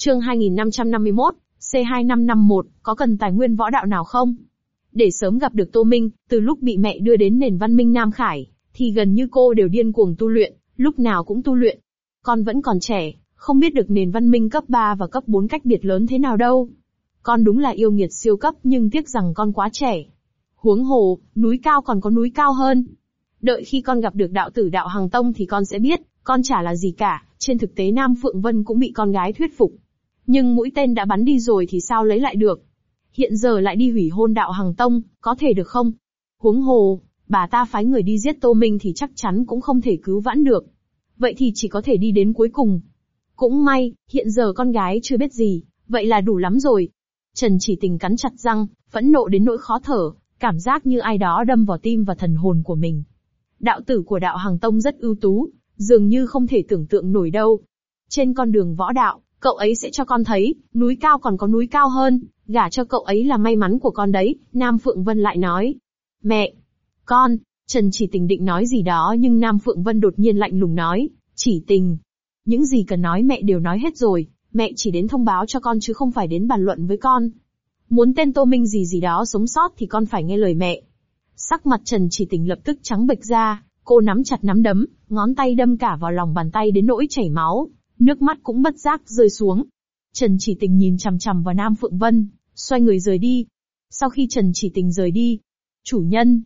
Chương 2551, C2551, có cần tài nguyên võ đạo nào không? Để sớm gặp được Tô Minh, từ lúc bị mẹ đưa đến nền văn minh Nam Khải, thì gần như cô đều điên cuồng tu luyện, lúc nào cũng tu luyện. Con vẫn còn trẻ, không biết được nền văn minh cấp 3 và cấp 4 cách biệt lớn thế nào đâu. Con đúng là yêu nghiệt siêu cấp nhưng tiếc rằng con quá trẻ. Huống hồ, núi cao còn có núi cao hơn. Đợi khi con gặp được đạo tử đạo Hằng Tông thì con sẽ biết, con chả là gì cả. Trên thực tế Nam Phượng Vân cũng bị con gái thuyết phục. Nhưng mũi tên đã bắn đi rồi thì sao lấy lại được? Hiện giờ lại đi hủy hôn đạo Hằng Tông, có thể được không? Huống hồ, bà ta phái người đi giết Tô Minh thì chắc chắn cũng không thể cứu vãn được. Vậy thì chỉ có thể đi đến cuối cùng. Cũng may, hiện giờ con gái chưa biết gì, vậy là đủ lắm rồi. Trần Chỉ Tình cắn chặt răng, phẫn nộ đến nỗi khó thở, cảm giác như ai đó đâm vào tim và thần hồn của mình. Đạo tử của đạo Hằng Tông rất ưu tú, dường như không thể tưởng tượng nổi đâu. Trên con đường võ đạo, cậu ấy sẽ cho con thấy, núi cao còn có núi cao hơn, gả cho cậu ấy là may mắn của con đấy, Nam Phượng Vân lại nói. Mẹ! Con! Trần Chỉ Tình định nói gì đó nhưng Nam Phượng Vân đột nhiên lạnh lùng nói, Chỉ Tình. Những gì cần nói mẹ đều nói hết rồi, mẹ chỉ đến thông báo cho con chứ không phải đến bàn luận với con. Muốn tên Tô Minh gì đó sống sót thì con phải nghe lời mẹ. Sắc mặt Trần Chỉ Tình lập tức trắng bệch ra, cô nắm chặt nắm đấm, ngón tay đâm cả vào lòng bàn tay đến nỗi chảy máu, nước mắt cũng bất giác rơi xuống. Trần Chỉ Tình nhìn chằm chằm vào Nam Phượng Vân, xoay người rời đi. Sau khi Trần Chỉ Tình rời đi, chủ nhân,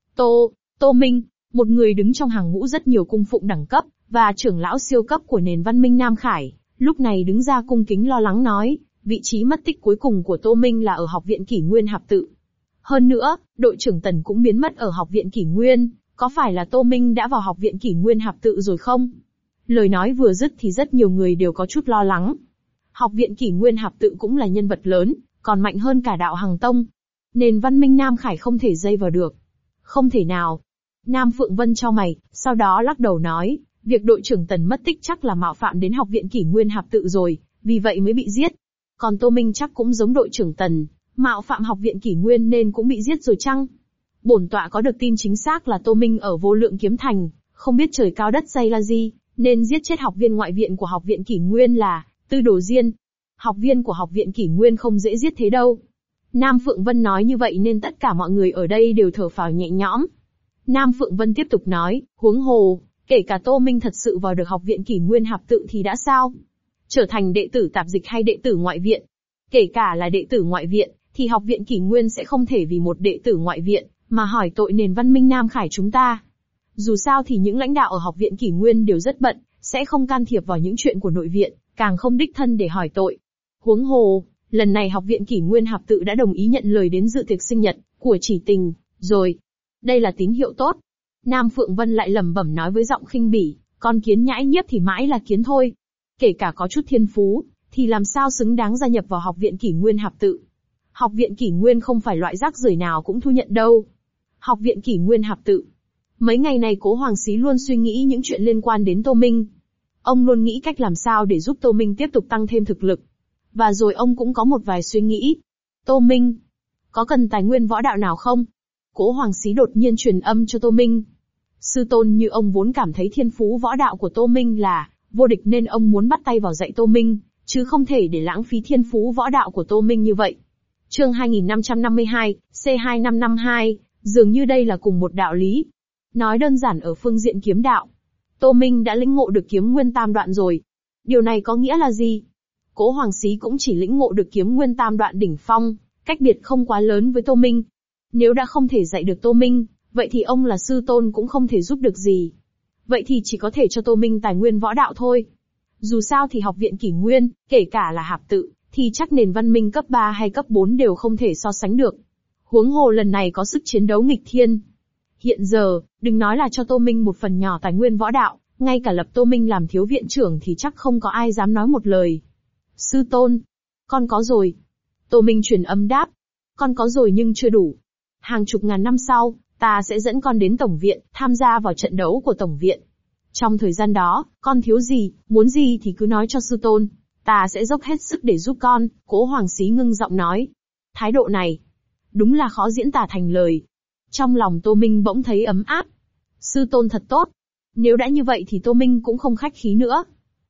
Tô Minh, một người đứng trong hàng ngũ rất nhiều cung phụng đẳng cấp, và trưởng lão siêu cấp của nền văn minh Nam Khải, lúc này đứng ra cung kính lo lắng nói, vị trí mất tích cuối cùng của Tô Minh là ở học viện Kỷ Nguyên Hạp Tự. Hơn nữa, đội trưởng Tần cũng biến mất ở học viện Kỷ Nguyên, có phải là Tô Minh đã vào học viện Kỷ Nguyên Hạp Tự rồi không? Lời nói vừa dứt thì rất nhiều người đều có chút lo lắng. Học viện Kỷ Nguyên Hạp Tự cũng là nhân vật lớn, còn mạnh hơn cả đạo Hằng Tông. Nền văn minh Nam Khải không thể dây vào được. Không thể nào. Nam Phượng Vân chau mày, sau đó lắc đầu nói, việc đội trưởng Tần mất tích chắc là mạo phạm đến học viện Kỷ Nguyên Hạp Tự rồi, vì vậy mới bị giết. Còn Tô Minh chắc cũng giống đội trưởng Tần, mạo phạm học viện Kỷ Nguyên nên cũng bị giết rồi chăng? Bổn tọa có được tin chính xác là Tô Minh ở Vô Lượng Kiếm Thành, không biết trời cao đất dày là gì, nên giết chết học viên ngoại viện của học viện Kỷ Nguyên là Tư Đồ Diên. Học viên của học viện Kỷ Nguyên không dễ giết thế đâu. Nam Phượng Vân nói như vậy nên tất cả mọi người ở đây đều thở phào nhẹ nhõm. Nam Phượng Vân tiếp tục nói, huống hồ, kể cả Tô Minh thật sự vào được học viện Kỷ Nguyên Hạp Tự thì đã sao? Trở thành đệ tử tạp dịch hay đệ tử ngoại viện? Kể cả là đệ tử ngoại viện, thì học viện Kỷ Nguyên sẽ không thể vì một đệ tử ngoại viện mà hỏi tội nền văn minh Nam Khải chúng ta. Dù sao thì những lãnh đạo ở học viện Kỷ Nguyên đều rất bận, sẽ không can thiệp vào những chuyện của nội viện, càng không đích thân để hỏi tội. Huống hồ, lần này học viện Kỷ Nguyên Hạp Tự đã đồng ý nhận lời đến dự tiệc sinh nhật của Chỉ Tình, rồi. Đây là tín hiệu tốt. Nam Phượng Vân lại lẩm bẩm nói với giọng khinh bỉ, con kiến nhãi nhiếp thì mãi là kiến thôi. Kể cả có chút thiên phú, thì làm sao xứng đáng gia nhập vào học viện Kỷ Nguyên Hạp Tự. Học viện Kỷ Nguyên không phải loại rác rưởi nào cũng thu nhận đâu. Học viện Kỷ Nguyên Hạp Tự. Mấy ngày này Cố Hoàng Xí luôn suy nghĩ những chuyện liên quan đến Tô Minh. Ông luôn nghĩ cách làm sao để giúp Tô Minh tiếp tục tăng thêm thực lực. Và rồi ông cũng có một vài suy nghĩ. Tô Minh, có cần tài nguyên võ đạo nào không? Cố Hoàng Xí đột nhiên truyền âm cho Tô Minh. Sư tôn như ông vốn cảm thấy thiên phú võ đạo của Tô Minh là vô địch nên ông muốn bắt tay vào dạy Tô Minh, chứ không thể để lãng phí thiên phú võ đạo của Tô Minh như vậy. Chương 2552, C2552, dường như đây là cùng một đạo lý. Nói đơn giản ở phương diện kiếm đạo, Tô Minh đã lĩnh ngộ được kiếm nguyên tam đoạn rồi. Điều này có nghĩa là gì? Cố Hoàng Xí cũng chỉ lĩnh ngộ được kiếm nguyên tam đoạn đỉnh phong, cách biệt không quá lớn với Tô Minh. Nếu đã không thể dạy được Tô Minh, vậy thì ông là sư tôn cũng không thể giúp được gì. Vậy thì chỉ có thể cho Tô Minh tài nguyên võ đạo thôi. Dù sao thì học viện Kỷ Nguyên, kể cả là Hạp Tự, thì chắc nền văn minh cấp 3 hay cấp 4 đều không thể so sánh được. Huống hồ lần này có sức chiến đấu nghịch thiên. Hiện giờ, đừng nói là cho Tô Minh một phần nhỏ tài nguyên võ đạo, ngay cả lập Tô Minh làm thiếu viện trưởng thì chắc không có ai dám nói một lời. Sư tôn, con có rồi. Tô Minh truyền âm đáp, con có rồi nhưng chưa đủ. Hàng chục ngàn năm sau, ta sẽ dẫn con đến Tổng viện, tham gia vào trận đấu của Tổng viện. Trong thời gian đó, con thiếu gì, muốn gì thì cứ nói cho sư tôn. Ta sẽ dốc hết sức để giúp con, Cố Hoàng Xí ngưng giọng nói. Thái độ này, đúng là khó diễn tả thành lời. Trong lòng Tô Minh bỗng thấy ấm áp. Sư tôn thật tốt. Nếu đã như vậy thì Tô Minh cũng không khách khí nữa.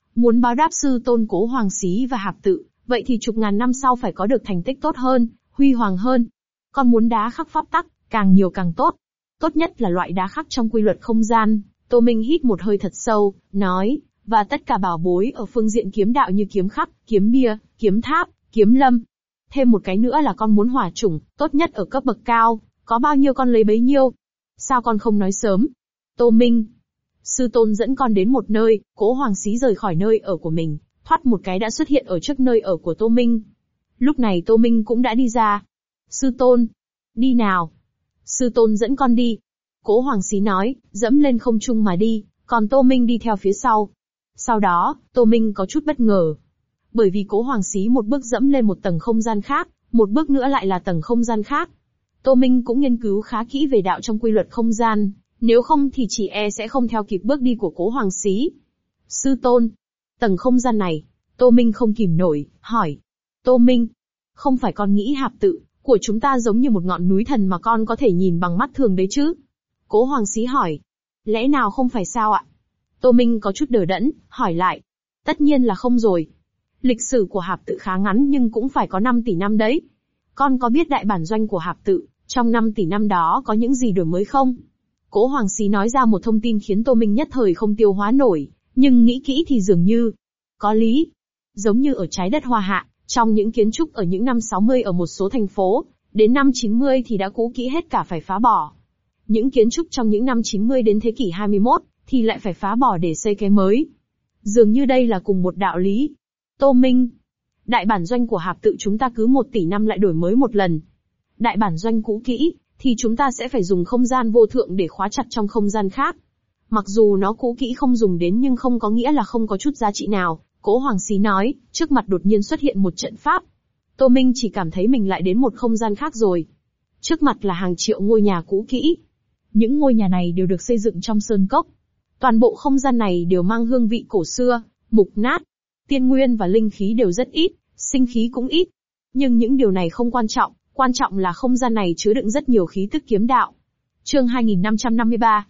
muốn báo đáp sư tôn Cố Hoàng Xí và Hạp Tự, vậy thì chục ngàn năm sau phải có được thành tích tốt hơn, huy hoàng hơn. Con muốn đá khắc pháp tắc, càng nhiều càng tốt. Tốt nhất là loại đá khắc trong quy luật không gian. Tô Minh hít một hơi thật sâu, nói, và tất cả bảo bối ở phương diện kiếm đạo như kiếm khắc, kiếm bia, kiếm tháp, kiếm lâm. Thêm một cái nữa là con muốn hỏa chủng, tốt nhất ở cấp bậc cao, có bao nhiêu con lấy bấy nhiêu. Sao con không nói sớm? Tô Minh. Sư tôn dẫn con đến một nơi, Cố Hoàng Xí rời khỏi nơi ở của mình, thoát một cái đã xuất hiện ở trước nơi ở của Tô Minh. Lúc này Tô Minh cũng đã đi ra. Sư tôn. Đi nào. Sư tôn dẫn con đi. Cố Hoàng Xí nói, dẫm lên không trung mà đi, còn Tô Minh đi theo phía sau. Sau đó, Tô Minh có chút bất ngờ. Bởi vì Cố Hoàng Xí một bước dẫm lên một tầng không gian khác, một bước nữa lại là tầng không gian khác. Tô Minh cũng nghiên cứu khá kỹ về đạo trong quy luật không gian, nếu không thì chỉ e sẽ không theo kịp bước đi của Cố Hoàng Xí. Sư tôn, tầng không gian này, Tô Minh không kìm nổi, hỏi. Tô Minh, không phải con nghĩ Hạp Tự của chúng ta giống như một ngọn núi thần mà con có thể nhìn bằng mắt thường đấy chứ? Cố Hoàng Xí hỏi. Lẽ nào không phải sao ạ? Tô Minh có chút đờ đẫn, hỏi lại. Tất nhiên là không rồi. Lịch sử của Hạp Tự khá ngắn nhưng cũng phải có 5 tỷ năm đấy. Con có biết đại bản doanh của Hạp Tự, trong 5 tỷ năm đó có những gì đổi mới không? Cố Hoàng Xí nói ra một thông tin khiến Tô Minh nhất thời không tiêu hóa nổi, nhưng nghĩ kỹ thì dường như có lý. Giống như ở trái đất Hoa Hạ, trong những kiến trúc ở những năm 60 ở một số thành phố, đến năm 90 thì đã cũ kỹ hết cả phải phá bỏ. Những kiến trúc trong những năm 90 đến thế kỷ 21 thì lại phải phá bỏ để xây cái mới. Dường như đây là cùng một đạo lý. Tô Minh, đại bản doanh của Hạp Tự chúng ta cứ 1 tỷ năm lại đổi mới một lần. Đại bản doanh cũ kỹ, thì chúng ta sẽ phải dùng không gian vô thượng để khóa chặt trong không gian khác. Mặc dù nó cũ kỹ không dùng đến nhưng không có nghĩa là không có chút giá trị nào, Cố Hoàng Xí nói, trước mặt đột nhiên xuất hiện một trận pháp. Tô Minh chỉ cảm thấy mình lại đến một không gian khác rồi. Trước mặt là hàng triệu ngôi nhà cũ kỹ. Những ngôi nhà này đều được xây dựng trong sơn cốc. Toàn bộ không gian này đều mang hương vị cổ xưa, mục nát. Tiên nguyên và linh khí đều rất ít, sinh khí cũng ít. Nhưng những điều này không quan trọng là không gian này chứa đựng rất nhiều khí tức kiếm đạo. Chương 2553,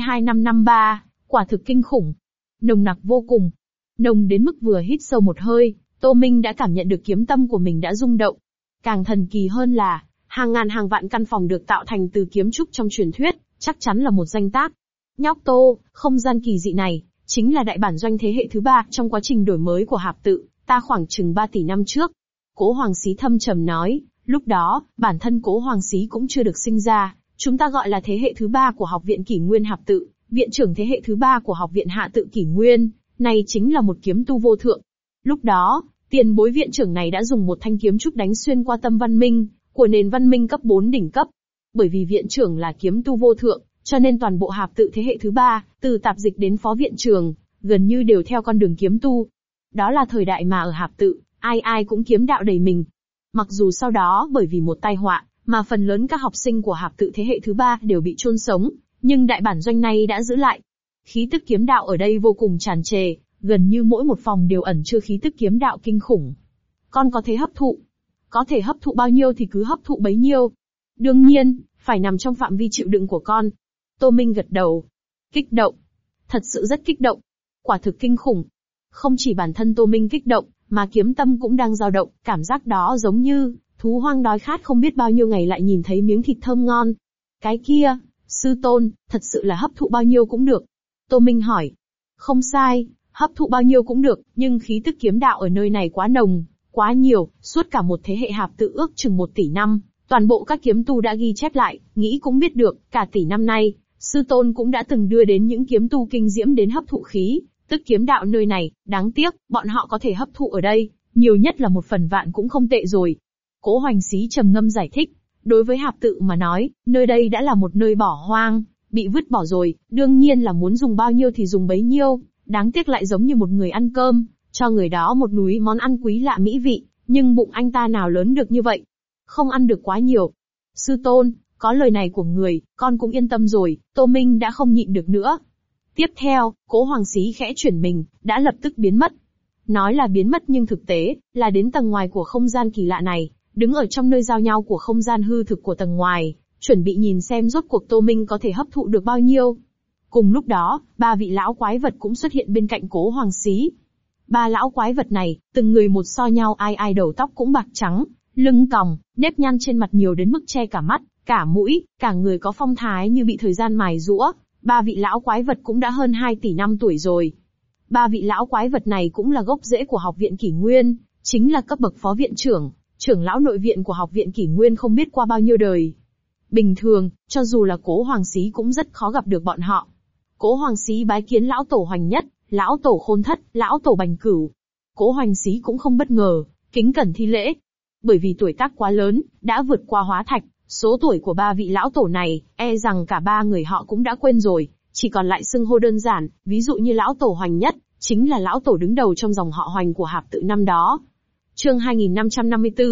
C2553, quả thực kinh khủng. Nồng nặc vô cùng. Nồng đến mức vừa hít sâu một hơi, Tô Minh đã cảm nhận được kiếm tâm của mình đã rung động. Càng thần kỳ hơn là, hàng ngàn hàng vạn căn phòng được tạo thành từ kiếm trúc trong truyền thuyết, chắc chắn là một danh tác. Nhóc Tô, không gian kỳ dị này, chính là đại bản doanh thế hệ thứ 3 trong quá trình đổi mới của Hạp Tự, ta khoảng chừng 3 tỷ năm trước. Cố Hoàng Xí thâm trầm nói, lúc đó, bản thân Cố Hoàng Xí cũng chưa được sinh ra, chúng ta gọi là thế hệ thứ 3 của Học viện Kỷ Nguyên Hạp Tự, viện trưởng thế hệ thứ 3 của Học viện Hạ Tự Kỷ Nguyên, này chính là một kiếm tu vô thượng. Lúc đó, tiền bối viện trưởng này đã dùng một thanh kiếm trúc đánh xuyên qua tâm văn minh, của nền văn minh cấp 4 đỉnh cấp. Bởi vì viện trưởng là kiếm tu vô thượng, cho nên toàn bộ Hạp Tự thế hệ thứ 3, từ tạp dịch đến phó viện trưởng, gần như đều theo con đường kiếm tu. Đó là thời đại mà ở Hạp Tự, ai ai cũng kiếm đạo đầy mình. Mặc dù sau đó bởi vì một tai họa, mà phần lớn các học sinh của Hạp Tự thế hệ thứ 3 đều bị chôn sống, nhưng đại bản doanh này đã giữ lại. Khí tức kiếm đạo ở đây vô cùng tràn trề, gần như mỗi một phòng đều ẩn chứa khí tức kiếm đạo kinh khủng. Con có thể hấp thụ. Có thể hấp thụ bao nhiêu thì cứ hấp thụ bấy nhiêu. Đương nhiên, phải nằm trong phạm vi chịu đựng của con. Tô Minh gật đầu. Kích động. Thật sự rất kích động. Quả thực kinh khủng. Không chỉ bản thân Tô Minh kích động, mà kiếm tâm cũng đang dao động, cảm giác đó giống như thú hoang đói khát không biết bao nhiêu ngày lại nhìn thấy miếng thịt thơm ngon. Cái kia, sư tôn, thật sự là hấp thụ bao nhiêu cũng được. Tô Minh hỏi. Không sai, hấp thụ bao nhiêu cũng được, nhưng khí tức kiếm đạo ở nơi này quá nồng, quá nhiều, suốt cả một thế hệ Hạp Tự ước chừng 1 tỷ năm, toàn bộ các kiếm tu đã ghi chép lại, nghĩ cũng biết được, cả tỷ năm nay, sư tôn cũng đã từng đưa đến những kiếm tu kinh diễm đến hấp thụ khí tức kiếm đạo nơi này, đáng tiếc, bọn họ có thể hấp thụ ở đây, nhiều nhất là 1/1000 cũng không tệ rồi. Cố Hoành Xí trầm ngâm giải thích, đối với Hạp Tự mà nói, nơi đây đã là một nơi bỏ hoang, bị vứt bỏ rồi, đương nhiên là muốn dùng bao nhiêu thì dùng bấy nhiêu, đáng tiếc lại giống như một người ăn cơm, cho người đó một núi món ăn quý lạ mỹ vị, nhưng bụng anh ta nào lớn được như vậy, không ăn được quá nhiều. Sư tôn, có lời này của người, con cũng yên tâm rồi, Tô Minh đã không nhịn được nữa. Tiếp theo, Cố Hoàng Xí khẽ chuyển mình, đã lập tức biến mất. Nói là biến mất nhưng thực tế, là đến tầng ngoài của không gian kỳ lạ này, đứng ở trong nơi giao nhau của không gian hư thực của tầng ngoài, chuẩn bị nhìn xem rốt cuộc Tô Minh có thể hấp thụ được bao nhiêu. Cùng lúc đó, 3 vị lão quái vật cũng xuất hiện bên cạnh Cố Hoàng Xí. Ba lão quái vật này, từng người một so nhau, ai ai đầu tóc cũng bạc trắng, lưng còng, nếp nhăn trên mặt nhiều đến mức che cả mắt, cả mũi, cả người có phong thái như bị thời gian mài giũa. Ba vị lão quái vật cũng đã hơn 2 tỷ năm tuổi rồi. Ba vị lão quái vật này cũng là gốc rễ của học viện Kỷ Nguyên, chính là cấp bậc phó viện trưởng, trưởng lão nội viện của học viện Kỷ Nguyên không biết qua bao nhiêu đời. Bình thường, cho dù là Cố Hoàng Xí cũng rất khó gặp được bọn họ. Cố Hoàng Xí bái kiến lão tổ Hoành Nhất, lão tổ Khôn Thất, lão tổ Bành Cửu. Cố Hoành Xí cũng không bất ngờ, kính cẩn thi lễ. Bởi vì tuổi tác quá lớn, đã vượt qua hóa thạch, số tuổi của ba vị lão tổ này, e rằng cả ba người họ cũng đã quên rồi, chỉ còn lại xưng hô đơn giản, ví dụ như lão tổ Hoành Nhất, chính là lão tổ đứng đầu trong dòng họ Hoành của Hạp Tự năm đó. Chương 2554,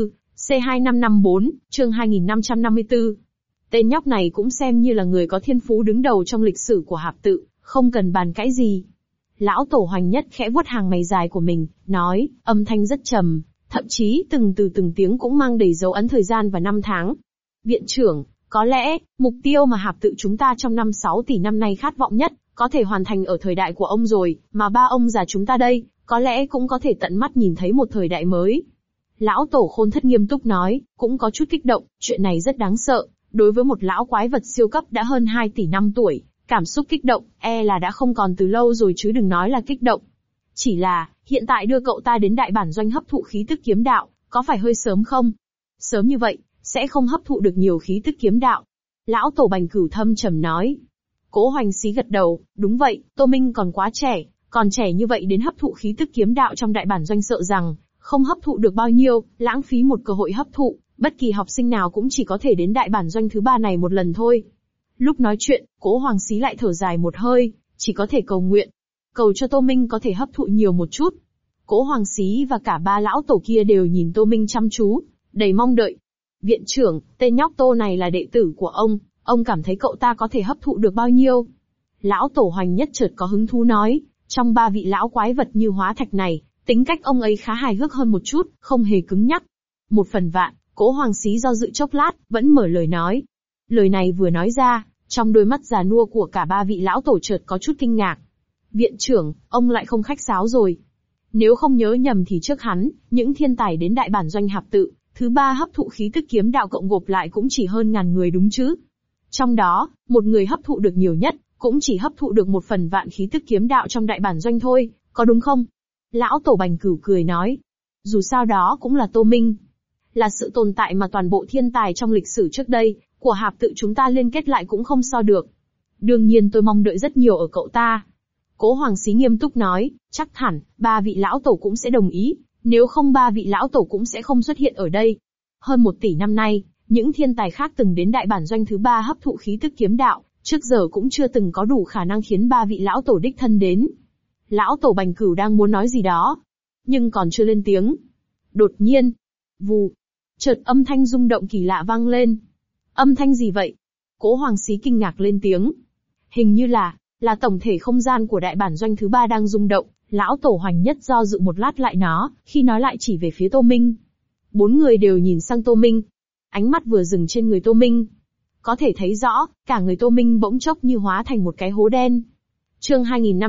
C2554, chương 2554. Tên nhóc này cũng xem như là người có thiên phú đứng đầu trong lịch sử của Hạp Tự, không cần bàn cãi gì. Lão tổ Hoành Nhất khẽ vuốt hàng mày dài của mình, nói, âm thanh rất trầm, thậm chí từng từ từng tiếng cũng mang đầy dấu ấn thời gian và năm tháng. Viện trưởng, có lẽ, mục tiêu mà Hạp Tự chúng ta trong 5-6 tỷ năm nay khát vọng nhất, có thể hoàn thành ở thời đại của ông rồi, mà ba ông già chúng ta đây, có lẽ cũng có thể tận mắt nhìn thấy một thời đại mới. Lão tổ Khôn Thất nghiêm túc nói, cũng có chút kích động, chuyện này rất đáng sợ, đối với một lão quái vật siêu cấp đã hơn 2 tỷ năm tuổi, cảm xúc kích động, e là đã không còn từ lâu rồi chứ đừng nói là kích động. Chỉ là, hiện tại đưa cậu ta đến đại bản doanh hấp thụ khí tức kiếm đạo, có phải hơi sớm không? Sớm như vậy, sẽ không hấp thụ được nhiều khí tức kiếm đạo. Lão tổ Bành Cửu thâm trầm nói. Cố Hoành Xí gật đầu, đúng vậy, Tô Minh còn quá trẻ, còn trẻ như vậy đến hấp thụ khí tức kiếm đạo trong đại bản doanh sợ rằng, không hấp thụ được bao nhiêu, lãng phí một cơ hội hấp thụ, bất kỳ học sinh nào cũng chỉ có thể đến đại bản doanh thứ 3 này một lần thôi. Lúc nói chuyện, Cố Hoàng Xí lại thở dài một hơi, chỉ có thể cầu nguyện. Cầu cho Tô Minh có thể hấp thụ nhiều một chút. Cố Hoàng Xí và cả ba lão tổ kia đều nhìn Tô Minh chăm chú, đầy mong đợi. Viện trưởng, tên nhóc Tô này là đệ tử của ông cảm thấy cậu ta có thể hấp thụ được bao nhiêu? Lão tổ Hoành Nhất chợt có hứng thú nói, trong ba vị lão quái vật như hóa thạch này, tính cách ông ấy khá hài hước hơn một chút, không hề cứng nhắc. 1/1000, Cố Hoàng Xí do dự chốc lát, vẫn mở lời nói. Lời này vừa nói ra, trong đôi mắt già nua của cả ba vị lão tổ chợt có chút kinh ngạc. Viện trưởng, ông lại không khách sáo rồi. Nếu không nhớ nhầm thì trước hắn, những thiên tài đến đại bản doanh Hạp Tự, thứ 3 hấp thụ khí tức kiếm đạo cộng gộp lại cũng chỉ hơn 1000 người đúng chứ. Trong đó, một người hấp thụ được nhiều nhất, cũng chỉ hấp thụ được 1/100000 khí tức kiếm đạo trong đại bản doanh thôi, có đúng không? Lão tổ Bành Cửu cười nói. Dù sao đó cũng là Tô Minh. Là sự tồn tại mà toàn bộ thiên tài trong lịch sử trước đây, của Hạp Tự chúng ta liên kết lại cũng không so được. Đương nhiên tôi mong đợi rất nhiều ở cậu ta. Cố Hoàng Xí nghiêm túc nói, chắc hẳn, ba vị lão tổ cũng sẽ đồng ý, nếu không ba vị lão tổ cũng sẽ không xuất hiện ở đây. Hơn 1 tỷ năm nay, những thiên tài khác từng đến đại bản doanh thứ 3 hấp thụ khí tức kiếm đạo, trước giờ cũng chưa từng có đủ khả năng khiến ba vị lão tổ đích thân đến. Lão tổ Bành Cửu đang muốn nói gì đó, nhưng còn chưa lên tiếng. Đột nhiên, vù, chợt âm thanh rung động kỳ lạ vang lên. Âm thanh gì vậy? Cố Hoàng Xí kinh ngạc lên tiếng. Hình như là tổng thể không gian của đại bản doanh thứ 3 đang rung động. Lão tổ Hoành Nhất do dự một lát lại khi nói lại chỉ về phía Tô Minh. 4 người đều nhìn sang Tô Minh. Ánh mắt vừa dừng trên người Tô Minh. Có thể thấy rõ, cả người Tô Minh bỗng chốc như hóa thành một cái hố đen. Chương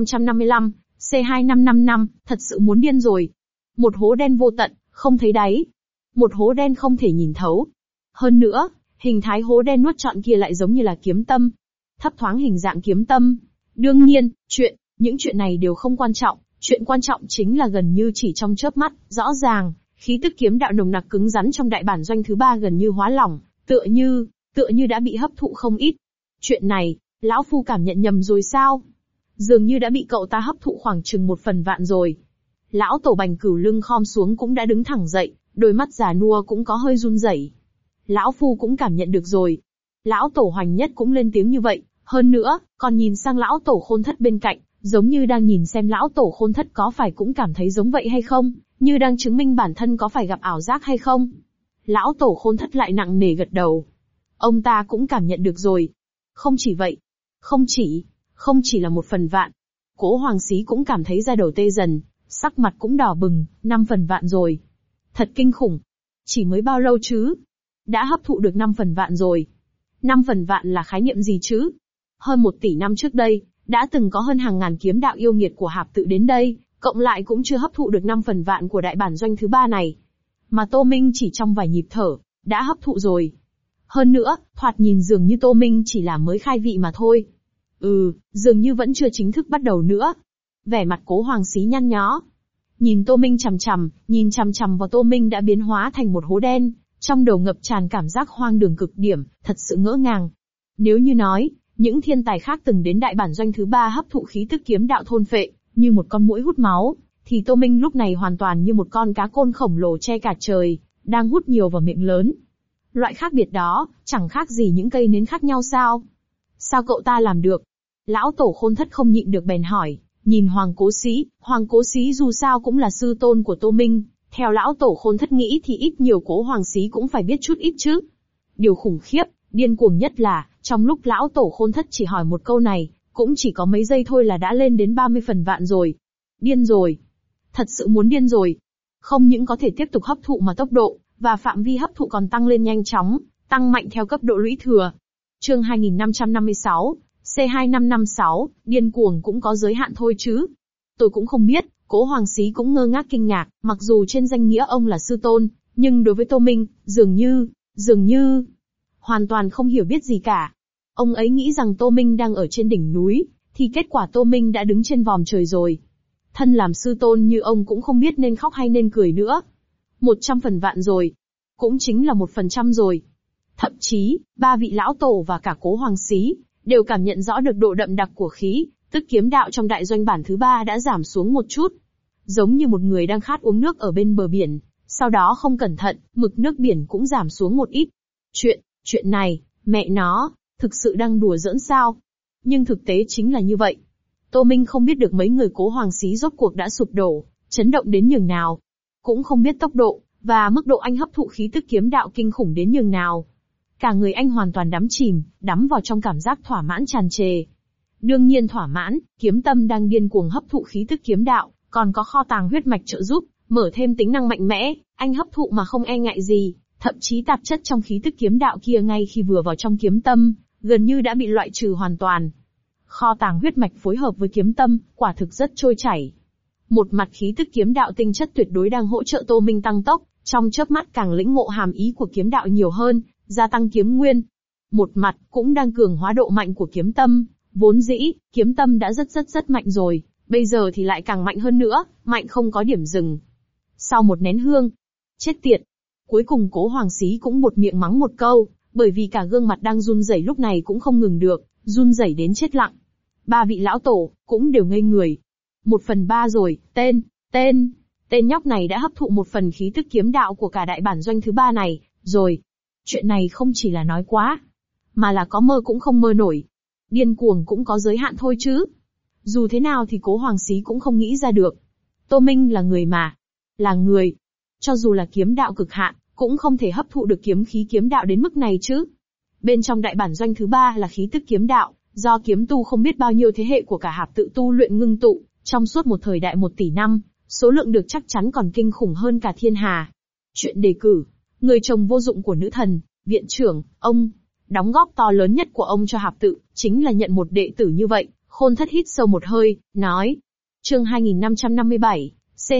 2555, C2555, thật sự muốn điên rồi. Một hố đen vô tận, không thấy đáy. Một hố đen không thể nhìn thấu. Hơn nữa, hình thái hố đen nuốt trọn kia lại giống như là kiếm tâm. Thấp thoáng hình dạng kiếm tâm. Đương nhiên, những chuyện này đều không quan trọng. Chuyện quan trọng chính là gần như chỉ trong chớp mắt, rõ ràng, khí tức kiếm đạo nồng nặc cứng rắn trong đại bản doanh thứ 3 gần như hóa lỏng, tựa như đã bị hấp thụ không ít. Chuyện này, lão phu cảm nhận nhầm rồi sao? Dường như đã bị cậu ta hấp thụ khoảng chừng 1/100000 rồi. Lão tổ Bành Cửu lưng khom xuống cũng đã đứng thẳng dậy, đôi mắt già nua cũng có hơi run rẩy. Lão phu cũng cảm nhận được rồi. Lão tổ Hoành Nhất cũng lên tiếng như vậy, hơn nữa, còn nhìn sang lão tổ Khôn Thất bên cạnh, giống như đang nhìn xem lão tổ Khôn Thất có phải cũng cảm thấy giống vậy hay không, như đang chứng minh bản thân có phải gặp ảo giác hay không. Lão tổ Khôn Thất lại nặng nề gật đầu. Ông ta cũng cảm nhận được rồi. Không chỉ vậy, không chỉ là 1/100000. Cố Hoàng Xí cũng cảm thấy da đầu tê dần, sắc mặt cũng đỏ bừng, 5/100000 rồi. Thật kinh khủng. Chỉ mới bao lâu chứ? Đã hấp thụ được 5/100000 rồi. 5/100000 là khái niệm gì chứ? Hơn 1 tỷ năm trước đây, đã từng có hơn hàng ngàn kiếm đạo yêu nghiệt của Hạp Tự đến đây, cộng lại cũng chưa hấp thụ được 5 phần vạn của đại bản doanh thứ 3 này. Mà Tô Minh chỉ trong vài nhịp thở, đã hấp thụ rồi. Hơn nữa, thoạt nhìn dường như Tô Minh chỉ là mới khai vị mà thôi. Dường như vẫn chưa chính thức bắt đầu nữa. Vẻ mặt Cố Hoàng Xí nhăn nhó. Nhìn Tô Minh nhìn chằm chằm vào Tô Minh đã biến hóa thành một hố đen, trong đầu ngập tràn cảm giác hoang đường cực điểm, thật sự ngỡ ngàng. Nếu như nói, những thiên tài khác từng đến đại bản doanh thứ 3 hấp thụ khí tức kiếm đạo thôn phệ, như một con muỗi hút máu, thì Tô Minh lúc này hoàn toàn như một con cá côn khổng lồ che cả trời, đang hút nhiều vào miệng lớn. Loại khác biệt đó, chẳng khác gì những cây nến khác nhau sao? Sao cậu ta làm được? Lão Tổ Khôn Thất không nhịn được bèn hỏi, nhìn Hoàng Cố Xí dù sao cũng là sư tôn của Tô Minh, theo Lão Tổ Khôn Thất nghĩ thì ít nhiều Cố Hoàng Xí cũng phải biết chút ít chứ. Điều khủng khiếp, điên cuồng nhất là, trong lúc Lão Tổ Khôn Thất chỉ hỏi một câu này, cũng chỉ có mấy giây thôi là đã lên đến 30 phần vạn rồi. Điên rồi. Thật sự muốn điên rồi. Không những có thể tiếp tục hấp thụ mà tốc độ, và phạm vi hấp thụ còn tăng lên nhanh chóng, tăng mạnh theo cấp độ lũy thừa. Chương 2556, C2556, điên cuồng cũng có giới hạn thôi chứ. Tôi cũng không biết, Cố Hoàng Xí cũng ngơ ngác kinh ngạc, mặc dù trên danh nghĩa ông là sư tôn, nhưng đối với Tô Minh, dường như, hoàn toàn không hiểu biết gì cả. Ông ấy nghĩ rằng Tô Minh đang ở trên đỉnh núi, thì kết quả Tô Minh đã đứng trên vòm trời rồi. Thân làm sư tôn như ông cũng không biết nên khóc hay nên cười nữa. 100 phần vạn rồi. Cũng chính là 1% rồi. Thậm chí, 3 vị lão tổ và cả Cố Hoàng Xí, đều cảm nhận rõ được độ đậm đặc của khí, tức kiếm đạo trong đại doanh bản thứ 3 đã giảm xuống một chút. Giống như một người đang khát uống nước ở bên bờ biển, sau đó không cẩn thận, mực nước biển cũng giảm xuống một ít. Chuyện này, mẹ nó, thực sự đang đùa giỡn sao? Nhưng thực tế chính là như vậy. Tô Minh không biết được mấy người Cố Hoàng Xí rốt cuộc đã sụp đổ, chấn động đến nhường nào. Cũng không biết tốc độ, và mức độ anh hấp thụ khí tức kiếm đạo kinh khủng đến nhường nào. Cả người anh hoàn toàn đắm vào trong cảm giác thỏa mãn tràn trề. Đương nhiên thỏa mãn, kiếm tâm đang điên cuồng hấp thụ khí tức kiếm đạo, còn có kho tàng huyết mạch trợ giúp, mở thêm tính năng mạnh mẽ, anh hấp thụ mà không e ngại gì, thậm chí tạp chất trong khí tức kiếm đạo kia ngay khi vừa vào trong kiếm tâm, gần như đã bị loại trừ hoàn toàn. Kho tàng huyết mạch phối hợp với kiếm tâm, quả thực rất trôi chảy. Một mặt khí tức kiếm đạo tinh chất tuyệt đối đang hỗ trợ Tô Minh tăng tốc, trong chớp mắt càng lĩnh ngộ hàm ý của kiếm đạo nhiều hơn, gia tăng kiếm nguyên. Một mặt cũng đang cường hóa độ mạnh của kiếm tâm, vốn dĩ, kiếm tâm đã rất mạnh rồi, bây giờ thì lại càng mạnh hơn nữa, mạnh không có điểm dừng. Sau một nén hương, chết tiệt. Cuối cùng Cố Hoàng Xí cũng buột miệng mắng một câu, bởi vì cả gương mặt đang run rẩy lúc này cũng không ngừng được, run rẩy đến chết lặng. 3 vị lão tổ cũng đều ngây người. 1/3 rồi, tên nhóc này đã hấp thụ 1 phần khí tức kiếm đạo của cả đại bản doanh thứ 3 này, rồi. Chuyện này không chỉ là nói quá, mà là có mơ cũng không mơ nổi. Điên cuồng cũng có giới hạn thôi chứ. Dù thế nào thì Cố Hoàng Xí cũng không nghĩ ra được. Tô Minh là người mà. Là người. Cho dù là kiếm đạo cực hạn, cũng không thể hấp thụ được kiếm khí kiếm đạo đến mức này chứ. Bên trong đại bản doanh thứ 3 là khí tức kiếm đạo, do kiếm tu không biết bao nhiêu thế hệ của cả Hạp tự tu luyện ngưng tụ, trong suốt một thời đại 1 tỷ năm, số lượng được chắc chắn còn kinh khủng hơn cả thiên hà. Chuyện đề cử, người chồng vô dụng của nữ thần, viện trưởng, ông, đóng góp to lớn nhất của ông cho Hạp tự, chính là nhận một đệ tử như vậy. Khôn Thất hít sâu một hơi, nói. Chương 2557,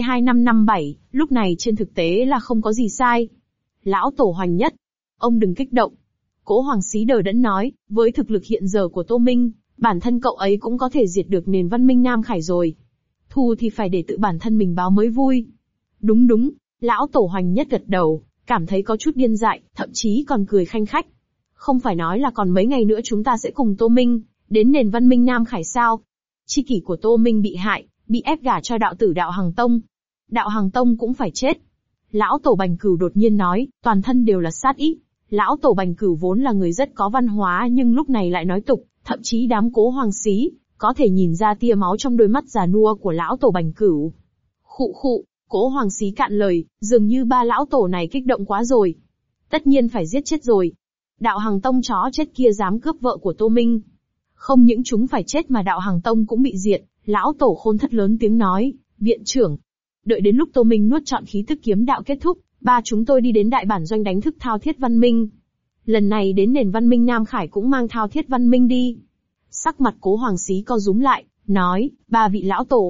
C2557, lúc này trên thực tế là không có gì sai. Lão Tổ Hoành Nhất, ông đừng kích động. Cố Hoàng Xí đờ đẫn nói, với thực lực hiện giờ của Tô Minh, bản thân cậu ấy cũng có thể diệt được nền văn minh Nam Khải rồi. Thù thì phải để tự bản thân mình báo mới vui. Đúng, Lão Tổ Hoành Nhất gật đầu, cảm thấy có chút điên dại, thậm chí còn cười khanh khách. Không phải nói là còn mấy ngày nữa chúng ta sẽ cùng Tô Minh đến nền văn minh Nam Khải sao? Chi kỷ của Tô Minh bị hại, bị ép gả cho đạo tử Đạo Hằng Tông. Đạo Hằng Tông cũng phải chết. Lão Tổ Bành Cửu đột nhiên nói, toàn thân đều là sát ý. Lão Tổ Bành Cửu vốn là người rất có văn hóa nhưng lúc này lại nói tục, thậm chí đám Cố Hoàng Xí có thể nhìn ra tia máu trong đôi mắt già nua của Lão Tổ Bành Cửu. Khụ, Cố Hoàng Xí cạn lời, dường như 3 lão tổ này kích động quá rồi. Tất nhiên phải giết chết rồi. Đạo Hằng Tông chó chết kia dám cướp vợ của Tô Minh. Không những chúng phải chết mà Đạo Hằng Tông cũng bị diệt. Lão Tổ Khôn Thất lớn tiếng nói, viện trưởng. Đợi đến lúc Tô Minh nuốt trọn khí tức kiếm đạo kết thúc, 3 chúng tôi đi đến đại bản doanh đánh thức Thao Thiết Văn Minh. Lần này đến nền văn minh Nam Khải cũng mang Thao Thiết Văn Minh đi. Sắc mặt Cố Hoàng Xí co rúm lại, nói, 3 vị lão tổ.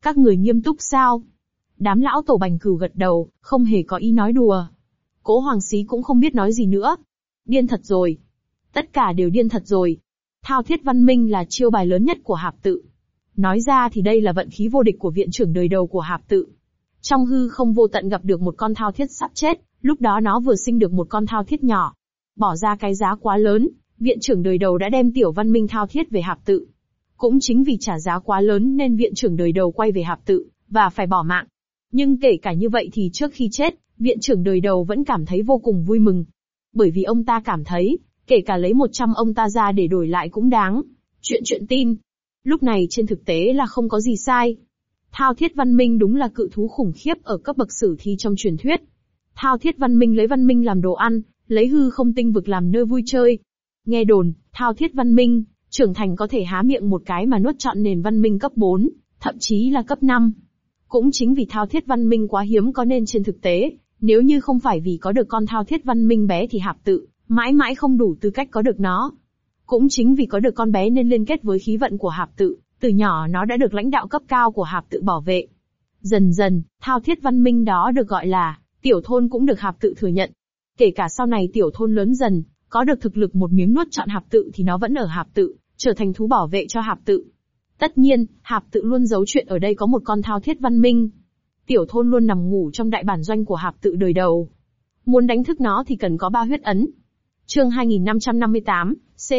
Các người nghiêm túc sao? Đám lão tổ Bành Cửu gật đầu, không hề có ý nói đùa. Cố Hoàng Xí cũng không biết nói gì nữa. Điên thật rồi. Tất cả đều điên thật rồi. Thao thiết văn minh là chiêu bài lớn nhất của Hạp Tự. Nói ra thì đây là vận khí vô địch của viện trưởng đời đầu của Hạp Tự. Trong hư không vô tận gặp được một con thao thiết sắp chết, lúc đó nó vừa sinh được một con thao thiết nhỏ. Bỏ ra cái giá quá lớn, viện trưởng đời đầu đã đem tiểu văn minh thao thiết về Hạp Tự. Cũng chính vì trả giá quá lớn nên viện trưởng đời đầu quay về Hạp Tự, và phải bỏ mạng. Nhưng kể cả như vậy thì trước khi chết, viện trưởng đời đầu vẫn cảm thấy vô cùng vui mừng. Bởi vì ông ta cảm thấy, kể cả lấy 100 ông ta ra để đổi lại cũng đáng. Chuyện tin. Lúc này trên thực tế là không có gì sai. Thao thiết văn minh đúng là cự thú khủng khiếp ở cấp bậc sử thi trong truyền thuyết. Thao thiết văn minh lấy văn minh làm đồ ăn, lấy hư không tinh vực làm nơi vui chơi. Nghe đồn, thao thiết văn minh, trưởng thành có thể há miệng một cái mà nuốt trọn nền văn minh cấp 4, thậm chí là cấp 5. Cũng chính vì thao thiết văn minh quá hiếm có nên trên thực tế, nếu như không phải vì có được con thao thiết văn minh bé thì Hạp Tự mãi mãi không đủ tư cách có được nó. Cũng chính vì có được con bé nên liên kết với khí vận của Hạp Tự, từ nhỏ nó đã được lãnh đạo cấp cao của Hạp Tự bảo vệ. Dần dần, thao thiết văn minh đó được gọi là tiểu thôn cũng được Hạp Tự thừa nhận. Kể cả sau này tiểu thôn lớn dần, có được thực lực một miếng nuốt trọn Hạp Tự thì nó vẫn ở Hạp Tự, trở thành thú bảo vệ cho Hạp Tự. Tất nhiên, Hạp Tự luôn giấu chuyện ở đây có một con thao thiết văn minh. Tiểu thôn luôn nằm ngủ trong đại bản doanh của Hạp Tự đời đầu. Muốn đánh thức nó thì cần có 3 huyết ấn. Chương 2558,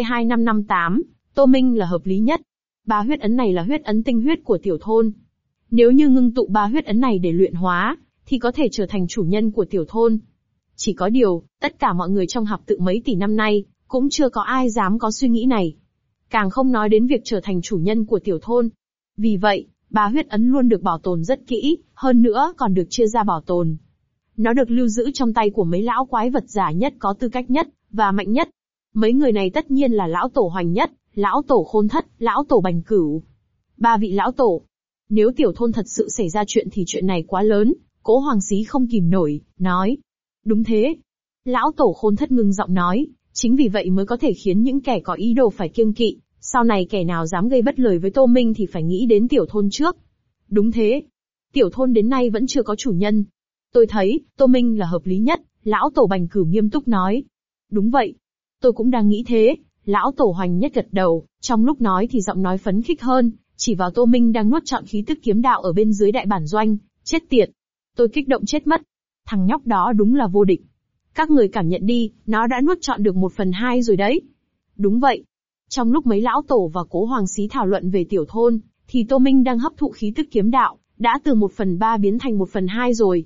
C2558, Tô Minh là hợp lý nhất. 3 huyết ấn này là huyết ấn tinh huyết của tiểu thôn. Nếu như ngưng tụ 3 huyết ấn này để luyện hóa, thì có thể trở thành chủ nhân của tiểu thôn. Chỉ có điều, tất cả mọi người trong Hạp Tự mấy tỷ năm nay, cũng chưa có ai dám có suy nghĩ này. Càng không nói đến việc trở thành chủ nhân của tiểu thôn. Vì vậy, 3 huyết ấn luôn được bảo tồn rất kỹ, hơn nữa còn được chia ra bảo tồn. Nó được lưu giữ trong tay của mấy lão quái vật giả nhất có tư cách nhất, và mạnh nhất. Mấy người này tất nhiên là lão tổ Hoành Nhất, lão tổ Khôn Thất, lão tổ Bành Cửu. 3 vị lão tổ. Nếu tiểu thôn thật sự xảy ra chuyện thì chuyện này quá lớn, Cố Hoàng Xí không kìm nổi, nói. Đúng thế. Lão tổ Khôn Thất ngưng giọng nói, chính vì vậy mới có thể khiến những kẻ có ý đồ phải kiêng kỵ, sau này kẻ nào dám gây bất lời với Tô Minh thì phải nghĩ đến tiểu thôn trước. Đúng thế. Tiểu thôn đến nay vẫn chưa có chủ nhân. Tôi thấy, Tô Minh là hợp lý nhất, lão tổ Bành Cửu nghiêm túc nói. Đúng vậy. Tôi cũng đang nghĩ thế, lão tổ Hoành Nhất gật đầu, trong lúc nói thì giọng nói phấn khích hơn, chỉ vào Tô Minh đang nuốt trọn khí tức kiếm đạo ở bên dưới đại bản doanh, chết tiệt. Tôi kích động chết mất. Thằng nhóc đó đúng là vô địch. Các người cảm nhận đi, nó đã nuốt trọn được 1/2 rồi đấy. Đúng vậy. Trong lúc mấy lão tổ và Cố Hoàng Xí thảo luận về tiểu thôn, thì Tô Minh đang hấp thụ khí tức kiếm đạo, đã từ 1/3 biến thành 1/2 rồi.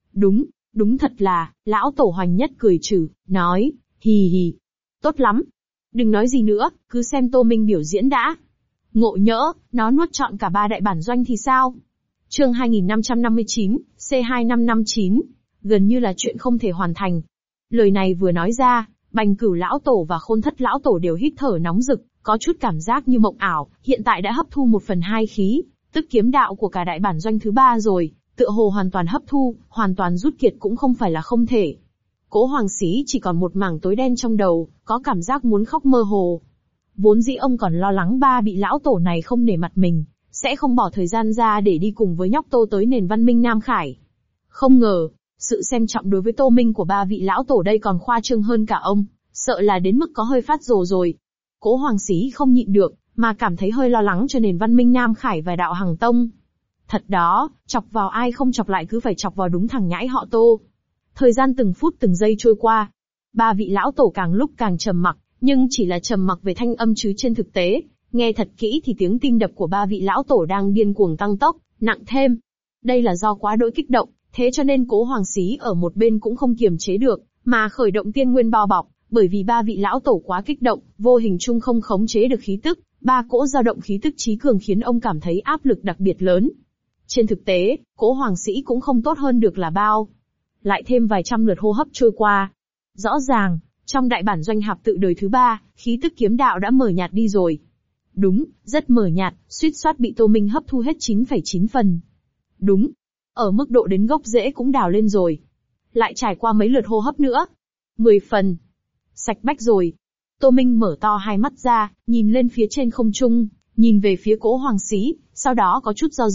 Đúng thật là, lão tổ Hoành Nhất cười trừ, nói, hì hì. Tốt lắm. Đừng nói gì nữa, cứ xem Tô Minh biểu diễn đã. Ngộ nhỡ, nó nuốt trọn cả 3 đại bản doanh thì sao? Chương 2559, C2559, gần như là chuyện không thể hoàn thành. Lời này vừa nói ra, Bành Cửu lão tổ và Khôn Thất lão tổ đều hít thở nóng rực, có chút cảm giác như mộng ảo, hiện tại đã hấp thu 1/2 khí, tức kiếm đạo của cả đại bản doanh thứ 3 rồi, tựa hồ hoàn toàn hấp thu, hoàn toàn rút kiệt cũng không phải là không thể. Cố Hoàng Xí chỉ còn một mảng tối đen trong đầu, có cảm giác muốn khóc mơ hồ. Vốn dĩ ông còn lo lắng 3 vị lão tổ này không nể mặt mình, sẽ không bỏ thời gian ra để đi cùng với nhóc Tô tới nền văn minh Nam Khải. Không ngờ, sự xem trọng đối với Tô Minh của 3 vị lão tổ đây còn khoa trương hơn cả ông, sợ là đến mức có hơi phát rồ rồi. Cố Hoàng Xí không nhịn được, mà cảm thấy hơi lo lắng cho nền văn minh Nam Khải và đạo Hằng Tông. Thật đó, chọc vào ai không chọc lại cứ phải chọc vào đúng thằng nhãi họ Tô. Thời gian từng phút từng giây trôi qua. 3 vị lão tổ càng lúc càng trầm mặc, nhưng chỉ là trầm mặc về thanh âm chứ trên thực tế, nghe thật kỹ thì tiếng tim đập của 3 vị lão tổ đang điên cuồng tăng tốc, nặng thêm. Đây là do quá đỗi kích động, thế cho nên Cố Hoàng Xí ở một bên cũng không kiềm chế được, mà khởi động tiên nguyên bao bọc, bởi vì 3 vị lão tổ quá kích động, vô hình chung không khống chế được khí tức, 3 cỗ dao động khí tức chí cường khiến ông cảm thấy áp lực đặc biệt lớn. Trên thực tế, Cố Hoàng Xí cũng không tốt hơn được là bao. Lại thêm vài trăm lượt hô hấp trôi qua. Rõ ràng, trong đại bản doanh Hạp Tự đời thứ 3, khí tức kiếm đạo đã mờ nhạt đi rồi. Đúng, rất mờ nhạt, suýt soát bị Tô Minh hấp thu hết 9,9 phần. Đúng, ở mức độ đến gốc rễ cũng đào lên rồi. Lại trải qua mấy lượt hô hấp nữa. 10 phần. Sạch bách rồi. Tô Minh mở to hai mắt ra, nhìn lên phía trên không trung, nhìn về phía Cố Hoàng Xí, sau đó có chút do dự,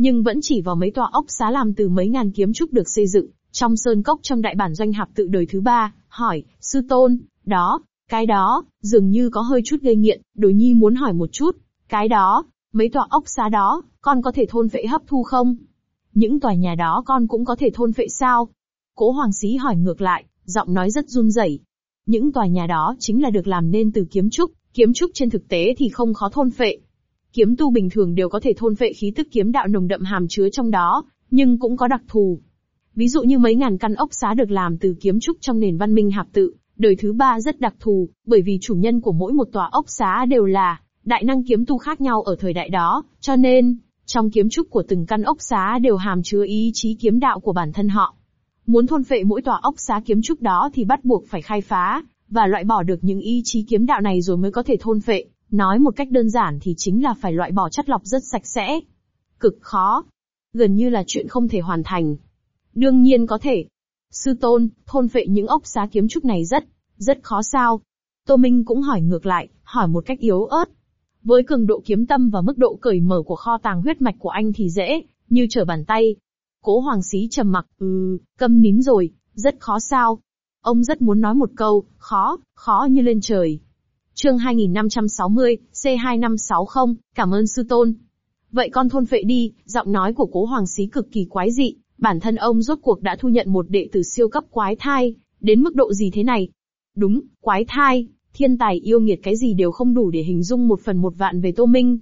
nhưng vẫn chỉ vào mấy tòa ốc xá làm từ mấy ngàn kiếm trúc được xây dựng trong sơn cốc trong đại bản doanh Hạp Tự đời thứ 3, hỏi, sư tôn, cái đó, dường như có hơi chút gây nghiện, Đồ Nhi muốn hỏi một chút, cái đó, mấy tòa ốc xá đó, con có thể thôn phệ hấp thu không? Những tòa nhà đó con cũng có thể thôn phệ sao? Cố Hoàng Xí hỏi ngược lại, giọng nói rất run rẩy. Những tòa nhà đó chính là được làm nên từ kiếm trúc trên thực tế thì không khó thôn phệ. Kiếm tu bình thường đều có thể thôn phệ khí tức kiếm đạo nồng đậm hàm chứa trong đó, nhưng cũng có đặc thù. Ví dụ như mấy ngàn căn ốc xá được làm từ kiếm trúc trong nền văn minh Hạp Tự, đời thứ 3 rất đặc thù, bởi vì chủ nhân của mỗi một tòa ốc xá đều là đại năng kiếm tu khác nhau ở thời đại đó, cho nên, trong kiếm trúc của từng căn ốc xá đều hàm chứa ý chí kiếm đạo của bản thân họ. Muốn thôn phệ mỗi tòa ốc xá kiếm trúc đó thì bắt buộc phải khai phá, và loại bỏ được những ý chí kiếm đạo này rồi mới có thể thôn phệ. Nói một cách đơn giản thì chính là phải loại bỏ chất lọc rất sạch sẽ. Cực khó. Gần như là chuyện không thể hoàn thành. Đương nhiên có thể. Sư tôn, thôn phệ những ốc xá kiếm trúc này rất khó sao? Tô Minh cũng hỏi ngược lại, hỏi một cách yếu ớt. Với cường độ kiếm tâm và mức độ cởi mở của kho tàng huyết mạch của anh thì dễ, như trở bàn tay. Cố Hoàng Xí trầm mặc, câm nín rồi, rất khó sao? Ông rất muốn nói một câu, khó như lên trời. Chương 2560, C2560, cảm ơn sư tôn. Vậy con thôn phệ đi, giọng nói của Cố Hoàng Xí cực kỳ quái dị, bản thân ông rốt cuộc đã thu nhận một đệ tử siêu cấp quái thai, đến mức độ gì thế này? Đúng, quái thai, thiên tài yêu nghiệt cái gì đều không đủ để hình dung 1/1000 về Tô Minh.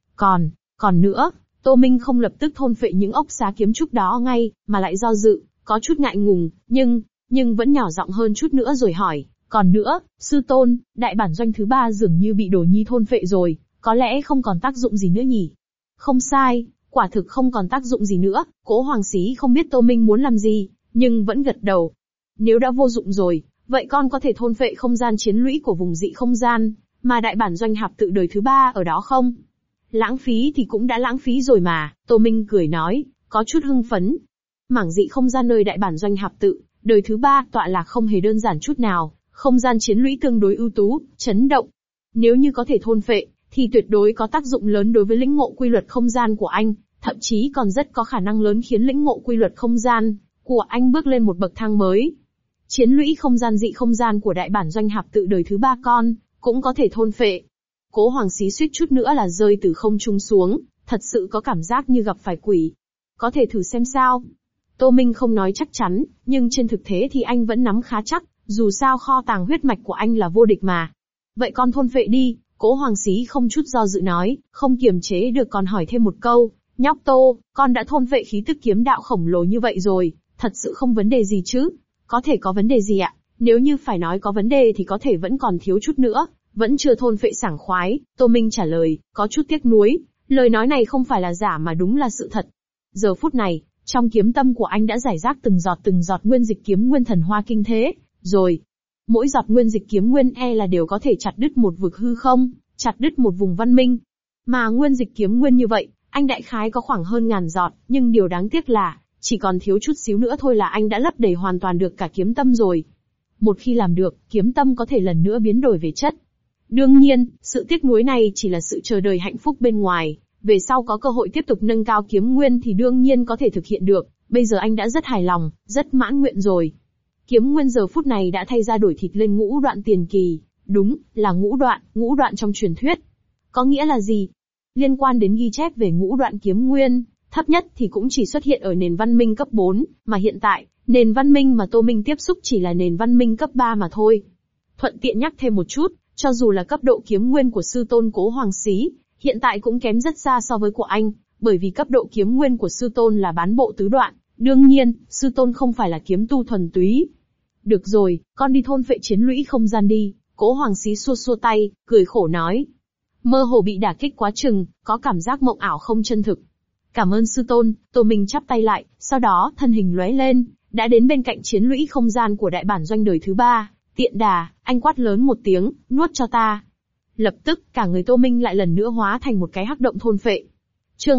Còn nữa, Tô Minh không lập tức thôn phệ những ốc xá kiếm trúc đó ngay, mà lại do dự, có chút ngại ngùng, nhưng vẫn nhỏ giọng hơn chút nữa rồi hỏi, còn nữa, sư tôn, đại bản doanh thứ 3 dường như bị Đồ Nhi thôn phệ rồi, có lẽ không còn tác dụng gì nữa nhỉ? Không sai, quả thực không còn tác dụng gì nữa. Cố Hoàng Xí không biết Tô Minh muốn làm gì, nhưng vẫn gật đầu. Nếu đã vô dụng rồi, vậy con có thể thôn phệ không gian chiến lũy của vùng dị không gian, mà đại bản doanh Hạp Tự đời thứ 3 ở đó không? Lãng phí thì cũng đã lãng phí rồi mà, Tô Minh cười nói, có chút hưng phấn. Mảng dị không gian nơi đại bản doanh Hạp Tự đời thứ 3 tọa lạc không hề đơn giản chút nào, không gian chiến lũy tương đối ưu tú, chấn động. Nếu như có thể thôn phệ, thì tuyệt đối có tác dụng lớn đối với lĩnh ngộ quy luật không gian của anh, thậm chí còn rất có khả năng lớn khiến lĩnh ngộ quy luật không gian của anh bước lên một bậc thang mới. Chiến lũy không gian dị không gian của đại bản doanh Hạp Tự đời thứ 3 con cũng có thể thôn phệ. Cố Hoàng Xí suýt chút nữa là rơi từ không trung xuống, thật sự có cảm giác như gặp phải quỷ. Có thể thử xem sao? Tô Minh không nói chắc chắn, nhưng trên thực tế thì anh vẫn nắm khá chắc, dù sao kho tàng huyết mạch của anh là vô địch mà. Vậy con thôn phệ đi, Cố Hoàng Xí không chút do dự nói, không kiềm chế được còn hỏi thêm một câu, nhóc Tô, con đã thôn phệ khí tức kiếm đạo khổng lồ như vậy rồi, thật sự không vấn đề gì chứ? Có thể có vấn đề gì ạ? Nếu như phải nói có vấn đề thì có thể vẫn còn thiếu chút nữa, vẫn chưa thôn phệ sảng khoái. Tô Minh trả lời, có chút tiếc nuối, lời nói này không phải là giả mà đúng là sự thật. Giờ phút này, trong kiếm tâm của anh đã giải rác từng giọt nguyên dịch kiếm nguyên thần hoa kinh thế, rồi. Mỗi giọt nguyên dịch kiếm nguyên là đều có thể chặt đứt một vực hư không, chặt đứt một vùng văn minh. Mà nguyên dịch kiếm nguyên như vậy, anh đại khái có khoảng hơn 1000 giọt, nhưng điều đáng tiếc là, chỉ còn thiếu chút xíu nữa thôi là anh đã lấp đầy hoàn toàn được cả kiếm tâm rồi. Một khi làm được, kiếm tâm có thể lần nữa biến đổi về chất. Đương nhiên, sự tiếc nuối này chỉ là sự chờ đợi hạnh phúc bên ngoài, về sau có cơ hội tiếp tục nâng cao kiếm nguyên thì đương nhiên có thể thực hiện được, bây giờ anh đã rất hài lòng, rất mãn nguyện rồi. Kiếm nguyên giờ phút này đã thay ra đổi thịt lên ngũ đoạn tiền kỳ, đúng, là ngũ đoạn trong truyền thuyết. Có nghĩa là gì? Liên quan đến ghi chép về ngũ đoạn kiếm nguyên, thấp nhất thì cũng chỉ xuất hiện ở nền văn minh cấp 4, mà hiện tại, nền văn minh mà Tô Minh tiếp xúc chỉ là nền văn minh cấp 3 mà thôi. Thuận tiện nhắc thêm một chút, cho dù là cấp độ kiếm nguyên của sư tôn Cố Hoàng Xí, hiện tại cũng kém rất xa so với của anh, bởi vì cấp độ kiếm nguyên của sư tôn là bán bộ tứ đoạn, đương nhiên, sư tôn không phải là kiếm tu thuần túy. Được rồi, con đi thôn phệ chiến lũy không gian đi, Cố Hoàng Xí xua xua tay, cười khổ nói. Mơ hồ bị đả kích quá chừng, có cảm giác mộng ảo không chân thực. Cảm ơn sư tôn, Tô Minh chắp tay lại, sau đó thân hình lóe lên, đã đến bên cạnh chiến lũy không gian của đại bản doanh đời thứ 3. Tiện đà, anh quát lớn một tiếng, nuốt cho ta. Lập tức, cả người Tô Minh lại lần nữa hóa thành một cái hắc động thôn phệ. Chương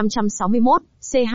2561,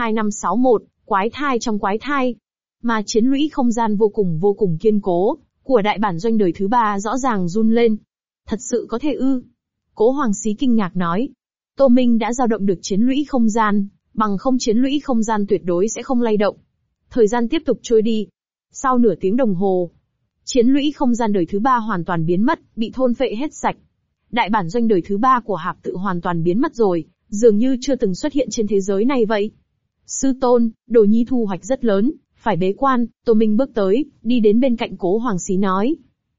C2561, quái thai trong quái thai. Mà chiến lũy không gian vô cùng kiên cố, của đại bản doanh đời thứ 3 rõ ràng run lên. Thật sự có thể ư? Cố Hoàng Xí kinh ngạc nói. Tô Minh đã dao động được chiến lũy không gian, Bằng không chiến lũy không gian tuyệt đối sẽ không lay động. Thời gian tiếp tục trôi đi. Sau nửa tiếng đồng hồ, chiến lũy không gian đời thứ 3 hoàn toàn biến mất, bị thôn phệ hết sạch. Đại bản doanh đời thứ 3 của Hạp Tự hoàn toàn biến mất rồi, dường như chưa từng xuất hiện trên thế giới này vậy. Sư tôn, Đồ Nhi thu hoạch rất lớn, phải bế quan. Tô Minh bước tới, đi đến bên cạnh Cố Hoàng Xí nói.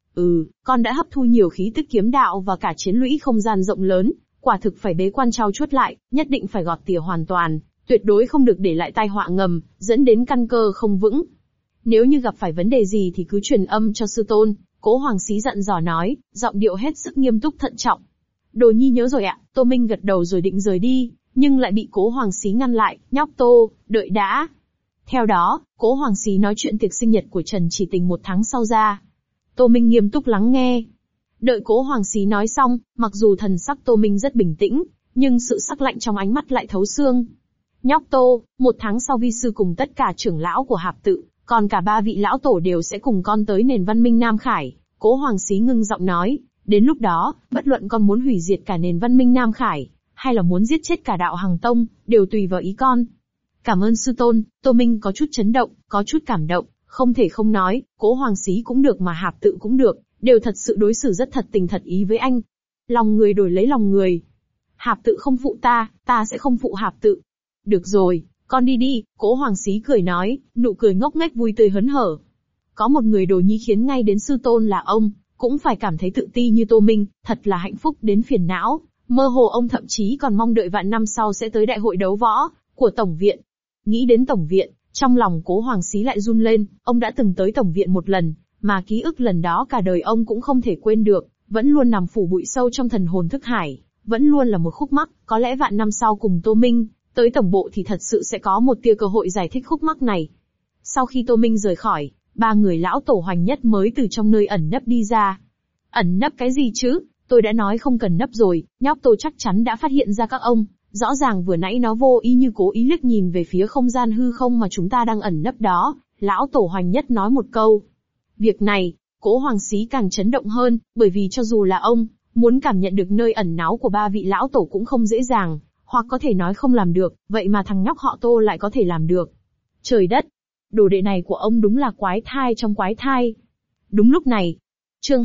Con đã hấp thu nhiều khí tức kiếm đạo và cả chiến lũy không gian rộng lớn, quả thực phải bế quan trau chuốt lại, nhất định phải gọt tỉa hoàn toàn, tuyệt đối không được để lại tai họa ngầm, dẫn đến căn cơ không vững. Nếu như gặp phải vấn đề gì thì cứ truyền âm cho sư tôn, Cố Hoàng Xí dặn dò nói, giọng điệu hết sức nghiêm túc thận trọng. Đồ Nhi nhớ rồi ạ. Tô Minh gật đầu rồi định rời đi, nhưng lại bị Cố Hoàng Xí ngăn lại, nhóc Tô, đợi đã. Theo đó, Cố Hoàng Xí nói chuyện tiệc sinh nhật của Trần Chỉ Tình 1 tháng sau ra. Tô Minh nghiêm túc lắng nghe. Đợi Cố Hoàng Xí nói xong, mặc dù thần sắc Tô Minh rất bình tĩnh, nhưng sự sắc lạnh trong ánh mắt lại thấu xương. Nhóc Tô, 1 tháng sau vi sư cùng tất cả trưởng lão của Hạp Tự, còn cả 3 vị lão tổ đều sẽ cùng con tới nền văn minh Nam Khải. Cố Hoàng Xí ngưng giọng nói, đến lúc đó, bất luận con muốn hủy diệt cả nền văn minh Nam Khải, hay là muốn giết chết cả đạo Hằng Tông, đều tùy vào ý con. Cảm ơn sư tôn. Tô Minh có chút chấn động, có chút cảm động, không thể không nói, Cố Hoàng Xí cũng được mà Hạp Tự cũng được, đều thật sự đối xử rất thật tình thật ý với anh. Lòng người đổi lấy lòng người. Hạp Tự không phụ ta sẽ không phụ Hạp Tự. Được rồi, con đi đi. Cố Hoàng Xí cười nói, nụ cười ngốc nghếch vui tươi hớn hở. Có một người Đồ Nhi khiến ngay đến sư tôn là ông, cũng phải cảm thấy tự ti như Tô Minh, thật là hạnh phúc đến phiền não. Mơ hồ ông thậm chí còn mong đợi vạn năm sau sẽ tới đại hội đấu võ của Tổng viện. Nghĩ đến Tổng viện, trong lòng Cố Hoàng Xí lại run lên, ông đã từng tới Tổng viện một lần, mà ký ức lần đó cả đời ông cũng không thể quên được, vẫn luôn nằm phủ bụi sâu trong thần hồn thức hải, vẫn luôn là một khúc mắc. Có lẽ vạn năm sau cùng Tô Minh tới tổng bộ thì thật sự sẽ có một tia cơ hội giải thích khúc mắc này. Sau khi Tô Minh rời khỏi, 3 người lão tổ Hoành Nhất mới từ trong nơi ẩn nấp đi ra. Ẩn nấp cái gì chứ? Tôi đã nói không cần nấp rồi, nhóc Tô chắc chắn đã phát hiện ra các ông. Rõ ràng vừa nãy nó vô ý như cố ý liếc nhìn về phía không gian hư không mà chúng ta đang ẩn nấp đó. Lão tổ Hoành Nhất nói một câu. Việc này, Cố Hoàng Xí càng chấn động hơn, bởi vì cho dù là ông, muốn cảm nhận được nơi ẩn náu của 3 vị lão tổ cũng không dễ dàng, hoặc có thể nói không làm được, vậy mà thằng nhóc họ Tô lại có thể làm được. Trời đất! Đồ đệ này của ông đúng là quái thai trong quái thai. Đúng lúc này, chương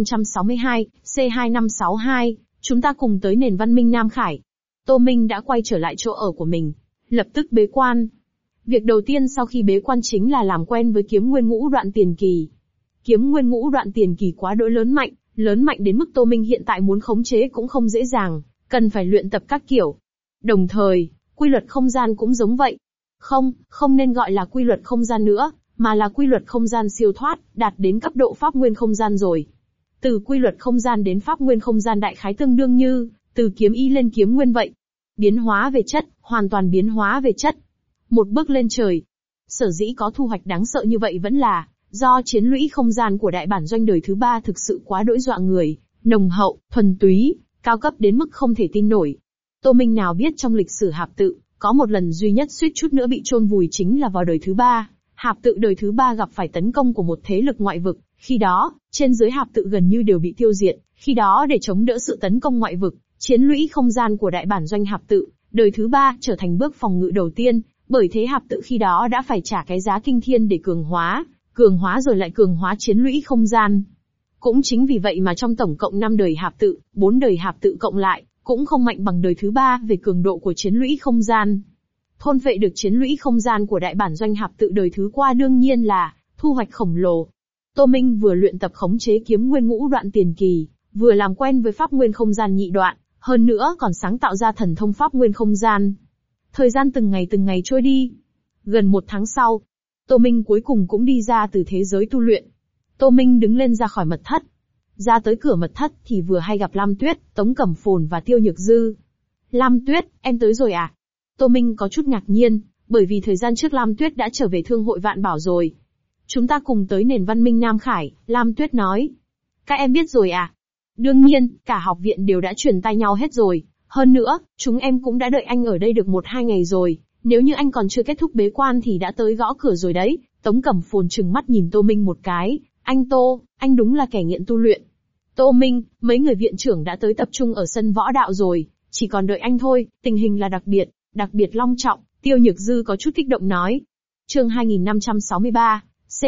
2562, C2562, chúng ta cùng tới nền văn minh Nam Khải. Tô Minh đã quay trở lại chỗ ở của mình, lập tức bế quan. Việc đầu tiên sau khi bế quan chính là làm quen với kiếm nguyên ngũ đoạn tiền kỳ. Kiếm nguyên ngũ đoạn tiền kỳ quá đỗi lớn mạnh đến mức Tô Minh hiện tại muốn khống chế cũng không dễ dàng, cần phải luyện tập các kiểu. Đồng thời, quy luật không gian cũng giống vậy. Không nên gọi là quy luật không gian nữa, mà là quy luật không gian siêu thoát, đạt đến cấp độ pháp nguyên không gian rồi. Từ quy luật không gian đến pháp nguyên không gian đại khái tương đương như, từ kiếm y lên kiếm nguyên vậy. Biến hóa về chất, hoàn toàn biến hóa về chất. Một bước lên trời. Sở dĩ có thu hoạch đáng sợ như vậy vẫn là, do chiến lũy không gian của đại bản doanh đời thứ 3 thực sự quá đỗi dọa người, nồng hậu, thuần túy, cao cấp đến mức không thể tin nổi. Tô Minh nào biết trong lịch sử Hạp Tự, có một lần duy nhất suýt chút nữa bị chôn vùi chính là vào đời thứ 3. Hạp Tự đời thứ 3 gặp phải tấn công của một thế lực ngoại vực, khi đó, trên dưới Hạp Tự gần như đều bị tiêu diệt, khi đó để chống đỡ sự tấn công ngoại vực, chiến lũy không gian của đại bản doanh Hạp Tự, đời thứ 3 trở thành bước phòng ngự đầu tiên, bởi thế Hạp Tự khi đó đã phải trả cái giá kinh thiên để cường hóa rồi lại cường hóa chiến lũy không gian. Cũng chính vì vậy mà trong tổng cộng 5 đời Hạp Tự, 4 đời Hạp Tự cộng lại, cũng không mạnh bằng đời thứ 3 về cường độ của chiến lũy không gian. Thôn vệ được chiến lũy không gian của đại bản doanh Hạp Tự đời thứ qua đương nhiên là thu hoạch khổng lồ. Tô Minh vừa luyện tập khống chế kiếm nguyên ngũ đoạn tiền kỳ, vừa làm quen với pháp nguyên không gian nhị đoạn, hơn nữa còn sáng tạo ra thần thông pháp nguyên không gian. Thời gian từng ngày trôi đi. Gần 1 tháng sau, Tô Minh cuối cùng cũng đi ra từ thế giới tu luyện. Tô Minh đứng lên ra khỏi mật thất. Ra tới cửa mật thất thì vừa hay gặp Lam Tuyết, Tống Cẩm Phồn và Tiêu Nhược Dư. Lam Tuyết, em tới rồi à? Tô Minh có chút ngạc nhiên, bởi vì thời gian trước Lam Tuyết đã trở về Thương hội Vạn Bảo rồi. Chúng ta cùng tới nền văn minh Nam Khải, Lam Tuyết nói. Các em biết rồi à? Đương nhiên, cả học viện đều đã truyền tai nhau hết rồi. Hơn nữa, chúng em cũng đã đợi anh ở đây được 1-2 ngày rồi. Nếu như anh còn chưa kết thúc bế quan thì đã tới gõ cửa rồi đấy. Tống Cẩm Phồn trừng mắt nhìn Tô Minh một cái. Anh Tô, anh đúng là kẻ nghiện tu luyện. Tô Minh, mấy người viện trưởng đã tới tập trung ở sân võ đạo rồi. Chỉ còn đợi anh thôi, tình hình là đặc biệt long trọng. Tiêu Nhược Dư có chút kích động nói. Chương 2563,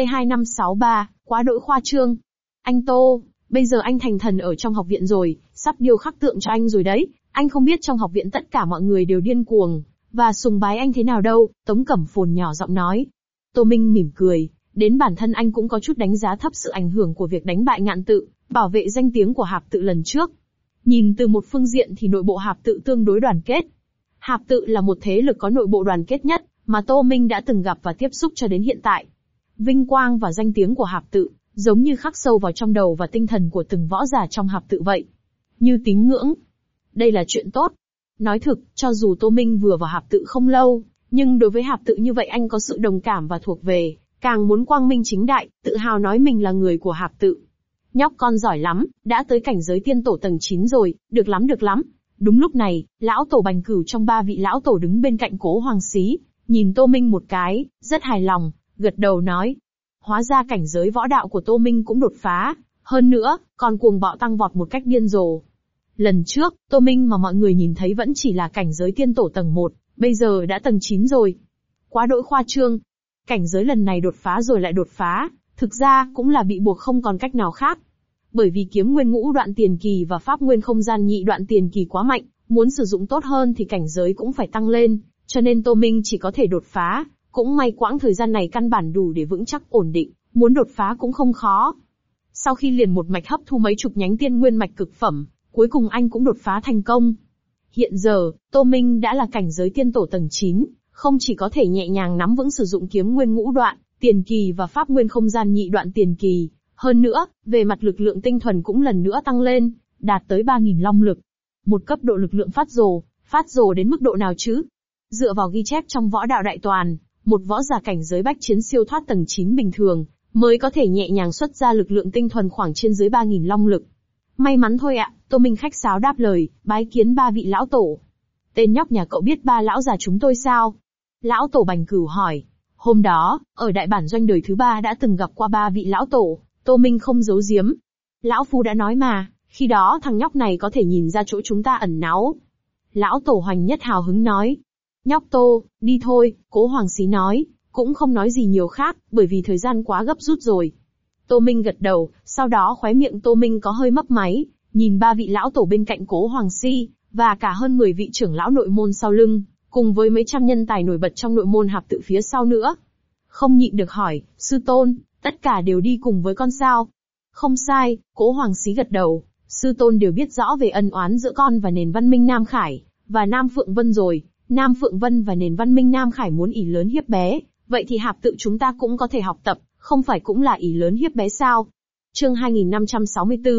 C2563, quá đỗi khoa trương. Anh Tô, bây giờ anh thành thần ở trong học viện rồi, sắp điêu khắc tượng cho anh rồi đấy, anh không biết trong học viện tất cả mọi người đều điên cuồng, và sùng bái anh thế nào đâu, Tống Cẩm Phồn nhỏ giọng nói. Tô Minh mỉm cười, đến bản thân anh cũng có chút đánh giá thấp sự ảnh hưởng của việc đánh bại Ngạn Tự, bảo vệ danh tiếng của Hạp Tự lần trước. Nhìn từ một phương diện thì nội bộ Hạp Tự tương đối đoàn kết. Hạp Tự là một thế lực có nội bộ đoàn kết nhất, mà Tô Minh đã từng gặp và tiếp xúc cho đến hiện tại. Vinh quang và danh tiếng của Hạp Tự, giống như khắc sâu vào trong đầu và tinh thần của từng võ giả trong Hạp Tự vậy. Như tín ngưỡng. Đây là chuyện tốt. Nói thực, cho dù Tô Minh vừa vào Hạp Tự không lâu, nhưng đối với Hạp Tự như vậy anh có sự đồng cảm và thuộc về, càng muốn quang minh chính đại, tự hào nói mình là người của Hạp Tự. Nhóc con giỏi lắm, đã tới cảnh giới tiên tổ tầng 9 rồi, được lắm được lắm. Đúng lúc này, lão tổ Bành Cửu trong 3 vị lão tổ đứng bên cạnh Cố Hoàng Xí, nhìn Tô Minh một cái, rất hài lòng, gật đầu nói. Hóa ra cảnh giới võ đạo của Tô Minh cũng đột phá, hơn nữa, còn cuồng bạo tăng vọt một cách điên rồ. Lần trước, Tô Minh mà mọi người nhìn thấy vẫn chỉ là cảnh giới tiên tổ tầng 1, bây giờ đã tầng 9 rồi. Quá đỗi khoa trương. Cảnh giới lần này đột phá rồi lại đột phá, thực ra cũng là bị buộc không còn cách nào khác. Bởi vì kiếm nguyên ngũ đoạn tiền kỳ và pháp nguyên không gian nhị đoạn tiền kỳ quá mạnh, muốn sử dụng tốt hơn thì cảnh giới cũng phải tăng lên, cho nên Tô Minh chỉ có thể đột phá, cũng may quãng thời gian này căn bản đủ để vững chắc ổn định, muốn đột phá cũng không khó. Sau khi liền một mạch hấp thu mấy chục nhánh tiên nguyên mạch cực phẩm, cuối cùng anh cũng đột phá thành công. Hiện giờ, Tô Minh đã là cảnh giới tiên tổ tầng 9, không chỉ có thể nhẹ nhàng nắm vững sử dụng kiếm nguyên ngũ đoạn, tiền kỳ và pháp nguyên không gian nhị đoạn tiền kỳ. Hơn nữa, về mặt lực lượng tinh thuần cũng lần nữa tăng lên, đạt tới 3.000 long lực. Một cấp độ lực lượng phát rồ đến mức độ nào chứ? Dựa vào ghi chép trong võ đạo đại toàn, một võ giả cảnh giới bách chiến siêu thoát tầng 9 bình thường, mới có thể nhẹ nhàng xuất ra lực lượng tinh thuần khoảng trên dưới 3.000 long lực. May mắn thôi ạ, Tô Minh khách sáo đáp lời, bái kiến 3 vị lão tổ. Tên nhóc nhà cậu biết 3 lão già chúng tôi sao? Lão tổ Bành Cửu hỏi. Hôm đó, ở đại bản doanh đời thứ 3 đã từng gặp qua 3 vị lão tổ, Tô Minh không giấu giếm. Lão Phu đã nói mà, khi đó thằng nhóc này có thể nhìn ra chỗ chúng ta ẩn náu. Lão tổ Hoành Nhất hào hứng nói. Nhóc Tô, đi thôi, Cố Hoàng Xí nói, cũng không nói gì nhiều khác, bởi vì thời gian quá gấp rút rồi. Tô Minh gật đầu, sau đó khóe miệng Tô Minh có hơi mấp máy, nhìn 3 vị lão tổ bên cạnh Cố Hoàng Xí, và cả hơn 10 vị trưởng lão nội môn sau lưng, cùng với mấy trăm nhân tài nổi bật trong nội môn Hạp Tự phía sau nữa. Không nhịn được hỏi, sư tôn, tất cả đều đi cùng với con sao? Không sai, Cố Hoàng Xí gật đầu, sư tôn đều biết rõ về ân oán giữa con và nền văn minh Nam Khải, và Nam Phượng Vân rồi. Nam Phượng Vân và nền văn minh Nam Khải muốn ỷ lớn hiếp bé, vậy thì Hạp Tự chúng ta cũng có thể học tập, không phải cũng là ỷ lớn hiếp bé sao? Chương 2564,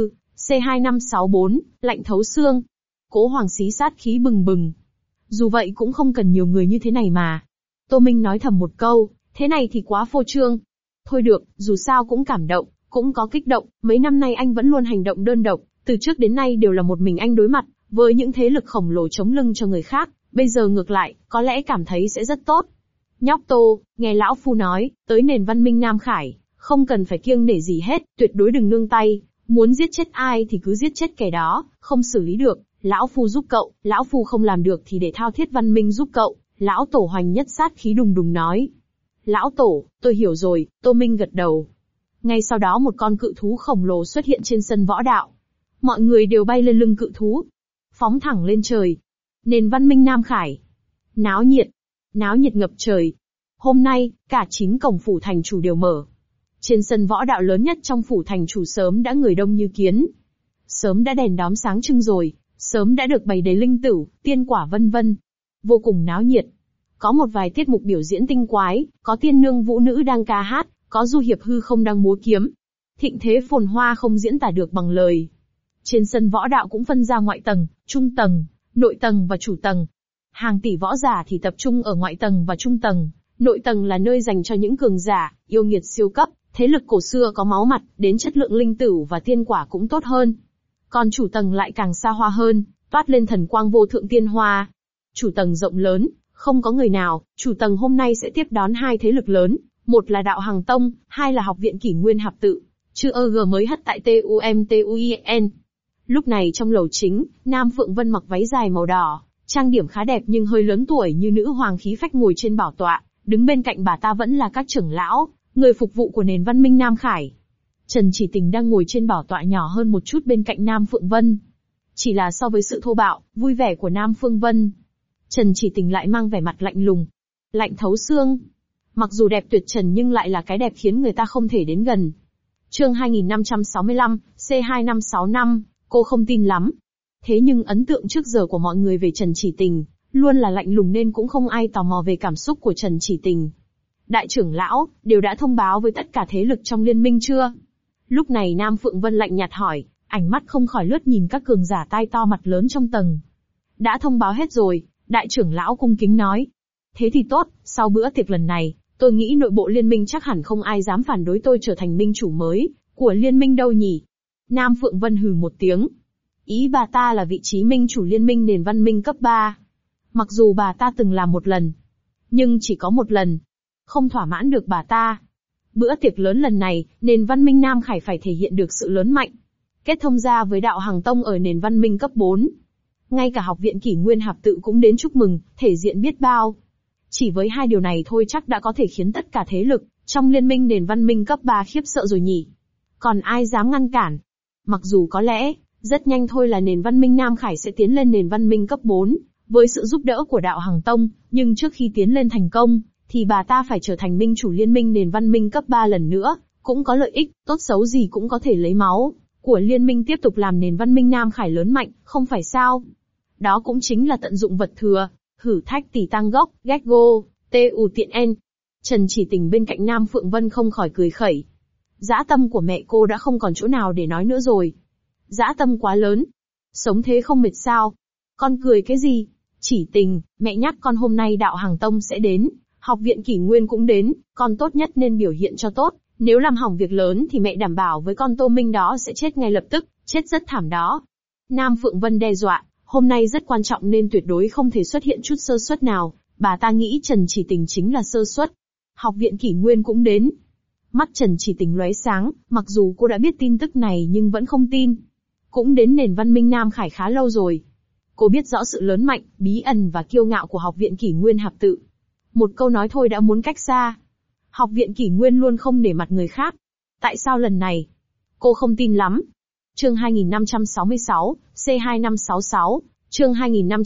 C2564, lạnh thấu xương. Cố Hoàng Xí sát khí bừng bừng. Dù vậy cũng không cần nhiều người như thế này mà. Tô Minh nói thầm một câu, thế này thì quá phô trương. Thôi được, dù sao cũng cảm động, cũng có kích động, mấy năm nay anh vẫn luôn hành động đơn độc, từ trước đến nay đều là một mình anh đối mặt, với những thế lực khổng lồ chống lưng cho người khác, bây giờ ngược lại, có lẽ cảm thấy sẽ rất tốt. Nhóc Tô, nghe lão phu nói, tới nền văn minh Nam Khải, không cần phải kiêng nể gì hết, tuyệt đối đừng nương tay, muốn giết chết ai thì cứ giết chết kẻ đó, không xử lý được, lão phu giúp cậu, lão phu không làm được thì để Thao Thiết Văn Minh giúp cậu, lão tổ Hoành Nhất sát khí đùng đùng nói. Lão tổ, tôi hiểu rồi, Tô Minh gật đầu. Ngay sau đó một con cự thú khổng lồ xuất hiện trên sân võ đạo. Mọi người đều bay lên lưng cự thú, phóng thẳng lên trời. Nền văn minh Nam Khải. Náo nhiệt ngập trời. Hôm nay, cả 9 cổng phủ thành chủ đều mở. Trên sân võ đạo lớn nhất trong phủ thành chủ sớm đã người đông như kiến. Sớm đã đèn đóm sáng trưng rồi, sớm đã được bày đầy linh tửu, tiên quả vân vân. Vô cùng náo nhiệt. Có một vài tiết mục biểu diễn tinh quái, có tiên nương vũ nữ đang ca hát, có du hiệp hư không đang múa kiếm. Thịnh thế phồn hoa không diễn tả được bằng lời. Trên sân võ đạo cũng phân ra ngoại tầng, trung tầng, nội tầng và chủ tầng. Hàng tỷ võ giả thì tập trung ở ngoại tầng và trung tầng. Nội tầng là nơi dành cho những cường giả, yêu nghiệt siêu cấp, thế lực cổ xưa có máu mặt, đến chất lượng linh tửu và tiên quả cũng tốt hơn. Còn chủ tầng lại càng xa hoa hơn, toát lên thần quang vô thượng tiên hoa. Chủ tầng rộng lớn, không có người nào, chủ tầng hôm nay sẽ tiếp đón 2 thế lực lớn, một là Đạo Hằng Tông, 2 là Học viện Kỷ Nguyên Hạp Tự, chữ EG mới hất tại TUMTUIN. Lúc này trong lầu chính, Nam Phượng Vân mặc váy dài màu đỏ, Trang điểm khá đẹp nhưng hơi lớn tuổi như nữ hoàng khí phách ngồi trên bảo tọa, đứng bên cạnh bà ta vẫn là các trưởng lão, người phục vụ của nền văn minh Nam Khải. Trần Chỉ Tình đang ngồi trên bảo tọa nhỏ hơn một chút bên cạnh Nam Phượng Vân. Chỉ là so với sự thô bạo, vui vẻ của Nam Phương Vân, Trần Chỉ Tình lại mang vẻ mặt lạnh lùng, lạnh thấu xương. Mặc dù đẹp tuyệt trần nhưng lại là cái đẹp khiến người ta không thể đến gần. Chương 2565, C2565, cô không tin lắm. Thế nhưng ấn tượng trước giờ của mọi người về Trần Chỉ Tình, luôn là lạnh lùng nên cũng không ai tò mò về cảm xúc của Trần Chỉ Tình. Đại trưởng lão, đều đã thông báo với tất cả thế lực trong liên minh chưa? Lúc này Nam Phượng Vân lạnh nhạt hỏi, ánh mắt không khỏi lướt nhìn các cường giả tai to mặt lớn trong tầng. Đã thông báo hết rồi, đại trưởng lão cung kính nói. Thế thì tốt, sau bữa tiệc lần này, tôi nghĩ nội bộ liên minh chắc hẳn không ai dám phản đối tôi trở thành minh chủ mới của liên minh đâu nhỉ? Nam Phượng Vân hừ một tiếng. Ý bà ta là vị trí minh chủ liên minh nền văn minh cấp 3. Mặc dù bà ta từng làm một lần, nhưng chỉ có một lần. Không thỏa mãn được bà ta. Bữa tiệc lớn lần này, nền văn minh Nam Khải phải thể hiện được sự lớn mạnh. Kết thông gia với đạo Hằng Tông ở nền văn minh cấp 4. Ngay cả học viện Kỷ Nguyên Hạp Tự cũng đến chúc mừng, thể diện biết bao. Chỉ với hai điều này thôi chắc đã có thể khiến tất cả thế lực trong liên minh nền văn minh cấp 3 khiếp sợ rồi nhỉ. Còn ai dám ngăn cản? Mặc dù có lẽ, rất nhanh thôi là nền văn minh Nam Khải sẽ tiến lên nền văn minh cấp 4, với sự giúp đỡ của đạo Hằng Tông, nhưng trước khi tiến lên thành công, thì bà ta phải trở thành minh chủ liên minh nền văn minh cấp 3 lần nữa, cũng có lợi ích, tốt xấu gì cũng có thể lấy máu của liên minh tiếp tục làm nền văn minh Nam Khải lớn mạnh, không phải sao? Đó cũng chính là tận dụng vật thừa, hử thách tỷ tăng gốc, Gecko, tu tiện en. Trần Chỉ Tình bên cạnh Nam Phượng Vân không khỏi cười khẩy. Dã tâm của mẹ cô đã không còn chỗ nào để nói nữa rồi. Dã tâm quá lớn. Sống thế không mệt sao? Con cười cái gì? Chỉ Tình, mẹ nhắc con hôm nay đạo Hằng Tông sẽ đến, học viện Kỷ Nguyên cũng đến, con tốt nhất nên biểu hiện cho tốt. Nếu làm hỏng việc lớn thì mẹ đảm bảo với con Tô Minh đó sẽ chết ngay lập tức, chết rất thảm đó. Nam Phượng Vân đe dọa, hôm nay rất quan trọng nên tuyệt đối không thể xuất hiện chút sơ suất nào, bà ta nghĩ Trần Chỉ Tình chính là sơ suất. Học viện Kỷ Nguyên cũng đến. Mắt Trần Chỉ Tình lóe sáng, mặc dù cô đã biết tin tức này nhưng vẫn không tin. Cũng đến nền văn minh Nam Khải khá lâu rồi. Cô biết rõ sự lớn mạnh, bí ẩn và kiêu ngạo của học viện Kỷ Nguyên Hạp Tự. Một câu nói thôi đã muốn cách xa. Học viện Kỷ Nguyên luôn không nể mặt người khác. Tại sao lần này? Cô không tin lắm. Chương 2566, C2566, chương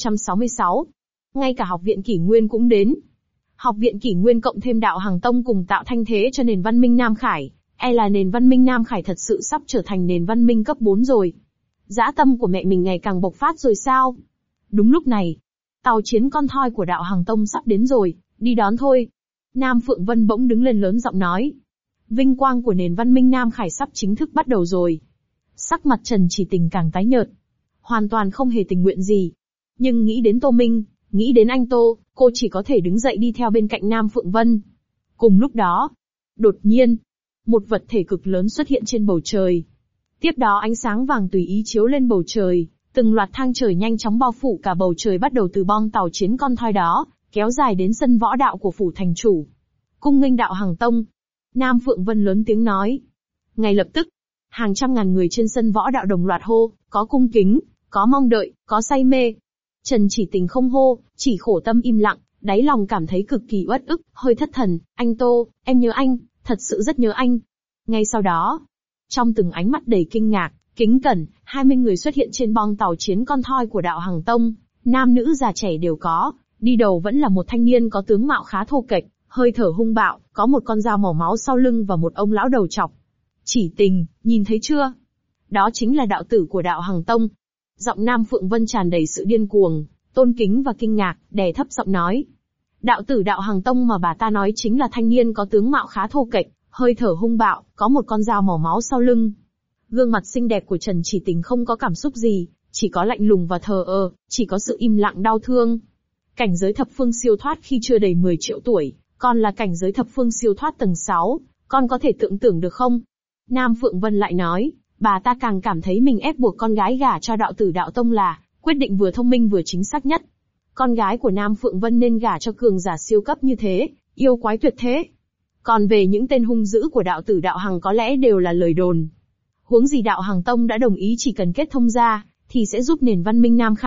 2566. Ngay cả học viện Kỷ Nguyên cũng đến. Học viện Kỷ Nguyên cộng thêm đạo Hằng Tông cùng tạo thanh thế cho nền văn minh Nam Khải. Là nền văn minh Nam Khải thật sự sắp trở thành nền văn minh cấp 4 rồi. Dã tâm của mẹ mình ngày càng bộc phát rồi sao? Đúng lúc này, tàu chiến con thoi của đạo Hằng Tông sắp đến rồi, đi đón thôi. Nam Phượng Vân bỗng đứng lên lớn giọng nói. Vinh quang của nền văn minh Nam Khải sắp chính thức bắt đầu rồi. Sắc mặt Trần Chỉ Tình càng tái nhợt. Hoàn toàn không hề tình nguyện gì. Nhưng nghĩ đến Tô Minh, nghĩ đến anh Tô, cô chỉ có thể đứng dậy đi theo bên cạnh Nam Phượng Vân. Cùng lúc đó, đột nhiên, một vật thể cực lớn xuất hiện trên bầu trời. Tiếp đó ánh sáng vàng tùy ý chiếu lên bầu trời, từng loạt thang trời nhanh chóng bao phủ cả bầu trời bắt đầu từ bong tàu chiến con thoi đó, kéo dài đến sân võ đạo của phủ thành chủ. Cung nghênh đạo Hằng Tông. Nam Phượng Vân lớn tiếng nói. Ngay lập tức, hàng trăm ngàn người trên sân võ đạo đồng loạt hô, có cung kính, có mong đợi, có say mê. Trần Chỉ Tình không hô, chỉ khổ tâm im lặng, đáy lòng cảm thấy cực kỳ uất ức, hơi thất thần. Anh Tô, em nhớ anh, thật sự rất nhớ anh. Ngay sau đó, trong từng ánh mắt đầy kinh ngạc, kính cẩn, 20 người xuất hiện trên bong tàu chiến con thoi của đạo Hằng Tông, nam nữ già trẻ đều có, đi đầu vẫn là một thanh niên có tướng mạo khá thô kệch, hơi thở hung bạo, có một con dao màu máu sau lưng và một ông lão đầu trọc. Chỉ Tình, nhìn thấy chưa? Đó chính là đạo tử của đạo Hằng Tông. Giọng Nam Phượng Vân tràn đầy sự điên cuồng, tôn kính và kinh ngạc, đè thấp giọng nói. Đạo tử đạo Hằng Tông mà bà ta nói chính là thanh niên có tướng mạo khá thô kệch, hơi thở hung bạo, có một con dao màu máu sau lưng. Gương mặt xinh đẹp của Trần Chỉ Tình không có cảm xúc gì, chỉ có lạnh lùng và thờ ơ, chỉ có sự im lặng đau thương. Cảnh giới thập phương siêu thoát khi chưa đầy 10 triệu tuổi, còn là cảnh giới thập phương siêu thoát tầng 6, con có thể tưởng tượng được không? Nam Phượng Vân lại nói, bà ta càng cảm thấy mình ép buộc con gái gả cho đạo tử đạo tông là quyết định vừa thông minh vừa chính xác nhất. Con gái của Nam Phượng Vân nên gả cho cường giả siêu cấp như thế, yêu quái tuyệt thế. Còn về những tên hung dữ của đạo tử đạo Hằng có lẽ đều là lời đồn. Huống gì đạo Hằng Tông đã đồng ý chỉ cần kết thông ra, thì sẽ giúp nền văn minh Nam Khải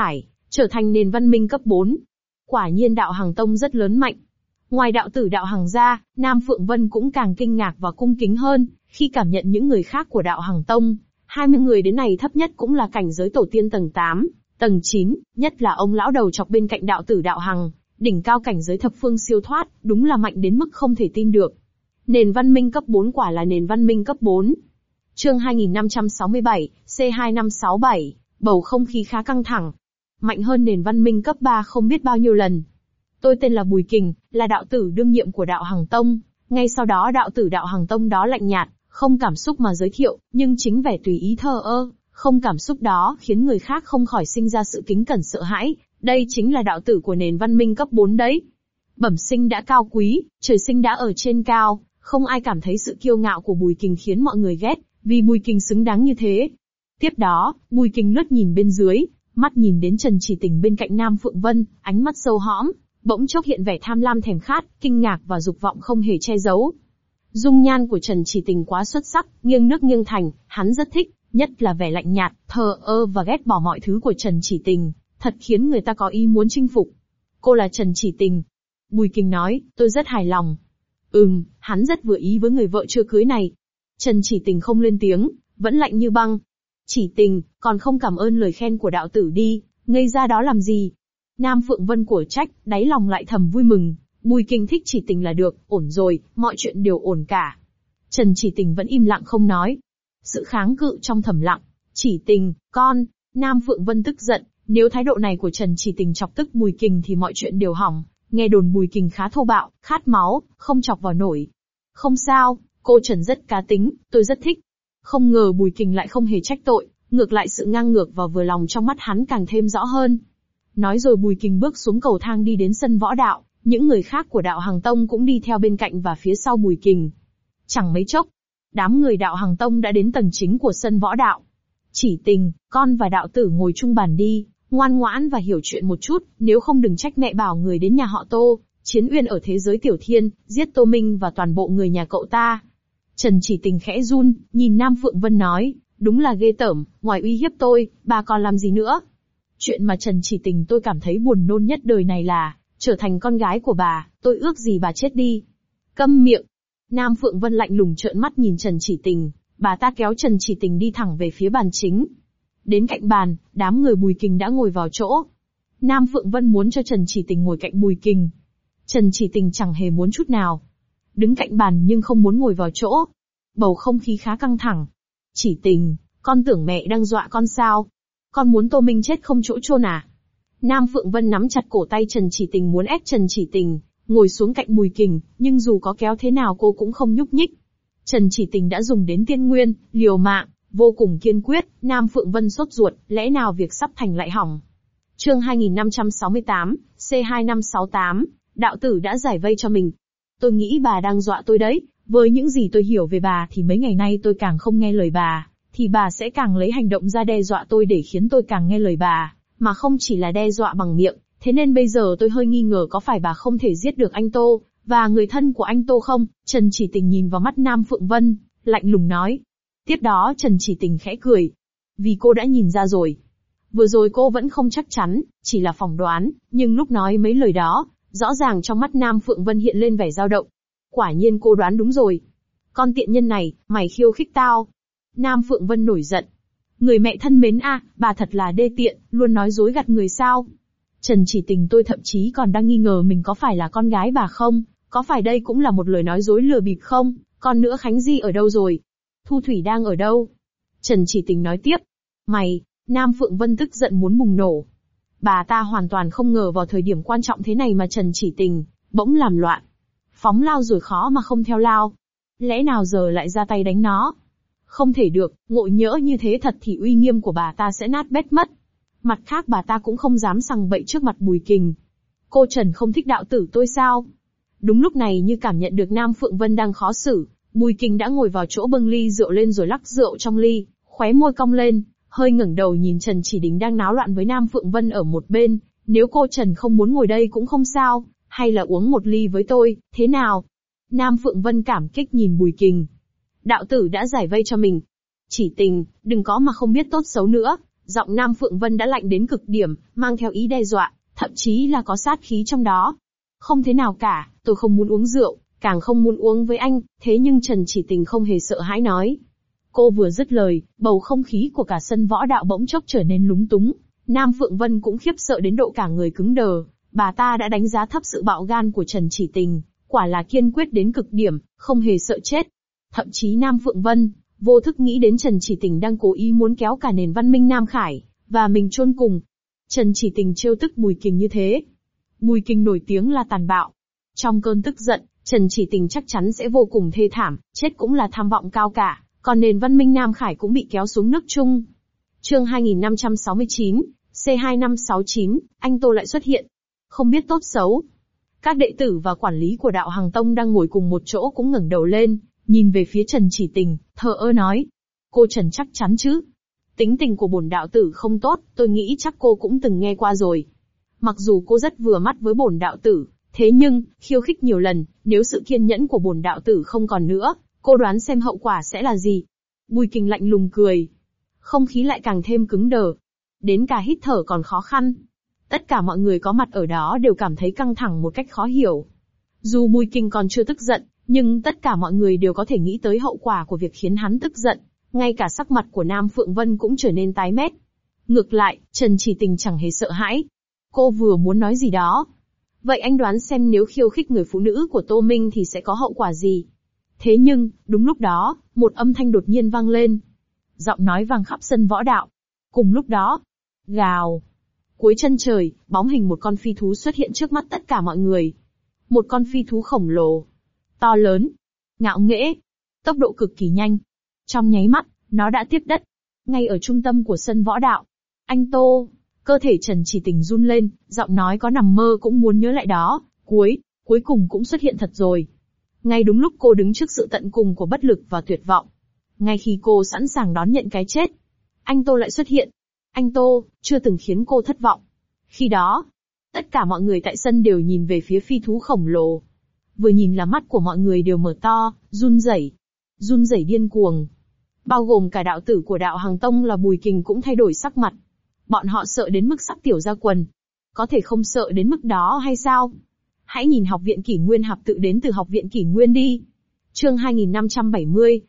trở thành nền văn minh cấp 4. Quả nhiên đạo Hằng Tông rất lớn mạnh. Ngoài đạo tử đạo Hằng ra, Nam Phượng Vân cũng càng kinh ngạc và cung kính hơn, khi cảm nhận những người khác của đạo Hằng Tông. 20 người đến này thấp nhất cũng là cảnh giới tổ tiên tầng 8, tầng 9, nhất là ông lão đầu chọc bên cạnh đạo tử đạo Hằng, đỉnh cao cảnh giới thập phương siêu thoát, đúng là mạnh đến mức không thể tin được. Nền văn minh cấp 4 quả là nền văn minh cấp 4. Chương 2567, C2567, bầu không khí khá căng thẳng. Mạnh hơn nền văn minh cấp 3 không biết bao nhiêu lần. Tôi tên là Bùi Kình, là đạo tử đương nhiệm của đạo Hằng Tông. Ngay sau đó đạo tử đạo Hằng Tông đó lạnh nhạt, không cảm xúc mà giới thiệu, nhưng chính vẻ tùy ý thờ ơ, không cảm xúc đó khiến người khác không khỏi sinh ra sự kính cẩn sợ hãi. Đây chính là đạo tử của nền văn minh cấp 4 đấy. Bẩm sinh đã cao quý, trời sinh đã ở trên cao, không ai cảm thấy sự kiêu ngạo của Bùi Kình khiến mọi người ghét, vì Bùi Kình xứng đáng như thế. Tiếp đó, Bùi Kình lướt nhìn bên dưới, mắt nhìn đến Trần Chỉ Tình bên cạnh Nam Phượng Vân, ánh mắt sâu hõm, bỗng chốc hiện vẻ tham lam thèm khát, kinh ngạc và dục vọng không hề che giấu. Dung nhan của Trần Chỉ Tình quá xuất sắc, nghiêng nước nghiêng thành, hắn rất thích, nhất là vẻ lạnh nhạt, thờ ơ và ghét bỏ mọi thứ của Trần Chỉ Tình, thật khiến người ta có ý muốn chinh phục. Cô là Trần Chỉ Tình. Bùi Kình nói, tôi rất hài lòng. Hắn rất vừa ý với người vợ chưa cưới này. Trần Chỉ Tình không lên tiếng, vẫn lạnh như băng. Chỉ Tình, còn không cảm ơn lời khen của đạo tử đi, ngây ra đó làm gì? Nam Phượng Vân của trách, đáy lòng lại thầm vui mừng. Bùi Kình thích Chỉ Tình là được, ổn rồi, mọi chuyện đều ổn cả. Trần Chỉ Tình vẫn im lặng không nói. Sự kháng cự trong thầm lặng. Chỉ Tình, con. Nam Phượng Vân tức giận, nếu thái độ này của Trần Chỉ Tình chọc tức Bùi Kình thì mọi chuyện đều hỏng. Nghe đồn Bùi Kình khá thô bạo, khát máu, không chọc vào nổi. Không sao, cô Trần rất cá tính, tôi rất thích. Không ngờ Bùi Kình lại không hề trách tội, ngược lại sự ngang ngược và vừa lòng trong mắt hắn càng thêm rõ hơn. Nói rồi Bùi Kình bước xuống cầu thang đi đến sân võ đạo, những người khác của đạo Hằng Tông cũng đi theo bên cạnh và phía sau Bùi Kình. Chẳng mấy chốc, đám người đạo Hằng Tông đã đến tầng chính của sân võ đạo. Chỉ Tình, con và đạo tử ngồi chung bàn đi, ngoan ngoãn và hiểu chuyện một chút, nếu không đừng trách mẹ bảo người đến nhà họ Tô, chiến uyên ở thế giới tiểu thiên, giết Tô Minh và toàn bộ người nhà cậu ta. Trần Chỉ Tình khẽ run, nhìn Nam Phượng Vân nói, đúng là ghê tởm, ngoài uy hiếp tôi, bà còn làm gì nữa? Chuyện mà Trần Chỉ Tình tôi cảm thấy buồn nôn nhất đời này là, trở thành con gái của bà, tôi ước gì bà chết đi. Câm miệng. Nam Phượng Vân lạnh lùng trợn mắt nhìn Trần Chỉ Tình, bà ta kéo Trần Chỉ Tình đi thẳng về phía bàn chính. Đến cạnh bàn, đám người Bùi Kình đã ngồi vào chỗ. Nam Phượng Vân muốn cho Trần Chỉ Tình ngồi cạnh Bùi Kình. Trần Chỉ Tình chẳng hề muốn chút nào. Đứng cạnh bàn nhưng không muốn ngồi vào chỗ. Bầu không khí khá căng thẳng. Chỉ Tình, con tưởng mẹ đang dọa con sao? Con muốn Tô Minh chết không chỗ chôn à? Nam Phượng Vân nắm chặt cổ tay Trần Chỉ Tình muốn ép Trần Chỉ Tình ngồi xuống cạnh Bùi Kình, nhưng dù có kéo thế nào cô cũng không nhúc nhích. Trần Chỉ Tình đã dùng đến tiên nguyên, liều mạng, vô cùng kiên quyết, Nam Phượng Vân sốt ruột, lẽ nào việc sắp thành lại hỏng. Chương 2568, C2568, đạo tử đã giải vây cho mình. Tôi nghĩ bà đang dọa tôi đấy, với những gì tôi hiểu về bà thì mấy ngày nay tôi càng không nghe lời bà, thì bà sẽ càng lấy hành động ra đe dọa tôi để khiến tôi càng nghe lời bà, mà không chỉ là đe dọa bằng miệng, thế nên bây giờ tôi hơi nghi ngờ có phải bà không thể giết được anh Tô, và người thân của anh Tô không? Trần Chỉ Tình nhìn vào mắt Nam Phượng Vân, lạnh lùng nói. Tiếp đó Trần Chỉ Tình khẽ cười. Vì cô đã nhìn ra rồi. Vừa rồi cô vẫn không chắc chắn, chỉ là phỏng đoán, nhưng lúc nói mấy lời đó, rõ ràng trong mắt Nam Phượng Vân hiện lên vẻ dao động. Quả nhiên cô đoán đúng rồi. Con tiện nhân này, mày khiêu khích tao. Nam Phượng Vân nổi giận. Người mẹ thân mến a, bà thật là đê tiện, luôn nói dối gạt người sao. Trần Chỉ Tình tôi thậm chí còn đang nghi ngờ mình có phải là con gái bà không, có phải đây cũng là một lời nói dối lừa bịp không, còn nữa Khánh Di ở đâu rồi? Thu Thủy đang ở đâu? Trần Chỉ Tình nói tiếp. Mày, Nam Phượng Vân tức giận muốn bùng nổ. Bà ta hoàn toàn không ngờ vào thời điểm quan trọng thế này mà Trần Chỉ Tình bỗng làm loạn. Phóng lao rồi khó mà không theo lao. Lẽ nào giờ lại ra tay đánh nó? Không thể được, ngộ nhỡ như thế thật thì uy nghiêm của bà ta sẽ nát bét mất. Mặt khác bà ta cũng không dám sằng bậy trước mặt Bùi Kình. Cô Trần không thích đạo tử tôi sao? Đúng lúc này như cảm nhận được Nam Phượng Vân đang khó xử, Bùi Kình đã ngồi vào chỗ bưng ly rượu lên rồi lắc rượu trong ly, khóe môi cong lên, hơi ngẩng đầu nhìn Trần Chỉ Tình đang náo loạn với Nam Phượng Vân ở một bên. Nếu cô Trần không muốn ngồi đây cũng không sao, hay là uống một ly với tôi, thế nào? Nam Phượng Vân cảm kích nhìn Bùi Kình. Đạo tử đã giải vây cho mình. Chỉ Tình, đừng có mà không biết tốt xấu nữa, Giọng Nam Phượng Vân đã lạnh đến cực điểm, mang theo ý đe dọa, thậm chí là có sát khí trong đó. Không thế nào cả, tôi không muốn uống rượu, càng không muốn uống với anh, thế nhưng Trần Chỉ Tình không hề sợ hãi nói. Cô vừa dứt lời, bầu không khí của cả sân võ đạo bỗng chốc trở nên lúng túng. Nam Phượng Vân cũng khiếp sợ đến độ cả người cứng đờ, bà ta đã đánh giá thấp sự bạo gan của Trần Chỉ Tình, quả là kiên quyết đến cực điểm, không hề sợ chết. Thậm chí Nam Phượng Vân vô thức nghĩ đến Trần Chỉ Tình đang cố ý muốn kéo cả nền văn minh Nam Khải và mình chôn cùng. Trần Chỉ Tình trêu tức Bùi Kình như thế. Bùi Kình nổi tiếng là tàn bạo. Trong cơn tức giận, Trần Chỉ Tình chắc chắn sẽ vô cùng thê thảm, chết cũng là tham vọng cao cả, còn nền văn minh Nam Khải cũng bị kéo xuống nước chung. Chương 2569, C2569, anh Tô lại xuất hiện. Không biết tốt xấu. Các đệ tử và quản lý của đạo Hằng Tông đang ngồi cùng một chỗ cũng ngẩng đầu lên, nhìn về phía Trần Chỉ Tình, thờ ơ nói. Cô Trần chắc chắn chứ? Tính tình của bổn đạo tử không tốt, tôi nghĩ chắc cô cũng từng nghe qua rồi. Mặc dù cô rất vừa mắt với bổn đạo tử, thế nhưng, khiêu khích nhiều lần, nếu sự kiên nhẫn của bổn đạo tử không còn nữa, cô đoán xem hậu quả sẽ là gì? Bùi Kình lạnh lùng cười. Không khí lại càng thêm cứng đờ. Đến cả hít thở còn khó khăn. Tất cả mọi người có mặt ở đó đều cảm thấy căng thẳng một cách khó hiểu. Dù Bùi Kình còn chưa tức giận, nhưng tất cả mọi người đều có thể nghĩ tới hậu quả của việc khiến hắn tức giận. Ngay cả sắc mặt của Nam Phượng Vân cũng trở nên tái mét. Ngược lại, Trần Chỉ Tình chẳng hề sợ hãi. Cô vừa muốn nói gì đó. Vậy anh đoán xem nếu khiêu khích người phụ nữ của Tô Minh thì sẽ có hậu quả gì? Thế nhưng, đúng lúc đó, một âm thanh đột nhiên vang lên. Giọng nói vang khắp sân võ đạo. Cùng lúc đó, gào. Cuối chân trời, bóng hình một con phi thú xuất hiện trước mắt tất cả mọi người. Một con phi thú khổng lồ, to lớn, ngạo nghễ, tốc độ cực kỳ nhanh. Trong nháy mắt, nó đã tiếp đất. Ngay ở trung tâm của sân võ đạo. Anh Tô, cơ thể Trần Chỉ Tình run lên, giọng nói có nằm mơ cũng muốn nhớ lại đó. Cuối cùng cũng xuất hiện thật rồi. Ngay đúng lúc cô đứng trước sự tận cùng của bất lực và tuyệt vọng. Ngay khi cô sẵn sàng đón nhận cái chết, anh Tô lại xuất hiện. Anh Tô, chưa từng khiến cô thất vọng. Khi đó, tất cả mọi người tại sân đều nhìn về phía phi thú khổng lồ. Vừa nhìn là mắt của mọi người đều mở to, run rẩy điên cuồng. Bao gồm cả đạo tử của đạo Hằng Tông là Bùi Kình cũng thay đổi sắc mặt. Bọn họ sợ đến mức sắp tiểu ra quần. Có thể không sợ đến mức đó hay sao? Hãy nhìn học viện Kỷ Nguyên Hạp Tự đến từ học viện Kỷ Nguyên đi. Chương 2570,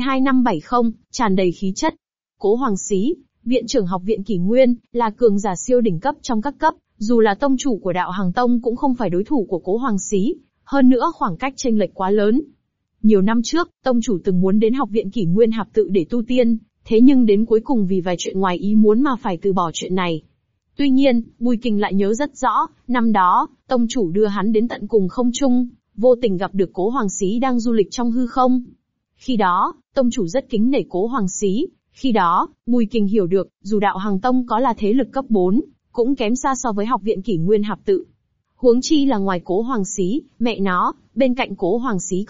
C2570, tràn đầy khí chất. Cố Hoàng Xí, viện trưởng học viện Kỷ Nguyên, là cường giả siêu đỉnh cấp trong các cấp, dù là tông chủ của đạo Hằng Tông cũng không phải đối thủ của Cố Hoàng Xí, hơn nữa khoảng cách chênh lệch quá lớn. Nhiều năm trước, tông chủ từng muốn đến học viện Kỷ Nguyên Hạp Tự để tu tiên, thế nhưng đến cuối cùng vì vài chuyện ngoài ý muốn mà phải từ bỏ chuyện này. Tuy nhiên, Bùi Kình lại nhớ rất rõ, năm đó, tông chủ đưa hắn đến tận cùng không trung, vô tình gặp được Cố Hoàng Xí đang du lịch trong hư không. Khi đó, tông chủ rất kính nể Cố Hoàng Xí. Khi đó, Bùi Kình hiểu được, dù đạo Hằng Tông có là thế lực cấp 4, cũng kém xa so với học viện Kỷ Nguyên Hạp Tự. Huống chi là ngoài Cố Hoàng Xí, mẹ nó, bên cạnh Cố Hoàng Xí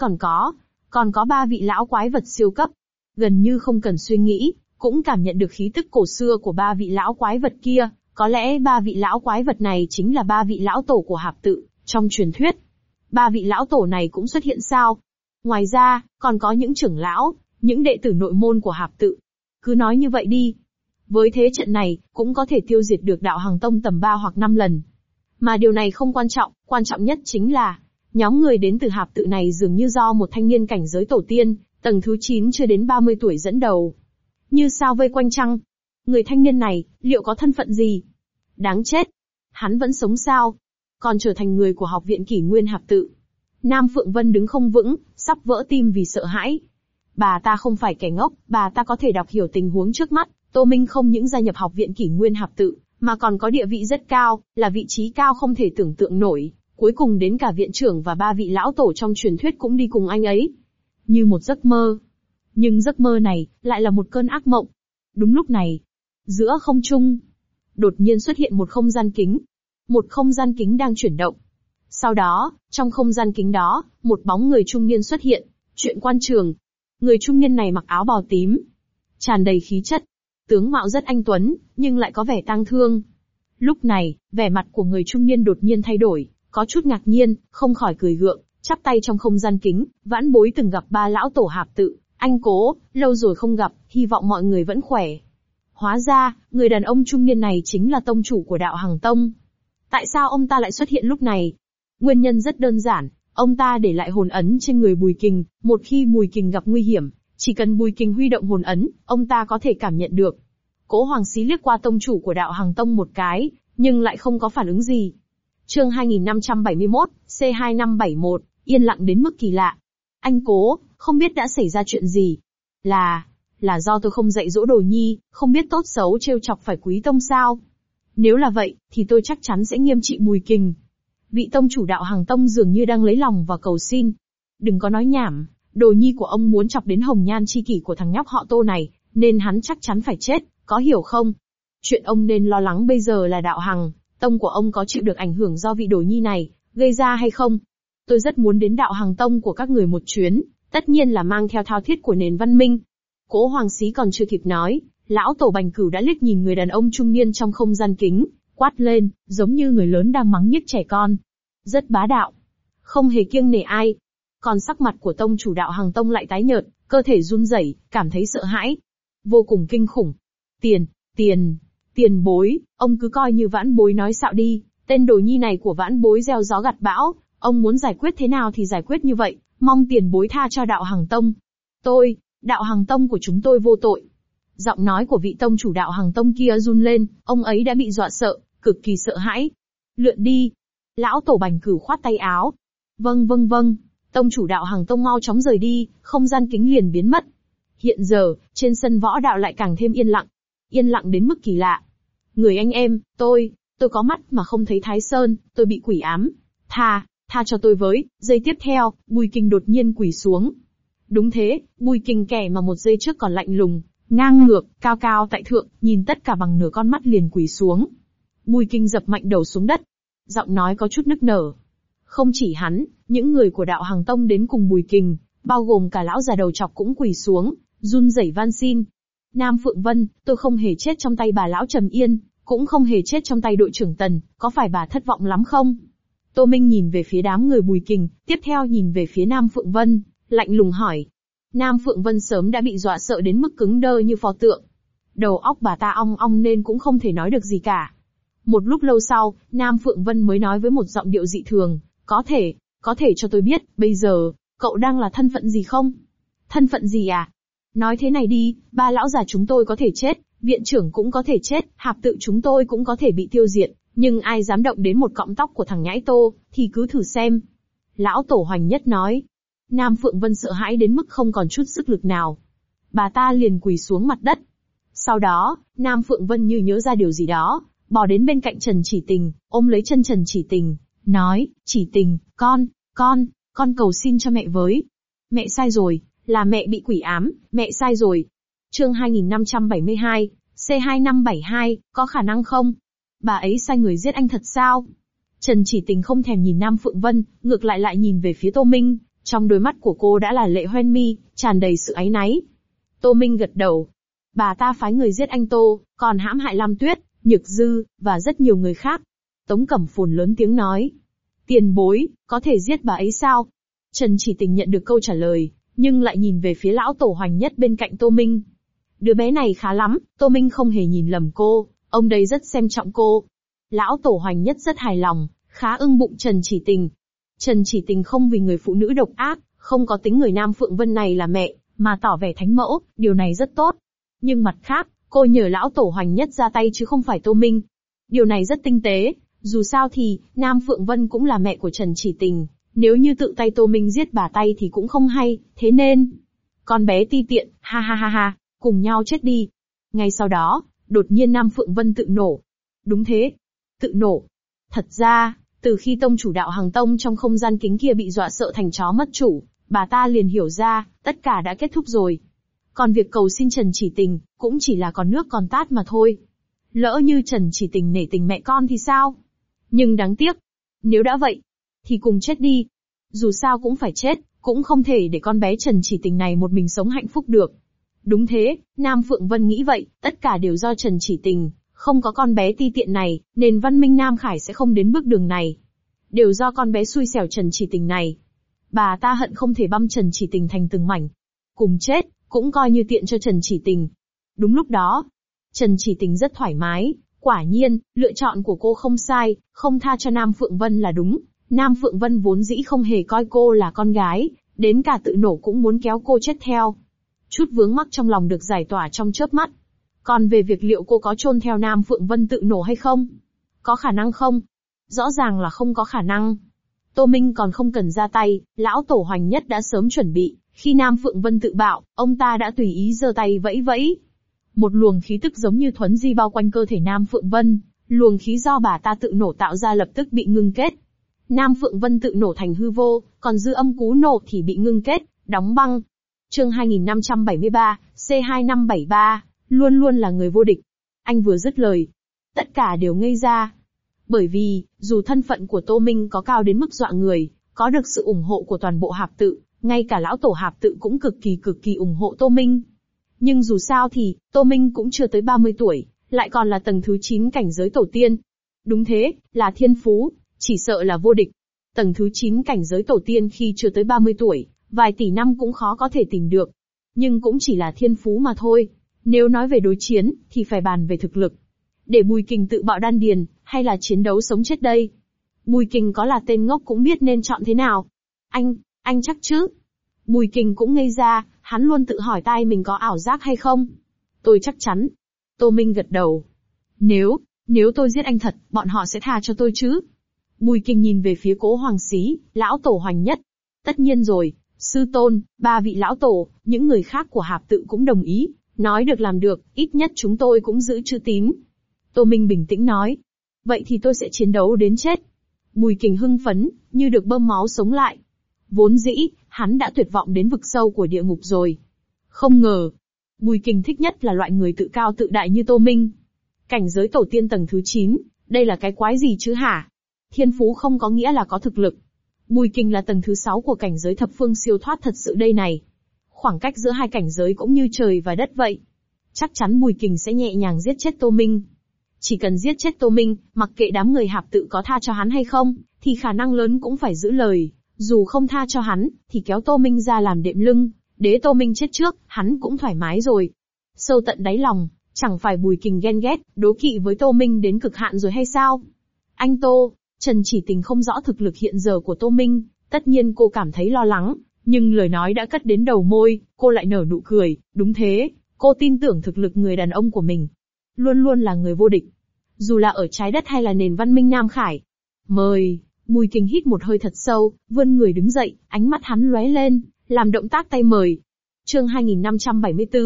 còn có 3 vị lão quái vật siêu cấp. Gần như không cần suy nghĩ, cũng cảm nhận được khí tức cổ xưa của 3 vị lão quái vật kia, có lẽ 3 vị lão quái vật này chính là 3 vị lão tổ của Hạp Tự, trong truyền thuyết. 3 vị lão tổ này cũng xuất hiện sao? Ngoài ra, còn có những trưởng lão, những đệ tử nội môn của Hạp Tự. Cứ nói như vậy đi. Với thế trận này, cũng có thể tiêu diệt được đạo Hằng Tông tầm 3 hoặc 5 lần. Mà điều này không quan trọng nhất chính là, nhóm người đến từ Hạp Tự này dường như do một thanh niên cảnh giới tổ tiên, tầng thứ 9 chưa đến 30 tuổi dẫn đầu. Như sao vây quanh trăng. Người thanh niên này, liệu có thân phận gì? Đáng chết. Hắn vẫn sống sao? Còn trở thành người của học viện Kỷ Nguyên Hạp Tự. Nam Phượng Vân đứng không vững, sắp vỡ tim vì sợ hãi. Bà ta không phải kẻ ngốc, bà ta có thể đọc hiểu tình huống trước mắt. Tô Minh không những gia nhập học viện Kỷ Nguyên Hạp Tự, mà còn có địa vị rất cao, là vị trí cao không thể tưởng tượng nổi. Cuối cùng đến cả viện trưởng và 3 vị lão tổ trong truyền thuyết cũng đi cùng anh ấy. Như một giấc mơ. Nhưng giấc mơ này, lại là một cơn ác mộng. Đúng lúc này, giữa không trung, đột nhiên xuất hiện một không gian kính. Một không gian kính đang chuyển động. Sau đó, trong không gian kính đó, một bóng người trung niên xuất hiện. Chuyện quan trường. Người trung niên này mặc áo bào tím, tràn đầy khí chất. Tướng mạo rất anh tuấn, nhưng lại có vẻ tang thương. Lúc này, vẻ mặt của người trung niên đột nhiên thay đổi, có chút ngạc nhiên, không khỏi cười gượng, chắp tay trong không gian kính, vãn bối từng gặp 3 lão tổ Hạp Tự, anh Cố, lâu rồi không gặp, hy vọng mọi người vẫn khỏe. Hóa ra, người đàn ông trung niên này chính là tông chủ của đạo Hằng Tông. Tại sao ông ta lại xuất hiện lúc này? Nguyên nhân rất đơn giản, ông ta để lại hồn ấn trên người Bùi Kình, một khi Bùi Kình gặp nguy hiểm, chỉ cần Bùi Kình huy động hồn ấn, ông ta có thể cảm nhận được. Cố Hoàng Xí liếc qua tông chủ của đạo Hằng Tông một cái, nhưng lại không có phản ứng gì. Chương 2571, C2571, yên lặng đến mức kỳ lạ. Anh Cố, không biết đã xảy ra chuyện gì? Là do tôi không dạy dỗ đồ nhi, không biết tốt xấu trêu chọc phải Quý Tông sao? Nếu là vậy, thì tôi chắc chắn sẽ nghiêm trị Bùi Kình. Vị tông chủ đạo Hằng Tông dường như đang lấy lòng và cầu xin. Đừng có nói nhảm, đồ nhi của ông muốn chọc đến hồng nhan chi kỷ của thằng nhóc họ Tô này, nên hắn chắc chắn phải chết, có hiểu không? Chuyện ông nên lo lắng bây giờ là đạo Hằng Tông của ông có chịu được ảnh hưởng do vị đồ nhi này gây ra hay không? Tôi rất muốn đến đạo Hằng Tông của các người một chuyến, tất nhiên là mang theo thao thiết của nền văn minh. Cố Hoàng Xí còn chưa kịp nói, lão tổ Bành Cửu đã liếc nhìn người đàn ông trung niên trong không gian kính, quát lên, giống như người lớn đang mắng nhiếc trẻ con. Rất bá đạo, không hề kiêng nể ai. Còn sắc mặt của tông chủ đạo Hằng Tông lại tái nhợt, cơ thể run rẩy, cảm thấy sợ hãi. Vô cùng kinh khủng. Tiền bối, ông cứ coi như Vãn Bối nói xạo đi, tên đồ nhi này của Vãn Bối gieo gió gặt bão, ông muốn giải quyết thế nào thì giải quyết như vậy, mong tiền bối tha cho đạo Hằng Tông. Đạo Hằng Tông của chúng tôi vô tội. Giọng nói của vị tông chủ đạo Hằng Tông kia run lên, ông ấy đã bị dọa sợ, cực kỳ sợ hãi. Lượn đi. Lão tổ Bành Cửu khoát tay áo. Vâng. Tông chủ đạo Hằng Tông mau chóng rời đi, không gian kính liền biến mất. Hiện giờ, trên sân võ đạo lại càng thêm yên lặng. Yên lặng đến mức kỳ lạ. Người anh em, tôi có mắt mà không thấy Thái Sơn, tôi bị quỷ ám. Tha cho tôi với. Giây tiếp theo, Bùi Kình đột nhiên quỳ xuống. Đúng thế, Bùi Kình kẻ mà một giây trước còn lạnh lùng, ngang ngược, cao cao tại thượng, nhìn tất cả bằng nửa con mắt liền quỳ xuống. Bùi Kình dập mạnh đầu xuống đất. Giọng nói có chút nức nở. Không chỉ hắn, những người của đạo Hằng Tông đến cùng Bùi Kình, bao gồm cả lão già đầu chọc cũng quỳ xuống, run rẩy van xin. Nam Phượng Vân, tôi không hề chết trong tay bà lão Trầm Yên, cũng không hề chết trong tay đội trưởng Tần, có phải bà thất vọng lắm không? Tô Minh nhìn về phía đám người Bùi Kình, tiếp theo nhìn về phía Nam Phượng Vân, lạnh lùng hỏi. Nam Phượng Vân sớm đã bị dọa sợ đến mức cứng đơ như pho tượng. Đầu óc bà ta ong ong nên cũng không thể nói được gì cả. Một lúc lâu sau, Nam Phượng Vân mới nói với một giọng điệu dị thường, có thể cho tôi biết, bây giờ, cậu đang là thân phận gì không? Thân phận gì à? Nói thế này đi, ba lão già chúng tôi có thể chết, viện trưởng cũng có thể chết, hạp tự chúng tôi cũng có thể bị tiêu diệt, nhưng ai dám động đến một cọng tóc của thằng nhãi Tô, thì cứ thử xem. Lão tổ Hoành Nhất nói. Nam Phượng Vân sợ hãi đến mức không còn chút sức lực nào. Bà ta liền quỳ xuống mặt đất. Sau đó, Nam Phượng Vân như nhớ ra điều gì đó, bò đến bên cạnh Trần Chỉ Tình, ôm lấy chân Trần Chỉ Tình, nói, Chỉ Tình, con cầu xin cho mẹ với. Mẹ sai rồi, là mẹ bị quỷ ám, mẹ sai rồi. Chương 2572, C2572, có khả năng không? Bà ấy sai người giết anh thật sao? Trần Chỉ Tình không thèm nhìn Nam Phượng Vân, ngược lại nhìn về phía Tô Minh, trong đôi mắt của cô đã là lệ hoen mi, tràn đầy sự áy náy. Tô Minh gật đầu. Bà ta phái người giết anh Tô, còn hãm hại Lam Tuyết, Nhược Dư, và rất nhiều người khác. Tống Cẩm Phồn lớn tiếng nói. Tiền bối, có thể giết bà ấy sao? Trần Chỉ Tình nhận được câu trả lời, nhưng lại nhìn về phía lão tổ Hoành Nhất bên cạnh Tô Minh. Đứa bé này khá lắm, Tô Minh không hề nhìn lầm cô, ông đây rất xem trọng cô. Lão tổ Hoành Nhất rất hài lòng, khá ưng bụng Trần Chỉ Tình. Trần Chỉ Tình không vì người phụ nữ độc ác, không có tính người Nam Phượng Vân này là mẹ, mà tỏ vẻ thánh mẫu, điều này rất tốt. Nhưng mặt khác, cô nhờ lão tổ Hoành Nhất ra tay chứ không phải Tô Minh. Điều này rất tinh tế, dù sao thì, Nam Phượng Vân cũng là mẹ của Trần Chỉ Tình, nếu như tự tay Tô Minh giết bà tay thì cũng không hay, thế nên... Con bé ti tiện, ha, cùng nhau chết đi. Ngay sau đó, đột nhiên Nam Phượng Vân tự nổ. Đúng thế, tự nổ. Thật ra, từ khi tông chủ đạo Hằng Tông trong không gian kính kia bị dọa sợ thành chó mất chủ, bà ta liền hiểu ra, tất cả đã kết thúc rồi. Còn việc cầu xin Trần Chỉ Tình, cũng chỉ là còn nước còn tát mà thôi. Lỡ như Trần Chỉ Tình nể tình mẹ con thì sao? Nhưng đáng tiếc. Nếu đã vậy, thì cùng chết đi. Dù sao cũng phải chết, cũng không thể để con bé Trần Chỉ Tình này một mình sống hạnh phúc được. Đúng thế, Nam Phượng Vân nghĩ vậy, tất cả đều do Trần Chỉ Tình, không có con bé ti tiện này, nền văn minh Nam Khải sẽ không đến bước đường này. Đều do con bé xui xẻo Trần Chỉ Tình này. Bà ta hận không thể băm Trần Chỉ Tình thành từng mảnh. Cùng chết, cũng coi như tiện cho Trần Chỉ Tình. Đúng lúc đó, Trần Chỉ Tình rất thoải mái, quả nhiên, lựa chọn của cô không sai, không tha cho Nam Phượng Vân là đúng. Nam Phượng Vân vốn dĩ không hề coi cô là con gái, đến cả tự nổ cũng muốn kéo cô chết theo. Chút vướng mắc trong lòng được giải tỏa trong chớp mắt. Còn về việc liệu cô có chôn theo Nam Phượng Vân tự nổ hay không? Có khả năng không? Rõ ràng là không có khả năng. Tô Minh còn không cần ra tay, lão tổ Hoành Nhất đã sớm chuẩn bị, khi Nam Phượng Vân tự bạo, ông ta đã tùy ý giơ tay vẫy vẫy. Một luồng khí tức giống như thuấn di bao quanh cơ thể Nam Phượng Vân, luồng khí do bà ta tự nổ tạo ra lập tức bị ngưng kết. Nam Phượng Vân tự nổ thành hư vô, còn dư âm cú nổ thì bị ngưng kết, đóng băng. Chương 2573, C2573, luôn luôn là người vô địch. Anh vừa dứt lời, tất cả đều ngây ra. Bởi vì, dù thân phận của Tô Minh có cao đến mức dọa người, có được sự ủng hộ của toàn bộ Hạp Tự, ngay cả lão tổ Hạp Tự cũng cực kỳ ủng hộ Tô Minh. Nhưng dù sao thì, Tô Minh cũng chưa tới 30 tuổi, lại còn là tầng thứ 9 cảnh giới tổ tiên. Đúng thế, là thiên phú, chỉ sợ là vô địch. Tầng thứ 9 cảnh giới tổ tiên khi chưa tới 30 tuổi, vài tỷ năm cũng khó có thể tìm được. Nhưng cũng chỉ là thiên phú mà thôi. Nếu nói về đối chiến, thì phải bàn về thực lực. Để Bùi Kình tự bạo đan điền, hay là chiến đấu sống chết đây? Bùi Kình có là tên ngốc cũng biết nên chọn thế nào. Anh chắc chứ? Bùi Kình cũng ngây ra, hắn luôn tự hỏi tai mình có ảo giác hay không. Tôi chắc chắn. Tô Minh gật đầu. Nếu tôi giết anh thật, bọn họ sẽ tha cho tôi chứ? Bùi Kình nhìn về phía Cố Hoàng Xí, lão tổ Hoành Nhất. Tất nhiên rồi, sư tôn, 3 vị lão tổ, những người khác của Hạp Tự cũng đồng ý, nói được làm được, ít nhất chúng tôi cũng giữ chữ tín. Tô Minh bình tĩnh nói. Vậy thì tôi sẽ chiến đấu đến chết. Bùi Kình hưng phấn, như được bơm máu sống lại. Vốn dĩ, hắn đã tuyệt vọng đến vực sâu của địa ngục rồi. Không ngờ, Bùi Kình thích nhất là loại người tự cao tự đại như Tô Minh. Cảnh giới tổ tiên tầng thứ 9, đây là cái quái gì chứ hả? Thiên phú không có nghĩa là có thực lực. Bùi Kình là tầng thứ 6 của cảnh giới thập phương siêu thoát thật sự đây này. Khoảng cách giữa hai cảnh giới cũng như trời và đất vậy. Chắc chắn Bùi Kình sẽ nhẹ nhàng giết chết Tô Minh. Chỉ cần giết chết Tô Minh, mặc kệ đám người Hạp Tự có tha cho hắn hay không, thì khả năng lớn cũng phải giữ lời. Dù không tha cho hắn, thì kéo Tô Minh ra làm đệm lưng, để Tô Minh chết trước, hắn cũng thoải mái rồi. Sâu tận đáy lòng, chẳng phải Bùi Kình ghen ghét, đố kỵ với Tô Minh đến cực hạn rồi hay sao? Anh Tô, Trần Chỉ Tình không rõ thực lực hiện giờ của Tô Minh, tất nhiên cô cảm thấy lo lắng, nhưng lời nói đã cất đến đầu môi, cô lại nở nụ cười, đúng thế, cô tin tưởng thực lực người đàn ông của mình. Luôn luôn là người vô địch. Dù là ở trái đất hay là nền văn minh Nam Khải. Mời, Bùi Kình hít một hơi thật sâu, vươn người đứng dậy, ánh mắt hắn lóe lên, làm động tác tay mời. Chương 2574,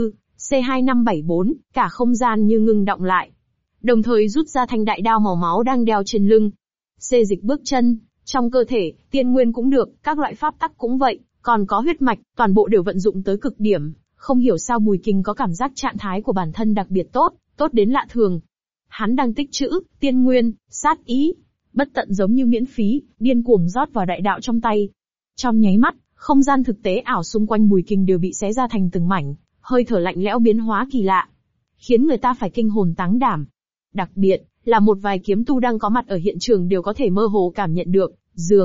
C2574, cả không gian như ngưng động lại. Đồng thời rút ra thanh đại đao màu máu đang đeo trên lưng. Xê dịch bước chân, trong cơ thể, tiên nguyên cũng được, các loại pháp tắc cũng vậy, còn có huyết mạch, toàn bộ đều vận dụng tới cực điểm. Không hiểu sao Bùi Kình có cảm giác trạng thái của bản thân đặc biệt tốt đến lạ thường. Hắn đang tích trữ, tiên nguyên, sát ý, bất tận giống như miễn phí, điên cuồng rót vào đại đạo trong tay. Trong nháy mắt, không gian thực tế ảo xung quanh Bùi Kình đều bị xé ra thành từng mảnh, hơi thở lạnh lẽo biến hóa kỳ lạ, khiến người ta phải kinh hồn táng đảm. Đặc biệt, là một vài kiếm tu đang có mặt ở hiện trường đều có thể mơ hồ cảm nhận được,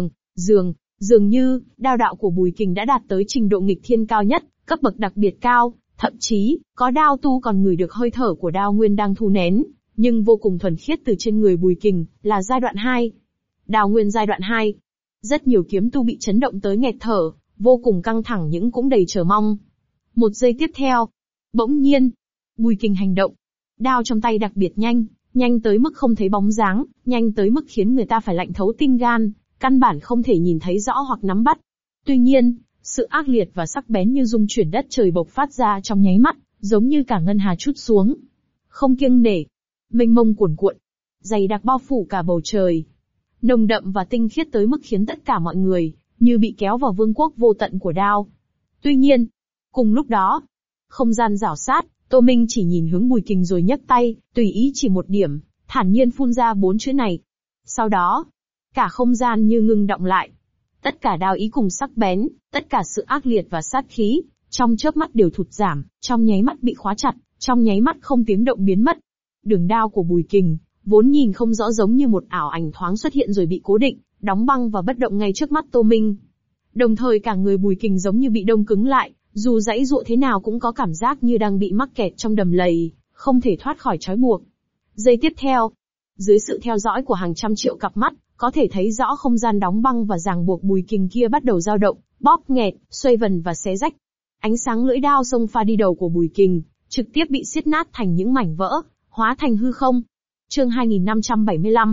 dường như, đao đạo của Bùi Kình đã đạt tới trình độ nghịch thiên cao nhất, cấp bậc đặc biệt cao, thậm chí, có đao tu còn ngửi được hơi thở của đao nguyên đang thu nén, nhưng vô cùng thuần khiết từ trên người Bùi Kình, là giai đoạn 2. Đao nguyên giai đoạn 2. Rất nhiều kiếm tu bị chấn động tới nghẹt thở, vô cùng căng thẳng nhưng cũng đầy chờ mong. Một giây tiếp theo, bỗng nhiên, Bùi Kình hành động. Đao trong tay đặc biệt nhanh tới mức không thấy bóng dáng, nhanh tới mức khiến người ta phải lạnh thấu tim gan, căn bản không thể nhìn thấy rõ hoặc nắm bắt. Tuy nhiên, sự ác liệt và sắc bén như dung chuyển đất trời bộc phát ra trong nháy mắt, giống như cả ngân hà trút xuống. Không kiêng nể, mênh mông cuồn cuộn, dày đặc bao phủ cả bầu trời. Nồng đậm và tinh khiết tới mức khiến tất cả mọi người, như bị kéo vào vương quốc vô tận của đao. Tuy nhiên, cùng lúc đó, không gian rảo sát, Tô Minh chỉ nhìn hướng Bùi Kình rồi nhấc tay, tùy ý chỉ một điểm, thản nhiên phun ra 4 chữ này. Sau đó, cả không gian như ngưng động lại. Tất cả đao ý cùng sắc bén, tất cả sự ác liệt và sát khí, trong chớp mắt đều thụt giảm, trong nháy mắt bị khóa chặt, trong nháy mắt không tiếng động biến mất. Đường đao của Bùi Kình, vốn nhìn không rõ giống như một ảo ảnh thoáng xuất hiện rồi bị cố định, đóng băng và bất động ngay trước mắt Tô Minh. Đồng thời cả người Bùi Kình giống như bị đông cứng lại, dù giãy giụa thế nào cũng có cảm giác như đang bị mắc kẹt trong đầm lầy, không thể thoát khỏi trói buộc. Giây tiếp theo, dưới sự theo dõi của hàng trăm triệu cặp mắt, có thể thấy rõ không gian đóng băng và ràng buộc Bùi Kình kia bắt đầu dao động, bóp nghẹt, xoay vần và xé rách. Ánh sáng lưỡi đao xông pha đi đầu của Bùi Kình, trực tiếp bị xiết nát thành những mảnh vỡ, hóa thành hư không. Chương 2575,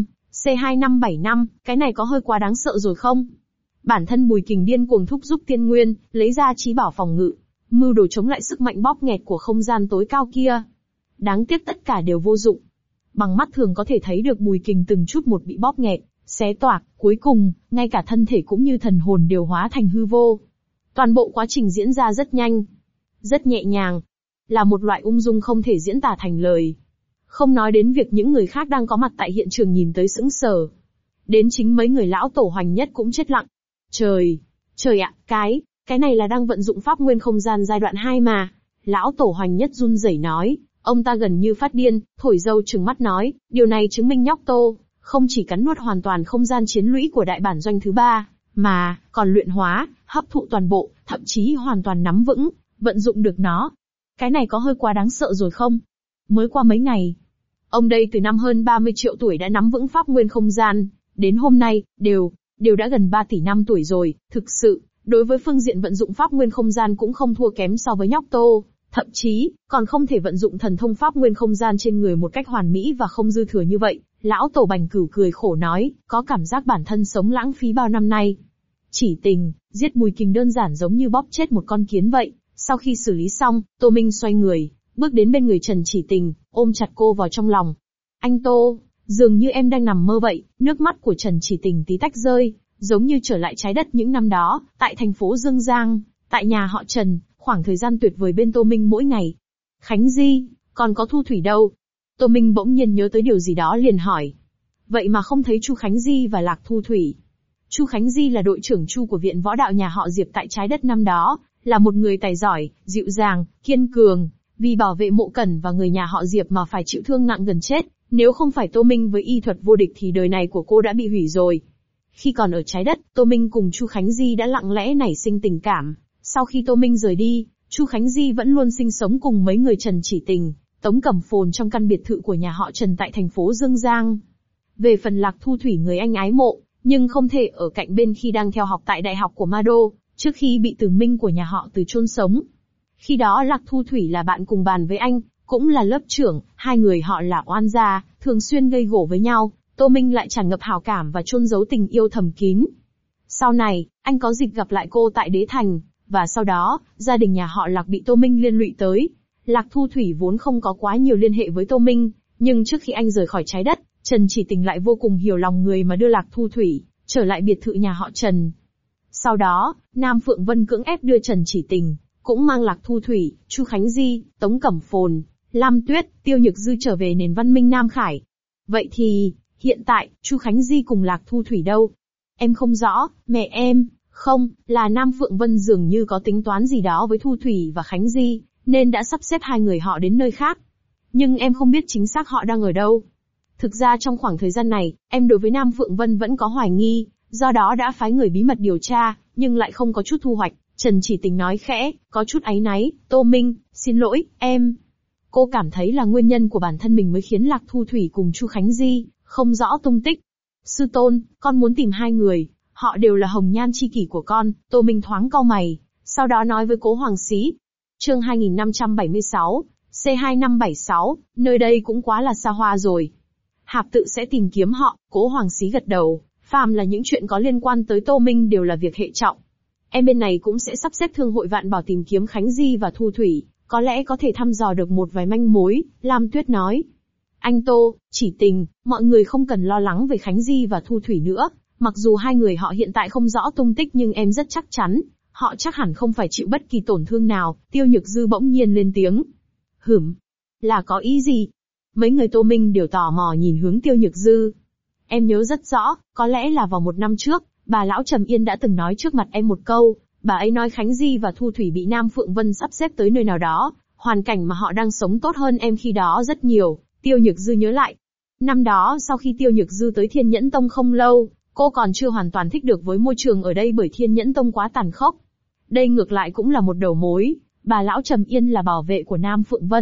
C2575, cái này có hơi quá đáng sợ rồi không? Bản thân Bùi Kình điên cuồng thúc giục tiên nguyên, lấy ra chí bảo phòng ngự, mưu đồ chống lại sức mạnh bóp nghẹt của không gian tối cao kia. Đáng tiếc tất cả đều vô dụng. Bằng mắt thường có thể thấy được Bùi Kình từng chút một bị bóp nghẹt, xé toạc, cuối cùng, ngay cả thân thể cũng như thần hồn đều hóa thành hư vô. Toàn bộ quá trình diễn ra rất nhanh, rất nhẹ nhàng, là một loại ung dung không thể diễn tả thành lời. Không nói đến việc những người khác đang có mặt tại hiện trường nhìn tới sững sờ. Đến chính mấy người lão tổ hoành nhất cũng chết lặng. Trời ạ, cái này là đang vận dụng pháp nguyên không gian giai đoạn 2 mà. Lão tổ hoành nhất run rẩy nói, ông ta gần như phát điên, thổi dâu trừng mắt nói, điều này chứng minh nhóc Tô, không chỉ cắn nuốt hoàn toàn không gian chiến lũy của đại bản doanh thứ 3, mà còn luyện hóa, hấp thụ toàn bộ, thậm chí hoàn toàn nắm vững, vận dụng được nó. Cái này có hơi quá đáng sợ rồi không? Mới qua mấy ngày, ông đây từ năm hơn 30 triệu tuổi đã nắm vững pháp nguyên không gian, đến hôm nay, đều đã gần 3 tỷ năm tuổi rồi, thực sự, đối với phương diện vận dụng pháp nguyên không gian cũng không thua kém so với nhóc Tô, thậm chí, còn không thể vận dụng thần thông pháp nguyên không gian trên người một cách hoàn mỹ và không dư thừa như vậy. Lão tổ Bành Cửu cười khổ nói, có cảm giác bản thân sống lãng phí bao năm nay. Chỉ tình, giết Bùi Kình đơn giản giống như bóp chết một con kiến vậy. Sau khi xử lý xong, Tô Minh xoay người, bước đến bên người Trần Chỉ Tình, ôm chặt cô vào trong lòng. Anh Tô, dường như em đang nằm mơ vậy, nước mắt của Trần Chỉ Tình tí tách rơi, giống như trở lại trái đất những năm đó, tại thành phố Dương Giang, tại nhà họ Trần, khoảng thời gian tuyệt vời bên Tô Minh mỗi ngày. Khánh Di, còn có Thu Thủy đâu? Tô Minh bỗng nhiên nhớ tới điều gì đó liền hỏi. Vậy mà không thấy Chu Khánh Di và Lạc Thu Thủy. Chu Khánh Di là đội trưởng Chu của viện võ đạo nhà họ Diệp tại trái đất năm đó, là một người tài giỏi, dịu dàng, kiên cường, vì bảo vệ Mộ Cẩn và người nhà họ Diệp mà phải chịu thương nặng gần chết, nếu không phải Tô Minh với y thuật vô địch thì đời này của cô đã bị hủy rồi. Khi còn ở trái đất, Tô Minh cùng Chu Khánh Di đã lặng lẽ nảy sinh tình cảm, sau khi Tô Minh rời đi, Chu Khánh Di vẫn luôn sinh sống cùng mấy người Trần Chỉ Tình, Tống Cẩm Phồn trong căn biệt thự của nhà họ Trần tại thành phố Dương Giang. Về phần Lạc Thu Thủy người anh ái mộ, nhưng không thể ở cạnh bên khi đang theo học tại Đại học của Ma Đô, trước khi bị Tử Minh của nhà họ Từ chôn sống. Khi đó Lạc Thu Thủy là bạn cùng bàn với anh, cũng là lớp trưởng, hai người họ là oan gia, thường xuyên gây gổ với nhau, Tô Minh lại tràn ngập hảo cảm và chôn giấu tình yêu thầm kín. Sau này, anh có dịp gặp lại cô tại Đế Thành, và sau đó, gia đình nhà họ Lạc bị Tô Minh liên lụy tới. Lạc Thu Thủy vốn không có quá nhiều liên hệ với Tô Minh, nhưng trước khi anh rời khỏi trái đất, Trần Chỉ Tình lại vô cùng hiểu lòng người mà đưa Lạc Thu Thủy trở lại biệt thự nhà họ Trần. Sau đó, Nam Phượng Vân cưỡng ép đưa Trần Chỉ Tình, cũng mang Lạc Thu Thủy, Chu Khánh Di, Tống Cẩm Phồn, Lam Tuyết, Tiêu Nhược Dư trở về nền văn minh Nam Khải. Vậy thì, hiện tại, Chu Khánh Di cùng Lạc Thu Thủy đâu? Em không rõ, mẹ em, không, là Nam Phượng Vân dường như có tính toán gì đó với Thu Thủy và Khánh Di, nên đã sắp xếp hai người họ đến nơi khác. Nhưng em không biết chính xác họ đang ở đâu. Thực ra trong khoảng thời gian này, em đối với Nam Phượng Vân vẫn có hoài nghi, do đó đã phái người bí mật điều tra, nhưng lại không có chút thu hoạch. Trần Chỉ Tình nói khẽ, có chút áy náy, Tô Minh, xin lỗi, em. Cô cảm thấy là nguyên nhân của bản thân mình mới khiến Lạc Thu Thủy cùng Chu Khánh Di không rõ tung tích. Sư tôn, con muốn tìm hai người, họ đều là hồng nhan chi kỷ của con. Tô Minh thoáng cau mày, sau đó nói với Cố Hoàng Xí. Chương 2576, C2576, nơi đây cũng quá là xa hoa rồi. Hạp tự sẽ tìm kiếm họ. Cố Hoàng Xí gật đầu, phàm là những chuyện có liên quan tới Tô Minh đều là việc hệ trọng. Em bên này cũng sẽ sắp xếp thương hội Vạn Bảo tìm kiếm Khánh Di và Thu Thủy, có lẽ có thể thăm dò được một vài manh mối, Lam Tuyết nói. Anh Tô, Chỉ Tình, mọi người không cần lo lắng về Khánh Di và Thu Thủy nữa, mặc dù hai người họ hiện tại không rõ tung tích nhưng em rất chắc chắn, họ chắc hẳn không phải chịu bất kỳ tổn thương nào. Tiêu Nhược Dư bỗng nhiên lên tiếng. Là có ý gì? Mấy người Tô Minh đều tò mò nhìn hướng Tiêu Nhược Dư. Em nhớ rất rõ, có lẽ là vào một năm trước, bà lão Trầm Yên đã từng nói trước mặt em một câu, bà ấy nói Khánh Di và Thu Thủy bị Nam Phượng Vân sắp xếp tới nơi nào đó, hoàn cảnh mà họ đang sống tốt hơn em khi đó rất nhiều. Tiêu Nhược Dư nhớ lại. Năm đó sau khi Tiêu Nhược Dư tới Thiên Nhẫn Tông không lâu, cô còn chưa hoàn toàn thích được với môi trường ở đây bởi Thiên Nhẫn Tông quá tàn khốc. Đây ngược lại cũng là một đầu mối, bà lão Trầm Yên là bảo vệ của Nam Phượng Vân,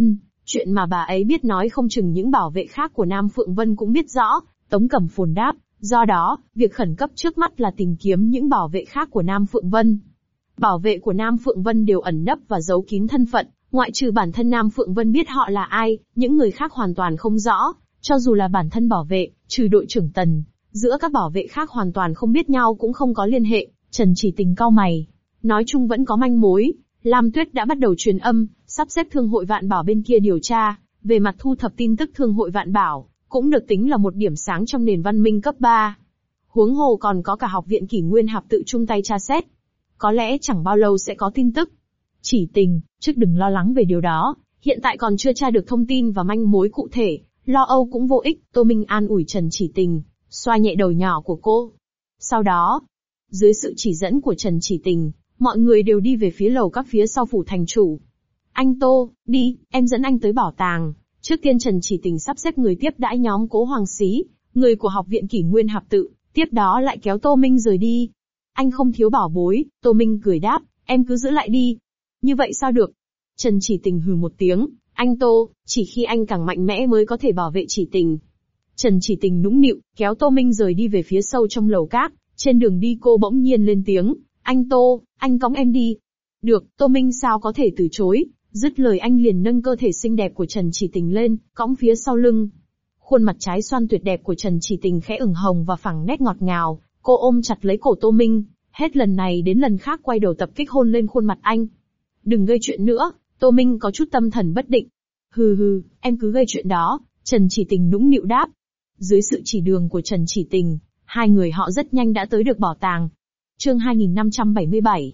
Chuyện mà bà ấy biết nói không chừng những bảo vệ khác của Nam Phượng Vân cũng biết rõ, Tống Cẩm Phồn đáp, do đó, việc khẩn cấp trước mắt là tìm kiếm những bảo vệ khác của Nam Phượng Vân. Bảo vệ của Nam Phượng Vân đều ẩn nấp và giấu kín thân phận, ngoại trừ bản thân Nam Phượng Vân biết họ là ai, những người khác hoàn toàn không rõ, cho dù là bản thân bảo vệ, trừ đội trưởng Tần, giữa các bảo vệ khác hoàn toàn không biết nhau cũng không có liên hệ. Trần Chỉ Tình cau mày, nói chung vẫn có manh mối. Lam Tuyết đã bắt đầu truyền âm, sắp xếp Thương hội Vạn Bảo bên kia điều tra, về mặt thu thập tin tức Thương hội Vạn Bảo, cũng được tính là một điểm sáng trong nền văn minh cấp 3. Huống hồ còn có cả học viện Kỷ Nguyên Hạp tự chung tay tra xét. Có lẽ chẳng bao lâu sẽ có tin tức. Chỉ Tình, trước đừng lo lắng về điều đó, hiện tại còn chưa tra được thông tin và manh mối cụ thể, lo âu cũng vô ích. Tô Minh an ủi Trần Chỉ Tình, xoa nhẹ đầu nhỏ của cô. Sau đó, dưới sự chỉ dẫn của Trần Chỉ Tình, mọi người đều đi về phía lầu các phía sau phủ thành chủ. Anh Tô, đi, em dẫn anh tới bảo tàng. Trước tiên Trần Chỉ Tình sắp xếp người tiếp đãi nhóm Cố Hoàng Xí, người của học viện Kỷ Nguyên Hạp tự, tiếp đó lại kéo Tô Minh rời đi. Anh không thiếu bảo bối, Tô Minh cười đáp, em cứ giữ lại đi. Như vậy sao được? Trần Chỉ Tình hừ một tiếng, anh Tô, chỉ khi anh càng mạnh mẽ mới có thể bảo vệ Chỉ Tình. Trần Chỉ Tình nũng nịu, kéo Tô Minh rời đi về phía sâu trong lầu các. Trên đường đi cô bỗng nhiên lên tiếng, anh Tô, anh cõng em đi. Được, Tô Minh sao có thể từ chối, dứt lời anh liền nâng cơ thể xinh đẹp của Trần Chỉ Tình lên, cõng phía sau lưng. Khuôn mặt trái xoan tuyệt đẹp của Trần Chỉ Tình khẽ ửng hồng và phẳng nét ngọt ngào, cô ôm chặt lấy cổ Tô Minh, hết lần này đến lần khác quay đầu tập kích hôn lên khuôn mặt anh. Đừng gây chuyện nữa, Tô Minh có chút tâm thần bất định. Hừ, em cứ gây chuyện đó, Trần Chỉ Tình nũng nịu đáp. Dưới sự chỉ đường của Trần Chỉ Tình, hai người họ rất nhanh đã tới được bảo tàng. Chương 2577,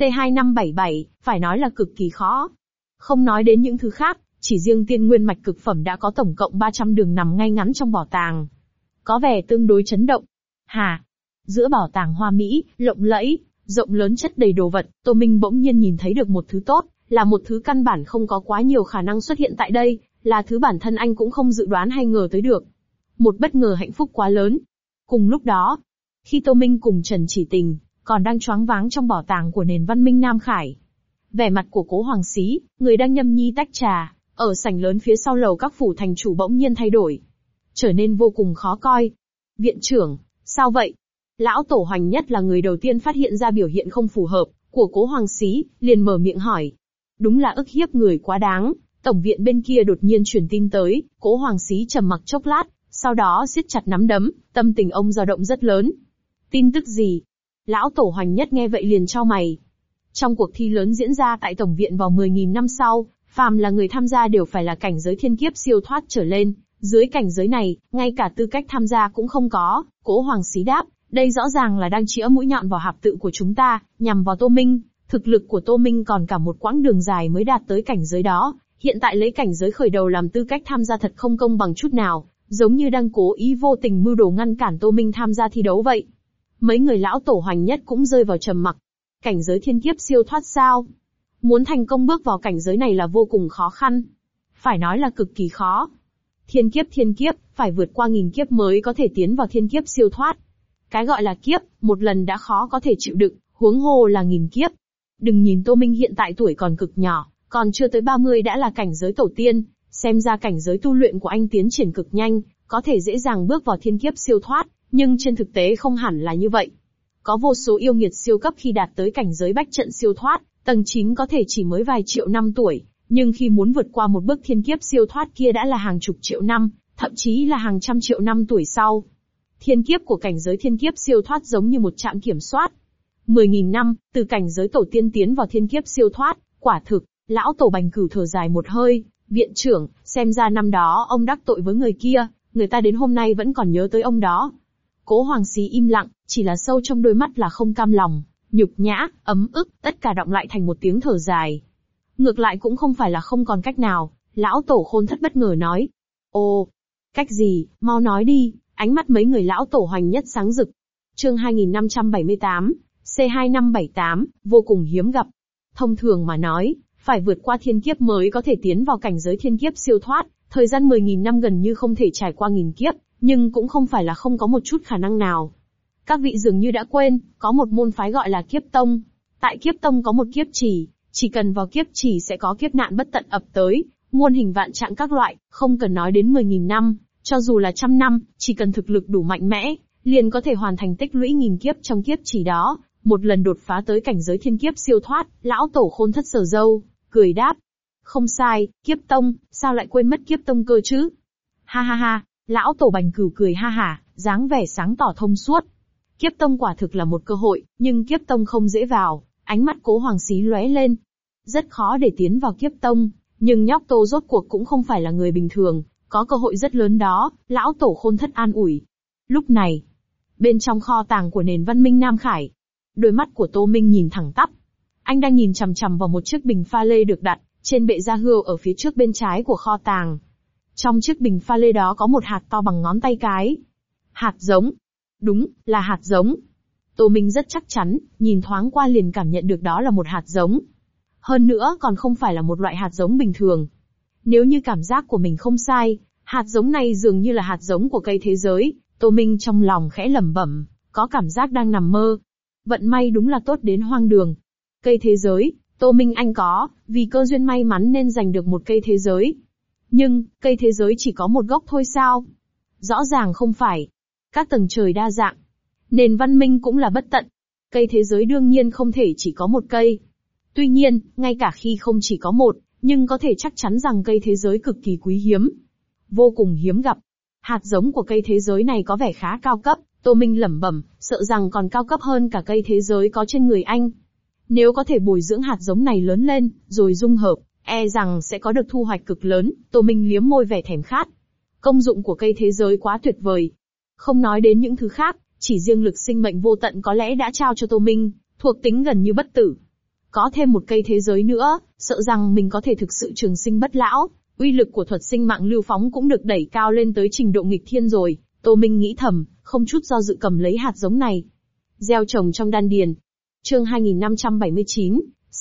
C2577, phải nói là cực kỳ khó. Không nói đến những thứ khác, chỉ riêng tiên nguyên mạch cực phẩm đã có tổng cộng 300 đường nằm ngay ngắn trong bảo tàng. Có vẻ tương đối chấn động. Hà, giữa bảo tàng hoa mỹ, lộng lẫy, rộng lớn chất đầy đồ vật, Tô Minh bỗng nhiên nhìn thấy được một thứ tốt, là một thứ căn bản không có quá nhiều khả năng xuất hiện tại đây, là thứ bản thân anh cũng không dự đoán hay ngờ tới được. Một bất ngờ hạnh phúc quá lớn. Cùng lúc đó, khi Tô Minh cùng Trần Chỉ Tình còn đang choáng váng trong bảo tàng của nền văn minh Nam Khải, vẻ mặt của Cố Hoàng Xí, người đang nhâm nhi tách trà, ở sảnh lớn phía sau lầu các phủ thành chủ bỗng nhiên thay đổi, trở nên vô cùng khó coi. Viện trưởng, sao vậy? Lão Tổ Hoành Nhất là người đầu tiên phát hiện ra biểu hiện không phù hợp của Cố Hoàng Xí, liền mở miệng hỏi. Đúng là ức hiếp người quá đáng. Tổng viện bên kia đột nhiên truyền tin tới, Cố Hoàng Xí trầm mặc chốc lát, sau đó siết chặt nắm đấm, tâm tình ông dao động rất lớn. Tin tức gì? Lão Tổ Hoành Nhất nghe vậy liền chau mày. Trong cuộc thi lớn diễn ra tại Tổng viện vào 10.000 năm sau, phàm là người tham gia đều phải là cảnh giới thiên kiếp siêu thoát trở lên, dưới cảnh giới này, ngay cả tư cách tham gia cũng không có. Cố Hoàng Xí đáp, đây rõ ràng là đang chĩa mũi nhọn vào hạp tự của chúng ta, nhằm vào Tô Minh. Thực lực của Tô Minh còn cả một quãng đường dài mới đạt tới cảnh giới đó, hiện tại lấy cảnh giới khởi đầu làm tư cách tham gia thật không công bằng chút nào, giống như đang cố ý vô tình mưu đồ ngăn cản Tô Minh tham gia thi đấu vậy. Mấy người lão Tổ Hoành Nhất cũng rơi vào trầm mặc. Cảnh giới thiên kiếp siêu thoát sao? Muốn thành công bước vào cảnh giới này là vô cùng khó khăn. Phải nói là cực kỳ khó. Thiên kiếp, phải vượt qua 1000 kiếp mới có thể tiến vào thiên kiếp siêu thoát. Cái gọi là kiếp, một lần đã khó có thể chịu đựng, huống hồ là 1000 kiếp. Đừng nhìn Tô Minh hiện tại tuổi còn cực nhỏ, còn chưa tới 30 đã là cảnh giới tổ tiên, xem ra cảnh giới tu luyện của anh tiến triển cực nhanh, có thể dễ dàng bước vào thiên kiếp siêu thoát, nhưng trên thực tế không hẳn là như vậy. Có vô số yêu nghiệt siêu cấp khi đạt tới cảnh giới bách trận siêu thoát, tầng 9 có thể chỉ mới vài triệu năm tuổi, nhưng khi muốn vượt qua một bước thiên kiếp siêu thoát kia đã là hàng chục triệu năm, thậm chí là hàng trăm triệu năm tuổi sau. Thiên kiếp của cảnh giới thiên kiếp siêu thoát giống như một trạm kiểm soát. 10.000 năm, từ cảnh giới tổ tiên tiến vào thiên kiếp siêu thoát, quả thực, lão Tổ Bành Cửu thở dài một hơi, viện trưởng, xem ra năm đó ông đắc tội với người kia, người ta đến hôm nay vẫn còn nhớ tới ông đó. Cố Hoàng Xí im lặng, chỉ là sâu trong đôi mắt là không cam lòng, nhục nhã, ấm ức, tất cả đọng lại thành một tiếng thở dài. Ngược lại cũng không phải là không còn cách nào, lão Tổ Khôn Thất bất ngờ nói. Ồ, cách gì, mau nói đi, ánh mắt mấy người lão Tổ Hoành Nhất sáng rực. Chương 2578, C2578, vô cùng hiếm gặp. Thông thường mà nói, phải vượt qua thiên kiếp mới có thể tiến vào cảnh giới thiên kiếp siêu thoát, thời gian 10.000 năm gần như không thể trải qua 1000 kiếp, nhưng cũng không phải là không có một chút khả năng nào. Các vị dường như đã quên, có một môn phái gọi là Kiếp Tông. Tại Kiếp Tông có một kiếp chỉ cần vào kiếp chỉ sẽ có kiếp nạn bất tận ập tới, muôn hình vạn trạng các loại, không cần nói đến 10.000 năm, cho dù là 100 năm, chỉ cần thực lực đủ mạnh mẽ, liền có thể hoàn thành tích lũy nghìn kiếp trong kiếp chỉ đó, một lần đột phá tới cảnh giới thiên kiếp siêu thoát. Lão tổ Khôn Thất sờ râu, cười đáp. Không sai, kiếp tông, sao lại quên mất kiếp tông cơ chứ? Ha ha ha, lão tổ Bành Cửu cười ha hả, dáng vẻ sáng tỏ thông suốt. Kiếp tông quả thực là một cơ hội, nhưng kiếp tông không dễ vào, ánh mắt Cố Hoàng Xí lóe lên. Rất khó để tiến vào kiếp tông, nhưng nhóc Tô rốt cuộc cũng không phải là người bình thường, có cơ hội rất lớn đó, lão tổ Khôn Thất an ủi. Lúc này, bên trong kho tàng của nền văn minh Nam Khải, đôi mắt của Tô Minh nhìn thẳng tắp. Anh đang nhìn chằm chằm vào một chiếc bình pha lê được đặt trên bệ gia hươu ở phía trước bên trái của kho tàng. Trong chiếc bình pha lê đó có một hạt to bằng ngón tay cái. Hạt giống. Đúng, là hạt giống. Tô Minh rất chắc chắn, nhìn thoáng qua liền cảm nhận được đó là một hạt giống. Hơn nữa còn không phải là một loại hạt giống bình thường. Nếu như cảm giác của mình không sai, hạt giống này dường như là hạt giống của cây thế giới. Tô Minh trong lòng khẽ lẩm bẩm, có cảm giác đang nằm mơ. Vận may đúng là tốt đến hoang đường. Cây thế giới, Tô Minh anh có, vì cơ duyên may mắn nên giành được một cây thế giới. Nhưng, cây thế giới chỉ có một gốc thôi sao? Rõ ràng không phải. Các tầng trời đa dạng. Nền văn minh cũng là bất tận. Cây thế giới đương nhiên không thể chỉ có một cây. Tuy nhiên, ngay cả khi không chỉ có một, nhưng có thể chắc chắn rằng cây thế giới cực kỳ quý hiếm. Vô cùng hiếm gặp. Hạt giống của cây thế giới này có vẻ khá cao cấp, Tô Minh lẩm bẩm, sợ rằng còn cao cấp hơn cả cây thế giới có trên người anh. Nếu có thể bồi dưỡng hạt giống này lớn lên, rồi dung hợp, e rằng sẽ có được thu hoạch cực lớn. Tô Minh liếm môi vẻ thèm khát. Công dụng của cây thế giới quá tuyệt vời. Không nói đến những thứ khác, chỉ riêng lực sinh mệnh vô tận có lẽ đã trao cho Tô Minh, thuộc tính gần như bất tử. Có thêm một cây thế giới nữa, sợ rằng mình có thể thực sự trường sinh bất lão, uy lực của thuật sinh mạng lưu phóng cũng được đẩy cao lên tới trình độ nghịch thiên rồi. Tô Minh nghĩ thầm, không chút do dự cầm lấy hạt giống này. Gieo trồng trong đan điền. Chương 2579,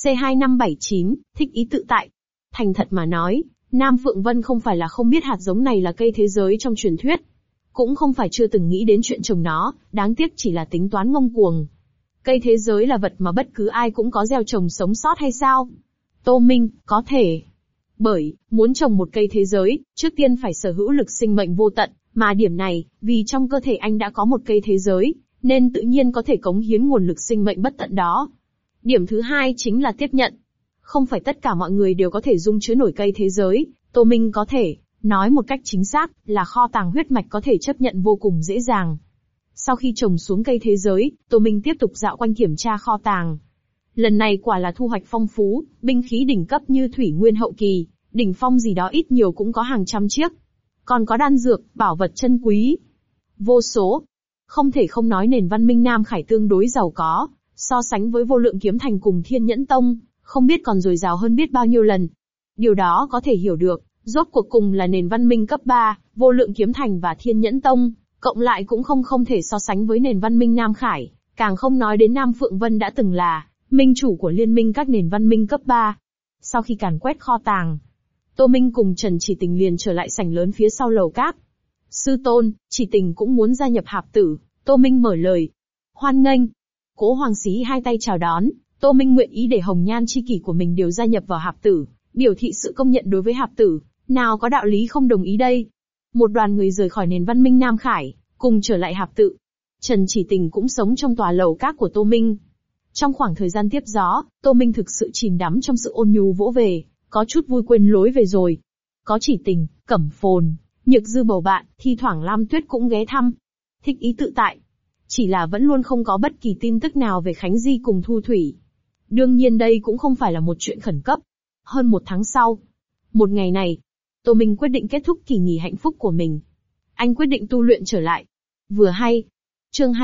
C2579, thích ý tự tại. Thành thật mà nói, Nam Phượng Vân không phải là không biết hạt giống này là cây thế giới trong truyền thuyết. Cũng không phải chưa từng nghĩ đến chuyện trồng nó, đáng tiếc chỉ là tính toán ngông cuồng. Cây thế giới là vật mà bất cứ ai cũng có gieo trồng sống sót hay sao? Tô Minh, có thể. Bởi, muốn trồng một cây thế giới, trước tiên phải sở hữu lực sinh mệnh vô tận, mà điểm này, vì trong cơ thể anh đã có một cây thế giới, nên tự nhiên có thể cống hiến nguồn lực sinh mệnh bất tận đó. Điểm thứ hai chính là tiếp nhận. Không phải tất cả mọi người đều có thể dung chứa nổi cây thế giới, Tô Minh có thể, nói một cách chính xác, là kho tàng huyết mạch có thể chấp nhận vô cùng dễ dàng. Sau khi trồng xuống cây thế giới, Tô Minh tiếp tục dạo quanh kiểm tra kho tàng. Lần này quả là thu hoạch phong phú, binh khí đỉnh cấp như thủy nguyên hậu kỳ, đỉnh phong gì đó ít nhiều cũng có hàng trăm chiếc. Còn có đan dược, bảo vật chân quý. Vô số. Không thể không nói nền văn minh Nam Khải tương đối giàu có, so sánh với Vô Lượng Kiếm Thành cùng Thiên Nhẫn Tông, không biết còn dồi dào hơn biết bao nhiêu lần. Điều đó có thể hiểu được, rốt cuộc cùng là nền văn minh cấp 3, Vô Lượng Kiếm Thành và Thiên Nhẫn Tông, cộng lại cũng không thể so sánh với nền văn minh Nam Khải, càng không nói đến Nam Phượng Vân đã từng là minh chủ của liên minh các nền văn minh cấp 3. Sau khi càn quét kho tàng, Tô Minh cùng Trần Chỉ Tình liền trở lại sảnh lớn phía sau lầu các. Sư tôn, Chỉ Tình cũng muốn gia nhập hạp tử, Tô Minh mở lời. Hoan nghênh. Cố Hoàng Xí hai tay chào đón, Tô Minh nguyện ý để hồng nhan chi kỷ của mình đều gia nhập vào hạp tử, biểu thị sự công nhận đối với hạp tử, nào có đạo lý không đồng ý đây. Một đoàn người rời khỏi nền văn minh Nam Khải, cùng trở lại hạp tự. Trần Chỉ Tình cũng sống trong tòa lầu các của Tô Minh. Trong khoảng thời gian tiếp gió, Tô Minh thực sự chìm đắm trong sự ôn nhu vỗ về, có chút vui quên lối về rồi. Có Chỉ Tình, Cẩm Phồn, Nhược Dư bầu bạn, thi thoảng Lam Tuyết cũng ghé thăm. Thích ý tự tại. Chỉ là vẫn luôn không có bất kỳ tin tức nào về Khánh Di cùng Thu Thủy. Đương nhiên đây cũng không phải là một chuyện khẩn cấp. Hơn một tháng sau, một ngày này, Tô Minh quyết định kết thúc kỳ nghỉ hạnh phúc của mình. Anh quyết định tu luyện trở lại. Vừa hay. Chương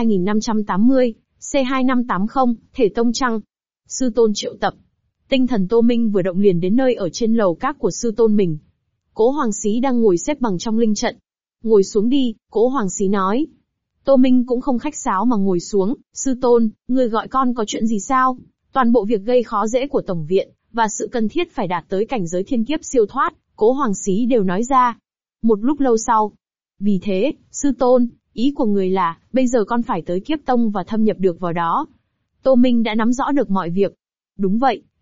2580, C2580, Thể Tông Trăng. Sư tôn triệu tập. Tinh thần Tô Minh vừa động liền đến nơi ở trên lầu các của sư tôn mình. Cố Hoàng Xí đang ngồi xếp bằng trong linh trận. Ngồi xuống đi, Cố Hoàng Xí nói. Tô Minh cũng không khách sáo mà ngồi xuống. Sư tôn, người gọi con có chuyện gì sao? Toàn bộ việc gây khó dễ của Tổng viện, và sự cần thiết phải đạt tới cảnh giới thiên kiếp siêu thoát, Cố Hoàng Xí đều nói ra. Một lúc lâu sau. Vì thế, sư tôn, ý của người là, bây giờ con phải tới kiếp tông và thâm nhập được vào đó. Tô Minh đã nắm rõ được mọi việc. Đúng vậy,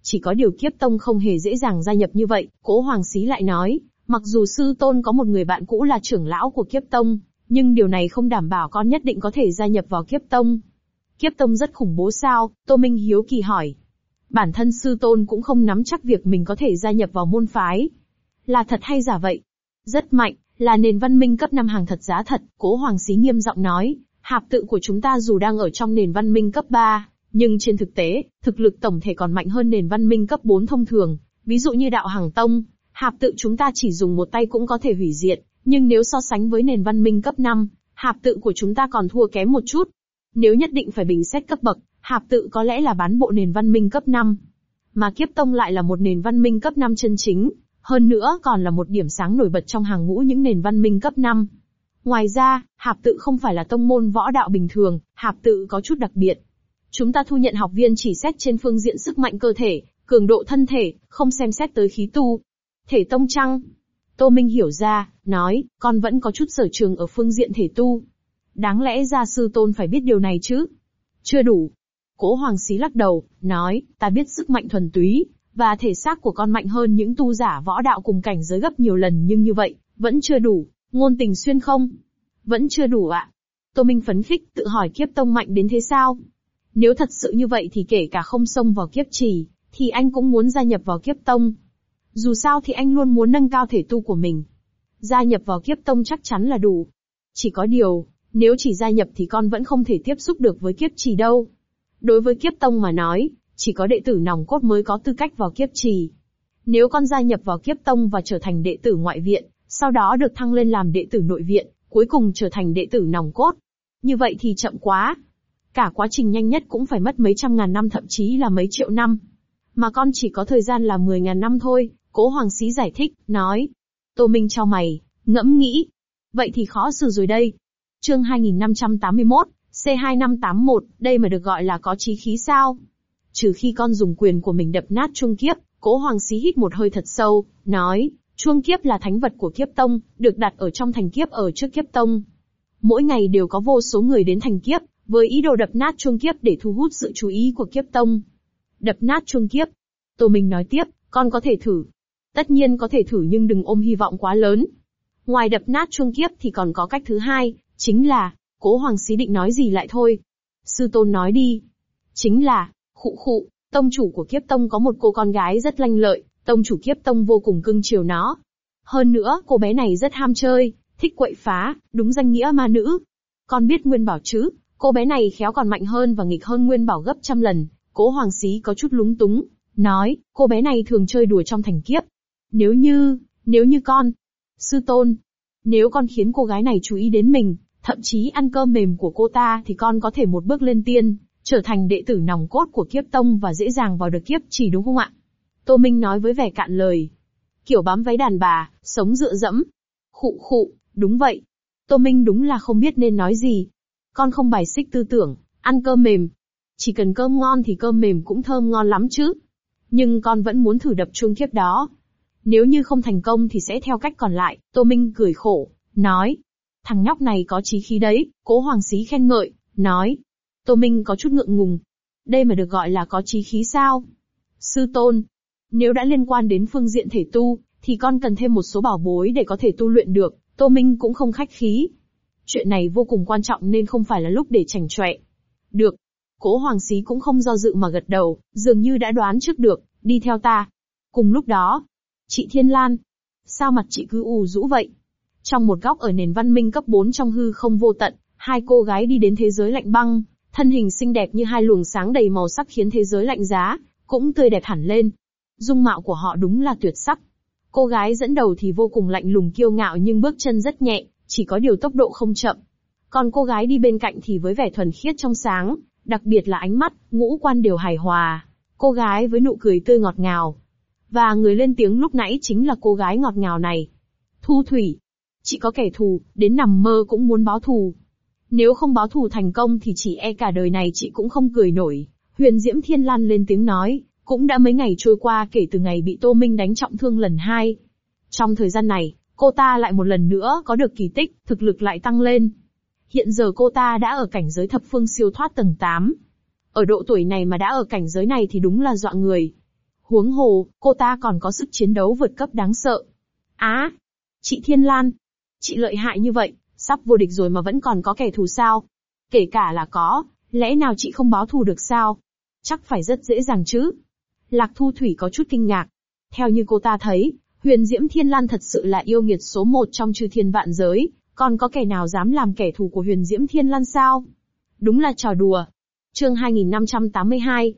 Chỉ có điều Kiếp Tông không hề dễ dàng gia nhập như vậy, Cố Hoàng Xí lại nói, mặc dù sư tôn có một người bạn cũ là trưởng lão của Kiếp Tông, nhưng điều này không đảm bảo con nhất định có thể gia nhập vào Kiếp Tông. Kiếp Tông rất khủng bố sao? Tô Minh hiếu kỳ hỏi. Bản thân sư tôn cũng không nắm chắc việc mình có thể gia nhập vào môn phái. Là thật hay giả vậy? Rất mạnh, là nền văn minh cấp 5 hàng thật giá thật, Cố Hoàng Xí nghiêm giọng nói. Hạp tự của chúng ta dù đang ở trong nền văn minh cấp 3, nhưng trên thực tế, thực lực tổng thể còn mạnh hơn nền văn minh cấp 4 thông thường. Ví dụ như đạo Hằng Tông, hạp tự chúng ta chỉ dùng một tay cũng có thể hủy diệt, nhưng nếu so sánh với nền văn minh cấp 5, hạp tự của chúng ta còn thua kém một chút. Nếu nhất định phải bình xét cấp bậc, hạp tự có lẽ là bán bộ nền văn minh cấp 5. Mà Kiếp Tông lại là một nền văn minh cấp 5 chân chính, hơn nữa còn là một điểm sáng nổi bật trong hàng ngũ những nền văn minh cấp 5. Ngoài ra, hạp tự không phải là tông môn võ đạo bình thường, hạp tự có chút đặc biệt. Chúng ta thu nhận học viên chỉ xét trên phương diện sức mạnh cơ thể, cường độ thân thể, không xem xét tới khí tu. Thể tông chăng? Tô Minh hiểu ra, nói, con vẫn có chút sở trường ở phương diện thể tu. Đáng lẽ gia sư tôn phải biết điều này chứ? Chưa đủ. Cố Hoàng Xí lắc đầu, nói, ta biết sức mạnh thuần túy, và thể xác của con mạnh hơn những tu giả võ đạo cùng cảnh giới gấp nhiều lần, nhưng như vậy, vẫn chưa đủ. Ngôn tình xuyên không? Vẫn chưa đủ ạ. Tô Minh phấn khích, tự hỏi Kiếp Tông mạnh đến thế sao? Nếu thật sự như vậy thì kể cả không xông vào kiếp trì, thì anh cũng muốn gia nhập vào Kiếp Tông. Dù sao thì anh luôn muốn nâng cao thể tu của mình. Gia nhập vào Kiếp Tông chắc chắn là đủ. Chỉ có điều, nếu chỉ gia nhập thì con vẫn không thể tiếp xúc được với kiếp trì đâu. Đối với Kiếp Tông mà nói, chỉ có đệ tử nòng cốt mới có tư cách vào kiếp trì. Nếu con gia nhập vào Kiếp Tông và trở thành đệ tử ngoại viện, sau đó được thăng lên làm đệ tử nội viện, cuối cùng trở thành đệ tử nòng cốt. Như vậy thì chậm quá. Cả quá trình nhanh nhất cũng phải mất mấy trăm ngàn năm, thậm chí là mấy triệu năm. Mà con chỉ có thời gian là 10.000 năm thôi, Cố Hoàng Xí giải thích, nói. Tô Minh chau mày, ngẫm nghĩ. Vậy thì khó xử rồi đây. Chương 2581, C2581, đây mà được gọi là có chí khí sao? Trừ khi con dùng quyền của mình đập nát chuông kiếp, Cố Hoàng Xí hít một hơi thật sâu, nói, chuông kiếp là thánh vật của Kiếp Tông, được đặt ở trong thành kiếp ở trước Kiếp Tông. Mỗi ngày đều có vô số người đến thành kiếp, với ý đồ đập nát chuông kiếp để thu hút sự chú ý của Kiếp Tông. Đập nát chuông kiếp. Tô Minh nói tiếp, con có thể thử. Tất nhiên có thể thử nhưng đừng ôm hy vọng quá lớn. Ngoài đập nát chuông kiếp thì còn có cách thứ hai, chính là, Cố Hoàng Xí định nói gì lại thôi. Sư tôn nói đi. Chính là, khụ, tông chủ của Kiếp Tông có một cô con gái rất lanh lợi, tông chủ Kiếp Tông vô cùng cưng chiều nó. Hơn nữa, cô bé này rất ham chơi, thích quậy phá, đúng danh nghĩa ma nữ. Con biết Nguyên Bảo chứ, cô bé này khéo còn mạnh hơn và nghịch hơn Nguyên Bảo gấp trăm lần. Cố Hoàng Xí có chút lúng túng, nói, cô bé này thường chơi đùa trong thành kiếp. Nếu như con, sư tôn, nếu con khiến cô gái này chú ý đến mình, thậm chí ăn cơm mềm của cô ta thì con có thể một bước lên tiên, trở thành đệ tử nòng cốt của Kiếp Tông và dễ dàng vào được kiếp trì đúng không ạ? Tô Minh nói với vẻ cạn lời. Kiểu bám váy đàn bà, sống dựa dẫm. Khụ, đúng vậy. Tô Minh đúng là không biết nên nói gì. Con không bài xích tư tưởng, ăn cơm mềm. Chỉ cần cơm ngon thì cơm mềm cũng thơm ngon lắm chứ. Nhưng con vẫn muốn thử đập chuông kiếp đó. Nếu như không thành công thì sẽ theo cách còn lại. Tô Minh cười khổ, nói. Thằng nhóc này có chí khí đấy, Cố Hoàng Xí khen ngợi, nói. Tô Minh có chút ngượng ngùng. Đây mà được gọi là có chí khí sao? Sư tôn, nếu đã liên quan đến phương diện thể tu, thì con cần thêm một số bảo bối để có thể tu luyện được. Tô Minh cũng không khách khí. Chuyện này vô cùng quan trọng nên không phải là lúc để chảnh chọe. Được. Cố Hoàng Xí cũng không do dự mà gật đầu, dường như đã đoán trước được, đi theo ta. Cùng lúc đó, chị Thiên Lan. Sao mặt chị cứ u rũ vậy? Trong một góc ở nền văn minh cấp 4 trong hư không vô tận, hai cô gái đi đến thế giới lạnh băng, thân hình xinh đẹp như hai luồng sáng đầy màu sắc khiến thế giới lạnh giá, cũng tươi đẹp hẳn lên. Dung mạo của họ đúng là tuyệt sắc. Cô gái dẫn đầu thì vô cùng lạnh lùng kiêu ngạo nhưng bước chân rất nhẹ, chỉ có điều tốc độ không chậm. Còn cô gái đi bên cạnh thì với vẻ thuần khiết trong sáng, đặc biệt là ánh mắt, ngũ quan đều hài hòa. Cô gái với nụ cười tươi ngọt ngào. Và người lên tiếng lúc nãy chính là cô gái ngọt ngào này. Thu Thủy. Chị có kẻ thù, đến nằm mơ cũng muốn báo thù. Nếu không báo thù thành công thì chỉ e cả đời này chị cũng không cười nổi. Huyền Diễm Thiên Lan lên tiếng nói, cũng đã mấy ngày trôi qua kể từ ngày bị Tô Minh đánh trọng thương lần 2. Trong thời gian này, cô ta lại một lần nữa có được kỳ tích, thực lực lại tăng lên. Hiện giờ cô ta đã ở cảnh giới thập phương siêu thoát tầng 8. Ở độ tuổi này mà đã ở cảnh giới này thì đúng là dọa người. Huống hồ, cô ta còn có sức chiến đấu vượt cấp đáng sợ. Á, chị Thiên Lan, chị lợi hại như vậy, sắp vô địch rồi mà vẫn còn có kẻ thù sao? Kể cả là có, lẽ nào chị không báo thù được sao? Chắc phải rất dễ dàng chứ. Lạc Thu Thủy có chút kinh ngạc. Theo như cô ta thấy, Huyền Diễm Thiên Lan thật sự là yêu nghiệt số một trong chư thiên vạn giới, còn có kẻ nào dám làm kẻ thù của Huyền Diễm Thiên Lan sao? Đúng là trò đùa. Chương 2582,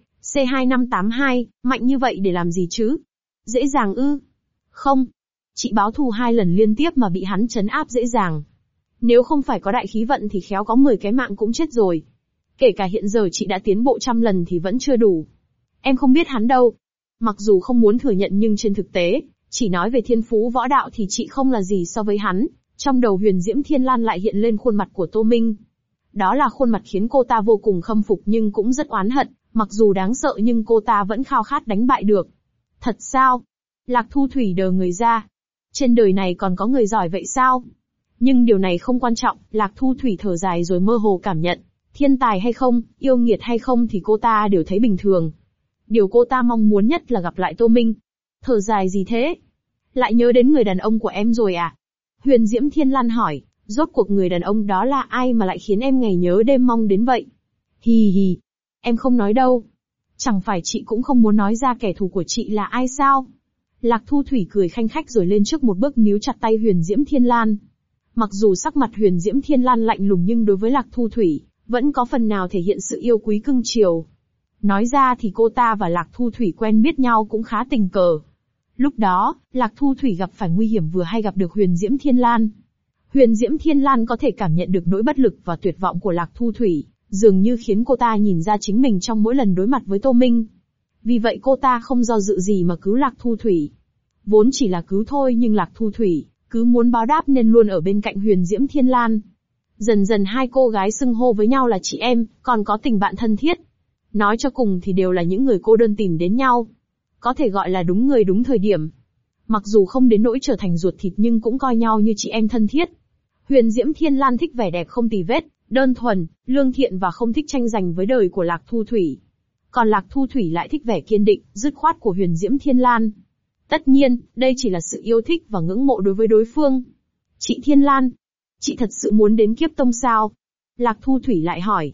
C2582, mạnh như vậy để làm gì chứ? Dễ dàng ư? Không. Chị báo thù 2 lần liên tiếp mà bị hắn trấn áp dễ dàng. Nếu không phải có đại khí vận thì khéo có 10 cái mạng cũng chết rồi. Kể cả hiện giờ chị đã tiến bộ 100 lần thì vẫn chưa đủ. Em không biết hắn đâu. Mặc dù không muốn thừa nhận nhưng trên thực tế, chỉ nói về thiên phú võ đạo thì chị không là gì so với hắn. Trong đầu Huyền Diễm Thiên Lan lại hiện lên khuôn mặt của Tô Minh. Đó là khuôn mặt khiến cô ta vô cùng khâm phục nhưng cũng rất oán hận, mặc dù đáng sợ nhưng cô ta vẫn khao khát đánh bại được. Thật sao? Lạc Thu Thủy đờ người ra. Trên đời này còn có người giỏi vậy sao? Nhưng điều này không quan trọng, Lạc Thu Thủy thở dài rồi mơ hồ cảm nhận. Thiên tài hay không, yêu nghiệt hay không thì cô ta đều thấy bình thường. Điều cô ta mong muốn nhất là gặp lại Tô Minh. Thở dài gì thế? Lại nhớ đến người đàn ông của em rồi à? Huyền Diễm Thiên Lan hỏi, rốt cuộc người đàn ông đó là ai mà lại khiến em ngày nhớ đêm mong đến vậy? Hì hì, em không nói đâu. Chẳng phải chị cũng không muốn nói ra kẻ thù của chị là ai sao? Lạc Thu Thủy cười khanh khách rồi lên trước một bước níu chặt tay Huyền Diễm Thiên Lan. Mặc dù sắc mặt Huyền Diễm Thiên Lan lạnh lùng nhưng đối với Lạc Thu Thủy, vẫn có phần nào thể hiện sự yêu quý cưng chiều. Nói ra thì cô ta và Lạc Thu Thủy quen biết nhau cũng khá tình cờ. Lúc đó, Lạc Thu Thủy gặp phải nguy hiểm vừa hay gặp được Huyền Diễm Thiên Lan. Huyền Diễm Thiên Lan có thể cảm nhận được nỗi bất lực và tuyệt vọng của Lạc Thu Thủy, dường như khiến cô ta nhìn ra chính mình trong mỗi lần đối mặt với Tô Minh. Vì vậy cô ta không do dự gì mà cứu Lạc Thu Thủy. Vốn chỉ là cứu thôi nhưng Lạc Thu Thủy cứ muốn báo đáp nên luôn ở bên cạnh Huyền Diễm Thiên Lan. Dần dần hai cô gái xưng hô với nhau là chị em, còn có tình bạn thân thiết. Nói cho cùng thì đều là những người cô đơn tìm đến nhau. Có thể gọi là đúng người đúng thời điểm. Mặc dù không đến nỗi trở thành ruột thịt nhưng cũng coi nhau như chị em thân thiết. Huyền Diễm Thiên Lan thích vẻ đẹp không tì vết, đơn thuần, lương thiện và không thích tranh giành với đời của Lạc Thu Thủy. Còn Lạc Thu Thủy lại thích vẻ kiên định, dứt khoát của Huyền Diễm Thiên Lan. Tất nhiên, đây chỉ là sự yêu thích và ngưỡng mộ đối với đối phương. Chị Thiên Lan, chị thật sự muốn đến Kiếp Tông sao? Lạc Thu Thủy lại hỏi.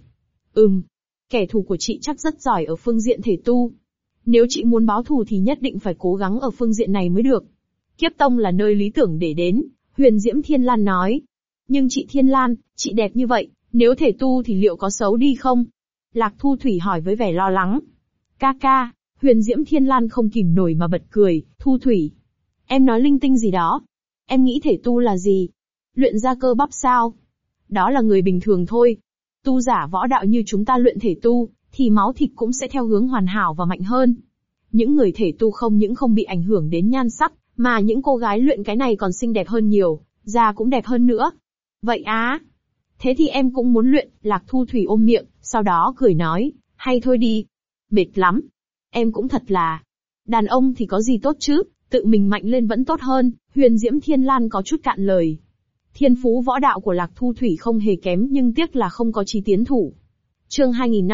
Kẻ thù của chị chắc rất giỏi ở phương diện thể tu. Nếu chị muốn báo thù thì nhất định phải cố gắng ở phương diện này mới được. Kiếp Tông là nơi lý tưởng để đến, Huyền Diễm Thiên Lan nói. Nhưng chị Thiên Lan, chị đẹp như vậy, nếu thể tu thì liệu có xấu đi không? Lạc Thu Thủy hỏi với vẻ lo lắng. Ca, Huyền Diễm Thiên Lan không kìm nổi mà bật cười, Thu Thủy. Em nói linh tinh gì đó? Em nghĩ thể tu là gì? Luyện ra cơ bắp sao? Đó là người bình thường thôi. Tu giả võ đạo như chúng ta luyện thể tu, thì máu thịt cũng sẽ theo hướng hoàn hảo và mạnh hơn. Những người thể tu không những không bị ảnh hưởng đến nhan sắc, mà những cô gái luyện cái này còn xinh đẹp hơn nhiều, da cũng đẹp hơn nữa. Vậy á? Thế thì em cũng muốn luyện, Lạc Thu Thủy ôm miệng, sau đó cười nói, hay thôi đi. Mệt lắm. Em cũng thật là. Đàn ông thì có gì tốt chứ, tự mình mạnh lên vẫn tốt hơn, Huyền Diễm Thiên Lan có chút cạn lời. Thiên phú võ đạo của Lạc Thu Thủy không hề kém nhưng tiếc là không có chí tiến thủ. Chương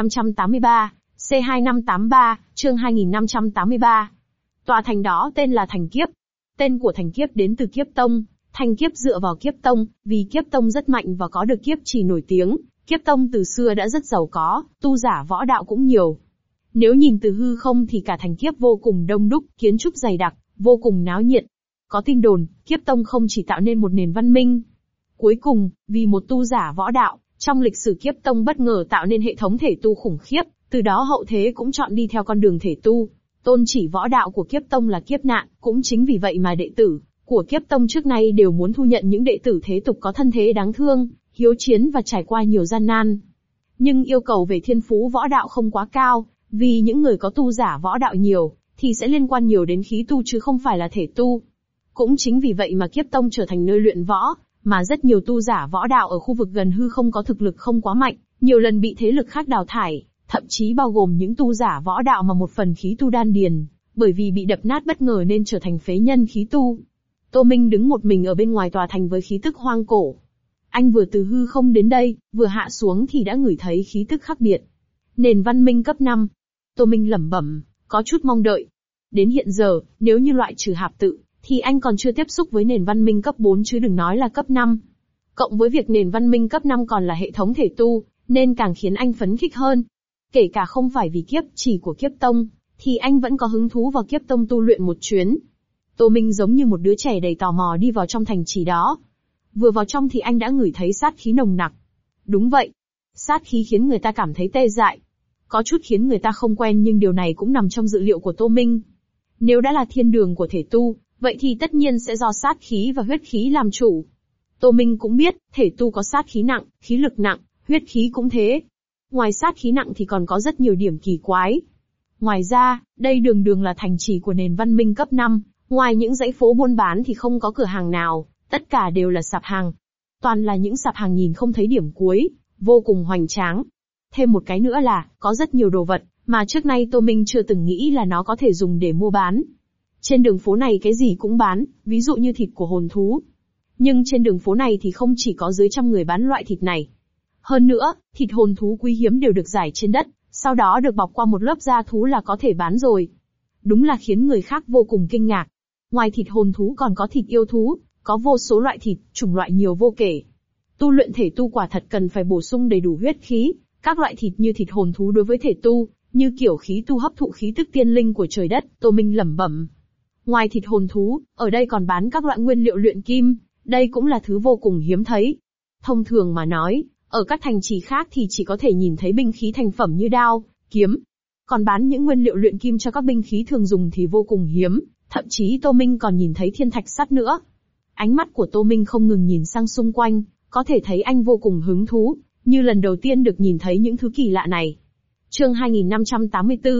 2583, C2583, chương 2583. Tòa thành đó tên là Thành Kiếp. Tên của Thành Kiếp đến từ Kiếp Tông. Thành Kiếp dựa vào Kiếp Tông, vì Kiếp Tông rất mạnh và có được kiếp trì nổi tiếng. Kiếp Tông từ xưa đã rất giàu có, tu giả võ đạo cũng nhiều. Nếu nhìn từ hư không thì cả Thành Kiếp vô cùng đông đúc, kiến trúc dày đặc, vô cùng náo nhiệt. Có tin đồn, Kiếp Tông không chỉ tạo nên một nền văn minh. Cuối cùng, vì một tu giả võ đạo, trong lịch sử Kiếp Tông bất ngờ tạo nên hệ thống thể tu khủng khiếp, từ đó hậu thế cũng chọn đi theo con đường thể tu. Tôn chỉ võ đạo của Kiếp Tông là kiếp nạn, cũng chính vì vậy mà đệ tử của Kiếp Tông trước nay đều muốn thu nhận những đệ tử thế tục có thân thế đáng thương, hiếu chiến và trải qua nhiều gian nan. Nhưng yêu cầu về thiên phú võ đạo không quá cao, vì những người có tu giả võ đạo nhiều, thì sẽ liên quan nhiều đến khí tu chứ không phải là thể tu. Cũng chính vì vậy mà Kiếp Tông trở thành nơi luyện võ, mà rất nhiều tu giả võ đạo ở khu vực gần hư không có thực lực không quá mạnh, nhiều lần bị thế lực khác đào thải, thậm chí bao gồm những tu giả võ đạo mà một phần khí tu đan điền, bởi vì bị đập nát bất ngờ nên trở thành phế nhân khí tu. Tô Minh đứng một mình ở bên ngoài tòa thành với khí tức hoang cổ. Anh vừa từ hư không đến đây, vừa hạ xuống thì đã ngửi thấy khí tức khác biệt. Nền văn minh cấp 5. Tô Minh lẩm bẩm, có chút mong đợi. Đến hiện giờ, nếu như loại trừ Hạp Tự, thì anh còn chưa tiếp xúc với nền văn minh cấp 4 chứ đừng nói là cấp 5. Cộng với việc nền văn minh cấp 5 còn là hệ thống thể tu, nên càng khiến anh phấn khích hơn. Kể cả không phải vì kiếp chỉ của kiếp tông, thì anh vẫn có hứng thú vào kiếp tông tu luyện một chuyến. Tô Minh giống như một đứa trẻ đầy tò mò đi vào trong thành trì đó. Vừa vào trong thì anh đã ngửi thấy sát khí nồng nặc. Đúng vậy. Sát khí khiến người ta cảm thấy tê dại. Có chút khiến người ta không quen nhưng điều này cũng nằm trong dự liệu của Tô Minh. Nếu đã là thiên đường của thể tu, vậy thì tất nhiên sẽ do sát khí và huyết khí làm chủ. Tô Minh cũng biết, thể tu có sát khí nặng, khí lực nặng, huyết khí cũng thế. Ngoài sát khí nặng thì còn có rất nhiều điểm kỳ quái. Ngoài ra, đây đường đường là thành trì của nền văn minh cấp 5, ngoài những dãy phố buôn bán thì không có cửa hàng nào, tất cả đều là sạp hàng. Toàn là những sạp hàng nhìn không thấy điểm cuối, vô cùng hoành tráng. Thêm một cái nữa là, có rất nhiều đồ vật, mà trước nay Tô Minh chưa từng nghĩ là nó có thể dùng để mua bán. Trên đường phố này cái gì cũng bán, ví dụ như thịt của hồn thú. Nhưng trên đường phố này thì không chỉ có dưới trăm người bán loại thịt này. Hơn nữa, thịt hồn thú quý hiếm đều được rải trên đất, sau đó được bọc qua một lớp da thú là có thể bán rồi. Đúng là khiến người khác vô cùng kinh ngạc. Ngoài thịt hồn thú còn có thịt yêu thú, có vô số loại thịt, chủng loại nhiều vô kể. Tu luyện thể tu quả thật cần phải bổ sung đầy đủ huyết khí, các loại thịt như thịt hồn thú đối với thể tu, như kiểu khí tu hấp thụ khí tức tiên linh của trời đất, Tô Minh lẩm bẩm. Ngoài thịt hồn thú, ở đây còn bán các loại nguyên liệu luyện kim, đây cũng là thứ vô cùng hiếm thấy. Thông thường mà nói, ở các thành trì khác thì chỉ có thể nhìn thấy binh khí thành phẩm như đao, kiếm. Còn bán những nguyên liệu luyện kim cho các binh khí thường dùng thì vô cùng hiếm, thậm chí Tô Minh còn nhìn thấy thiên thạch sắt nữa. Ánh mắt của Tô Minh không ngừng nhìn sang xung quanh, có thể thấy anh vô cùng hứng thú, như lần đầu tiên được nhìn thấy những thứ kỳ lạ này. Chương 2584,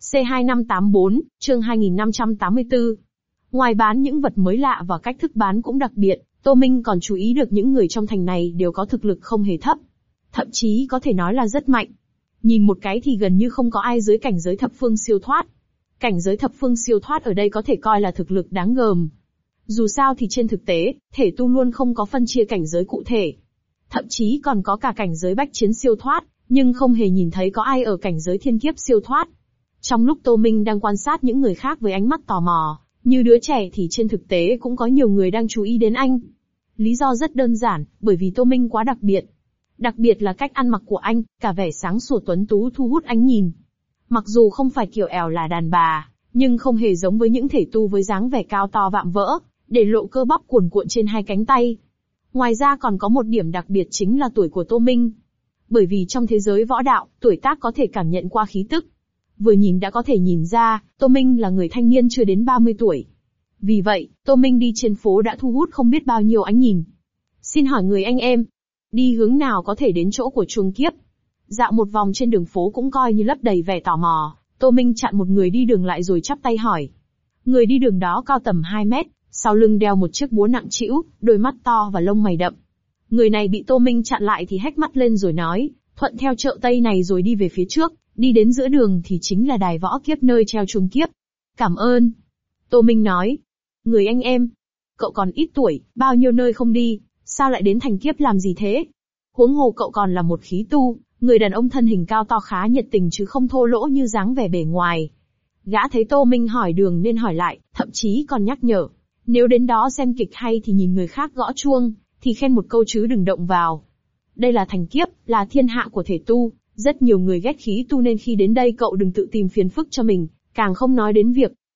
C2584, chương 2584. Ngoài bán những vật mới lạ và cách thức bán cũng đặc biệt, Tô Minh còn chú ý được những người trong thành này đều có thực lực không hề thấp. Thậm chí có thể nói là rất mạnh. Nhìn một cái thì gần như không có ai dưới cảnh giới thập phương siêu thoát. Cảnh giới thập phương siêu thoát ở đây có thể coi là thực lực đáng gờm. Dù sao thì trên thực tế, thể tu luôn không có phân chia cảnh giới cụ thể. Thậm chí còn có cả cảnh giới bách chiến siêu thoát, nhưng không hề nhìn thấy có ai ở cảnh giới thiên kiếp siêu thoát. Trong lúc Tô Minh đang quan sát những người khác với ánh mắt tò mò, như đứa trẻ thì trên thực tế cũng có nhiều người đang chú ý đến anh. Lý do rất đơn giản, bởi vì Tô Minh quá đặc biệt. Đặc biệt là cách ăn mặc của anh, cả vẻ sáng sủa tuấn tú thu hút ánh nhìn. Mặc dù không phải kiểu ẻo là đàn bà, nhưng không hề giống với những thể tu với dáng vẻ cao to vạm vỡ, để lộ cơ bắp cuồn cuộn trên hai cánh tay. Ngoài ra còn có một điểm đặc biệt chính là tuổi của Tô Minh. Bởi vì trong thế giới võ đạo, tuổi tác có thể cảm nhận qua khí tức. Vừa nhìn đã có thể nhìn ra, Tô Minh là người thanh niên chưa đến 30 tuổi. Vì vậy, Tô Minh đi trên phố đã thu hút không biết bao nhiêu ánh nhìn. Xin hỏi người anh em, đi hướng nào có thể đến chỗ của chuông kiếp? Dạo một vòng trên đường phố cũng coi như lấp đầy vẻ tò mò, Tô Minh chặn một người đi đường lại rồi chắp tay hỏi. Người đi đường đó cao tầm 2 mét, sau lưng đeo một chiếc búa nặng trĩu, đôi mắt to và lông mày đậm. Người này bị Tô Minh chặn lại thì hét mắt lên rồi nói, thuận theo chợ Tây này rồi đi về phía trước, đi đến giữa đường thì chính là đài võ kiếp nơi treo chuông kiếp. Cảm ơn. Tô Minh nói. Người anh em, cậu còn ít tuổi, bao nhiêu nơi không đi, sao lại đến thành kiếp làm gì thế? Huống hồ cậu còn là một khí tu, người đàn ông thân hình cao to khá nhiệt tình chứ không thô lỗ như dáng vẻ bề ngoài. Gã thấy Tô Minh hỏi đường nên hỏi lại, thậm chí còn nhắc nhở. Nếu đến đó xem kịch hay thì nhìn người khác gõ chuông, thì khen một câu chứ đừng động vào. Đây là thành kiếp, là thiên hạ của thể tu, rất nhiều người ghét khí tu nên khi đến đây cậu đừng tự tìm phiền phức cho mình, càng không nói đến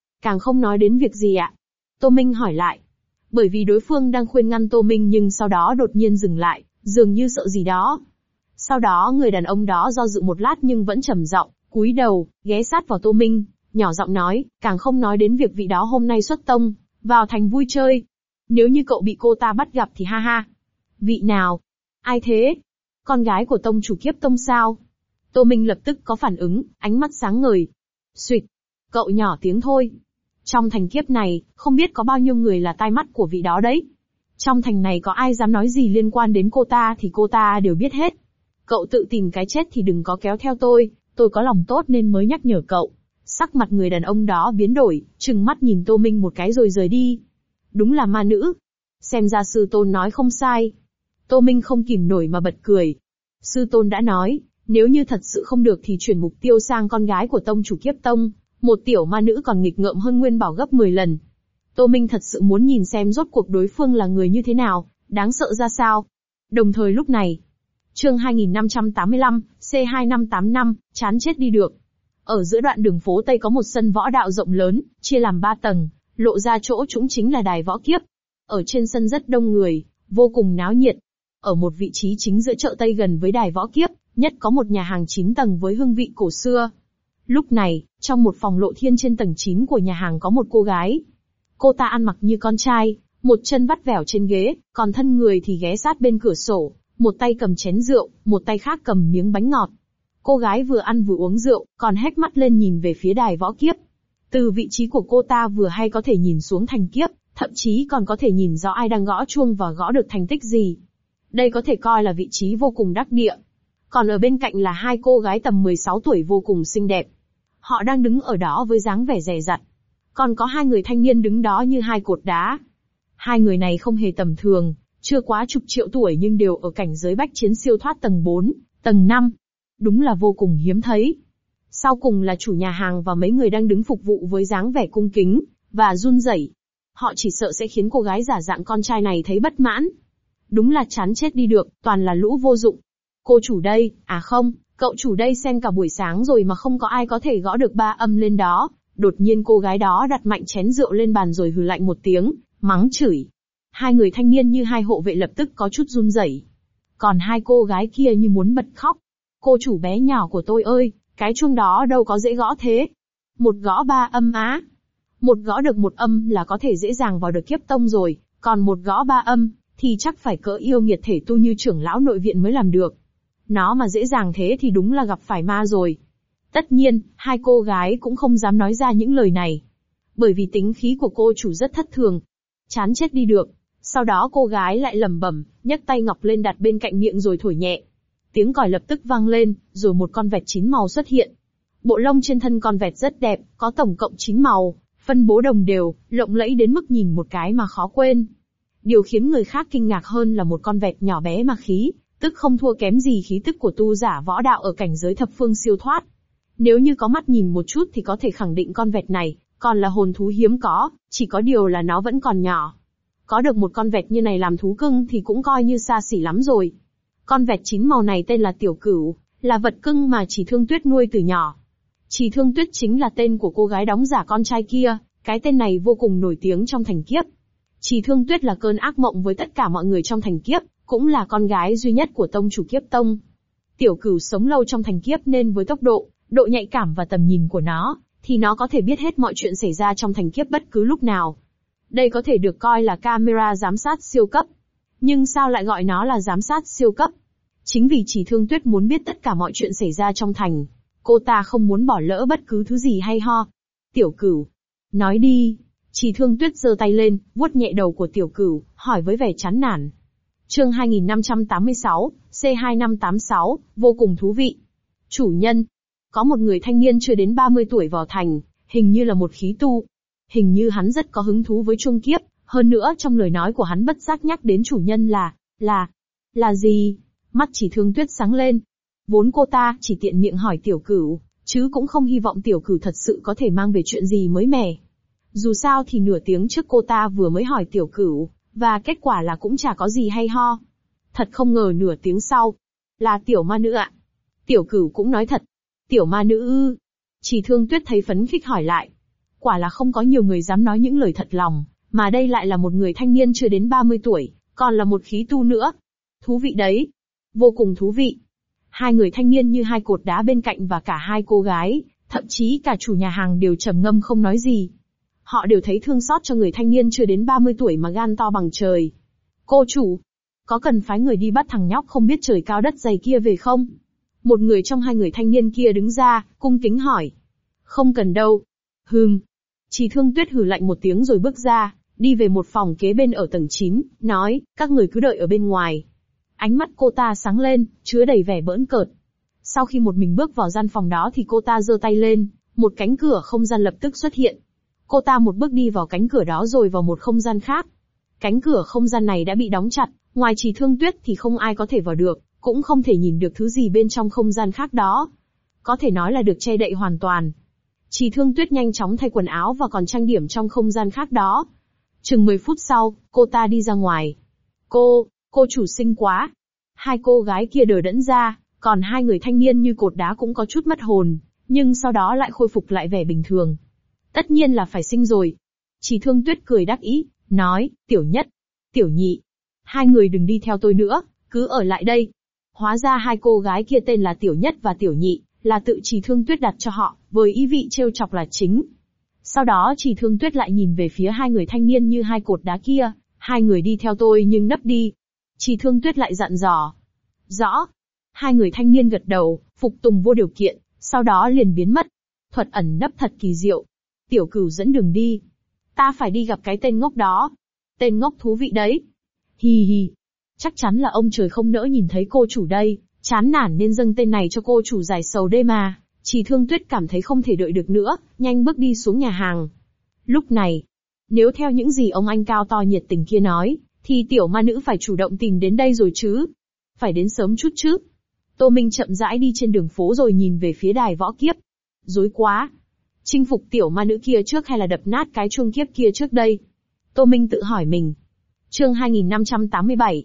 việc gì ạ? Tô Minh hỏi lại. Bởi vì đối phương đang khuyên ngăn Tô Minh nhưng sau đó đột nhiên dừng lại, dường như sợ gì đó. Sau đó người đàn ông đó do dự một lát nhưng vẫn trầm giọng, cúi đầu, ghé sát vào Tô Minh, nhỏ giọng nói, càng không nói đến việc vị đó hôm nay xuất tông, vào thành vui chơi. Nếu như cậu bị cô ta bắt gặp thì ha ha. Vị nào? Ai thế? Con gái của tông chủ kiếp tông sao? Tô Minh lập tức có phản ứng, ánh mắt sáng ngời. Xuỵt, cậu nhỏ tiếng thôi. Trong thành kiếp này, không biết có bao nhiêu người là tai mắt của vị đó đấy. Trong thành này có ai dám nói gì liên quan đến cô ta thì cô ta đều biết hết. Cậu tự tìm cái chết thì đừng có kéo theo tôi có lòng tốt nên mới nhắc nhở cậu. Sắc mặt người đàn ông đó biến đổi, trừng mắt nhìn Tô Minh một cái rồi rời đi. Đúng là ma nữ. Xem ra sư tôn nói không sai. Tô Minh không kìm nổi mà bật cười. Sư tôn đã nói, nếu như thật sự không được thì chuyển mục tiêu sang con gái của tông chủ kiếp tông, Một tiểu ma nữ còn nghịch ngợm hơn Nguyên Bảo gấp 10 lần. Tô Minh thật sự muốn nhìn xem rốt cuộc đối phương là người như thế nào, đáng sợ ra sao. Đồng thời lúc này, chương 2585, C2585, chán chết đi được. Ở giữa đoạn đường phố Tây có một sân võ đạo rộng lớn, chia làm 3 tầng, lộ ra chỗ trũng chính là đài võ kiếp. Ở trên sân rất đông người, vô cùng náo nhiệt. Ở một vị trí chính giữa chợ Tây gần với đài võ kiếp, nhất có một nhà hàng 9 tầng với hương vị cổ xưa. Lúc này, trong một phòng lộ thiên trên tầng 9 của nhà hàng có một cô gái. Cô ta ăn mặc như con trai, một chân vắt vẻo trên ghế, còn thân người thì ghé sát bên cửa sổ, một tay cầm chén rượu, một tay khác cầm miếng bánh ngọt. Cô gái vừa ăn vừa uống rượu, còn hét mắt lên nhìn về phía đài võ kiếp. Từ vị trí của cô ta vừa hay có thể nhìn xuống thành kiếp, thậm chí còn có thể nhìn rõ ai đang gõ chuông và gõ được thành tích gì. Đây có thể coi là vị trí vô cùng đắc địa. Còn ở bên cạnh là hai cô gái tầm 16 tuổi vô cùng xinh đẹp. Họ đang đứng ở đó với dáng vẻ dè dặt. Còn có hai người thanh niên đứng đó như hai cột đá. Hai người này không hề tầm thường, chưa quá chục triệu tuổi nhưng đều ở cảnh giới bách chiến siêu thoát tầng 4, tầng 5. Đúng là vô cùng hiếm thấy. Sau cùng là chủ nhà hàng và mấy người đang đứng phục vụ với dáng vẻ cung kính và run rẩy. Họ chỉ sợ sẽ khiến cô gái giả dạng con trai này thấy bất mãn. Đúng là chán chết đi được, toàn là lũ vô dụng. Cô chủ đây, à không, cậu chủ đây xem cả buổi sáng rồi mà không có ai có thể gõ được 3 âm lên đó. Đột nhiên cô gái đó đặt mạnh chén rượu lên bàn rồi hừ lạnh một tiếng, mắng chửi. Hai người thanh niên như hai hộ vệ lập tức có chút run rẩy. Còn hai cô gái kia như muốn bật khóc. Cô chủ bé nhỏ của tôi ơi, cái chuông đó đâu có dễ gõ thế. Một gõ 3 âm á. Một gõ được 1 âm là có thể dễ dàng vào được kiếp tông rồi, còn một gõ 3 âm, thì chắc phải cỡ yêu nghiệt thể tu như trưởng lão nội viện mới làm được. Nó mà dễ dàng thế thì đúng là gặp phải ma rồi. Tất nhiên, hai cô gái cũng không dám nói ra những lời này. Bởi vì tính khí của cô chủ rất thất thường. Chán chết đi được. Sau đó cô gái lại lẩm bẩm, nhấc tay ngọc lên đặt bên cạnh miệng rồi thổi nhẹ. Tiếng còi lập tức vang lên, rồi một con vẹt 9 màu xuất hiện. Bộ lông trên thân con vẹt rất đẹp, có tổng cộng 9 màu, phân bố đồng đều, lộng lẫy đến mức nhìn một cái mà khó quên. Điều khiến người khác kinh ngạc hơn là một con vẹt nhỏ bé mà khí, tức không thua kém gì khí tức của tu giả võ đạo ở cảnh giới thập phương siêu thoát. Nếu như có mắt nhìn một chút thì có thể khẳng định con vẹt này, còn là hồn thú hiếm có, chỉ có điều là nó vẫn còn nhỏ. Có được một con vẹt như này làm thú cưng thì cũng coi như xa xỉ lắm rồi. Con vẹt 9 màu này tên là Tiểu Cửu, là vật cưng mà Chỉ Thương Tuyết nuôi từ nhỏ. Chỉ Thương Tuyết chính là tên của cô gái đóng giả con trai kia, cái tên này vô cùng nổi tiếng trong thành kiếp. Chỉ Thương Tuyết là cơn ác mộng với tất cả mọi người trong thành kiếp, cũng là con gái duy nhất của tông chủ kiếp tông. Tiểu Cửu sống lâu trong thành kiếp nên với tốc độ nhạy cảm và tầm nhìn của nó, thì nó có thể biết hết mọi chuyện xảy ra trong thành kiếp bất cứ lúc nào. Đây có thể được coi là camera giám sát siêu cấp. Nhưng sao lại gọi nó là giám sát siêu cấp? Chính vì Chỉ Thương Tuyết muốn biết tất cả mọi chuyện xảy ra trong thành. Cô ta không muốn bỏ lỡ bất cứ thứ gì hay ho. Tiểu Cửu, nói đi. Chỉ Thương Tuyết giơ tay lên, vuốt nhẹ đầu của Tiểu Cửu, hỏi với vẻ chán nản. Chương 2586, C2586, vô cùng thú vị. Chủ nhân, có một người thanh niên chưa đến 30 tuổi vào thành, hình như là một khí tu. Hình như hắn rất có hứng thú với chuông kiếp, hơn nữa trong lời nói của hắn bất giác nhắc đến chủ nhân là gì? Mắt Chỉ Thương Tuyết sáng lên. Vốn cô ta chỉ tiện miệng hỏi Tiểu Cửu, chứ cũng không hy vọng Tiểu Cửu thật sự có thể mang về chuyện gì mới mẻ. Dù sao thì nửa tiếng trước cô ta vừa mới hỏi Tiểu Cửu, và kết quả là cũng chả có gì hay ho. Thật không ngờ nửa tiếng sau, là tiểu ma nữ ạ. Tiểu Cửu cũng nói thật. Tiểu ma nữ ư? Chỉ Thương Tuyết thấy phấn khích hỏi lại. Quả là không có nhiều người dám nói những lời thật lòng, mà đây lại là một người thanh niên chưa đến 30 tuổi, còn là một khí tu nữa. Thú vị đấy. Vô cùng thú vị. Hai người thanh niên như hai cột đá bên cạnh và cả hai cô gái, thậm chí cả chủ nhà hàng đều trầm ngâm không nói gì. Họ đều thấy thương xót cho người thanh niên chưa đến 30 tuổi mà gan to bằng trời. Cô chủ, có cần phái người đi bắt thằng nhóc không biết trời cao đất dày kia về không? Một người trong hai người thanh niên kia đứng ra, cung kính hỏi. Không cần đâu. Chỉ Thương Tuyết hừ lạnh một tiếng rồi bước ra, đi về một phòng kế bên ở tầng 9, nói, các người cứ đợi ở bên ngoài. Ánh mắt cô ta sáng lên, chứa đầy vẻ bỡn cợt. Sau khi một mình bước vào gian phòng đó thì cô ta giơ tay lên, một cánh cửa không gian lập tức xuất hiện. Cô ta một bước đi vào cánh cửa đó rồi vào một không gian khác. Cánh cửa không gian này đã bị đóng chặt, ngoài Chỉ Thương Tuyết thì không ai có thể vào được, cũng không thể nhìn được thứ gì bên trong không gian khác đó. Có thể nói là được che đậy hoàn toàn. Chỉ Thương Tuyết nhanh chóng thay quần áo và còn trang điểm trong không gian khác đó. Chừng 10 phút sau, cô ta đi ra ngoài. Cô chủ xinh quá. Hai cô gái kia đờ đẫn ra, còn hai người thanh niên như cột đá cũng có chút mất hồn, nhưng sau đó lại khôi phục lại vẻ bình thường. Tất nhiên là phải xinh rồi. Chỉ Thương Tuyết cười đắc ý, nói, Tiểu Nhất, Tiểu Nhị, hai người đừng đi theo tôi nữa, cứ ở lại đây. Hóa ra hai cô gái kia tên là Tiểu Nhất và Tiểu Nhị, là tự Chỉ Thương Tuyết đặt cho họ, với ý vị trêu chọc là chính. Sau đó Chỉ Thương Tuyết lại nhìn về phía hai người thanh niên như hai cột đá kia, hai người đi theo tôi nhưng nấp đi. Chỉ Thương Tuyết lại dặn dò. Rõ. Hai người thanh niên gật đầu, phục tùng vô điều kiện, sau đó liền biến mất. Thuật ẩn nấp thật kỳ diệu. Tiểu Cửu dẫn đường đi. Ta phải đi gặp cái tên ngốc đó. Tên ngốc thú vị đấy. Hì hì. Chắc chắn là ông trời không nỡ nhìn thấy cô chủ đây, chán nản nên dâng tên này cho cô chủ giải sầu đây mà. Chỉ Thương Tuyết cảm thấy không thể đợi được nữa, nhanh bước đi xuống nhà hàng. Lúc này, nếu theo những gì ông anh cao to nhiệt tình kia nói, thì tiểu ma nữ phải chủ động tìm đến đây rồi chứ. Phải đến sớm chút chứ. Tô Minh chậm rãi đi trên đường phố rồi nhìn về phía đài võ kiếp. Rối quá. Chinh phục tiểu ma nữ kia trước hay là đập nát cái chuông kiếp kia trước đây? Tô Minh tự hỏi mình. Chương 2587,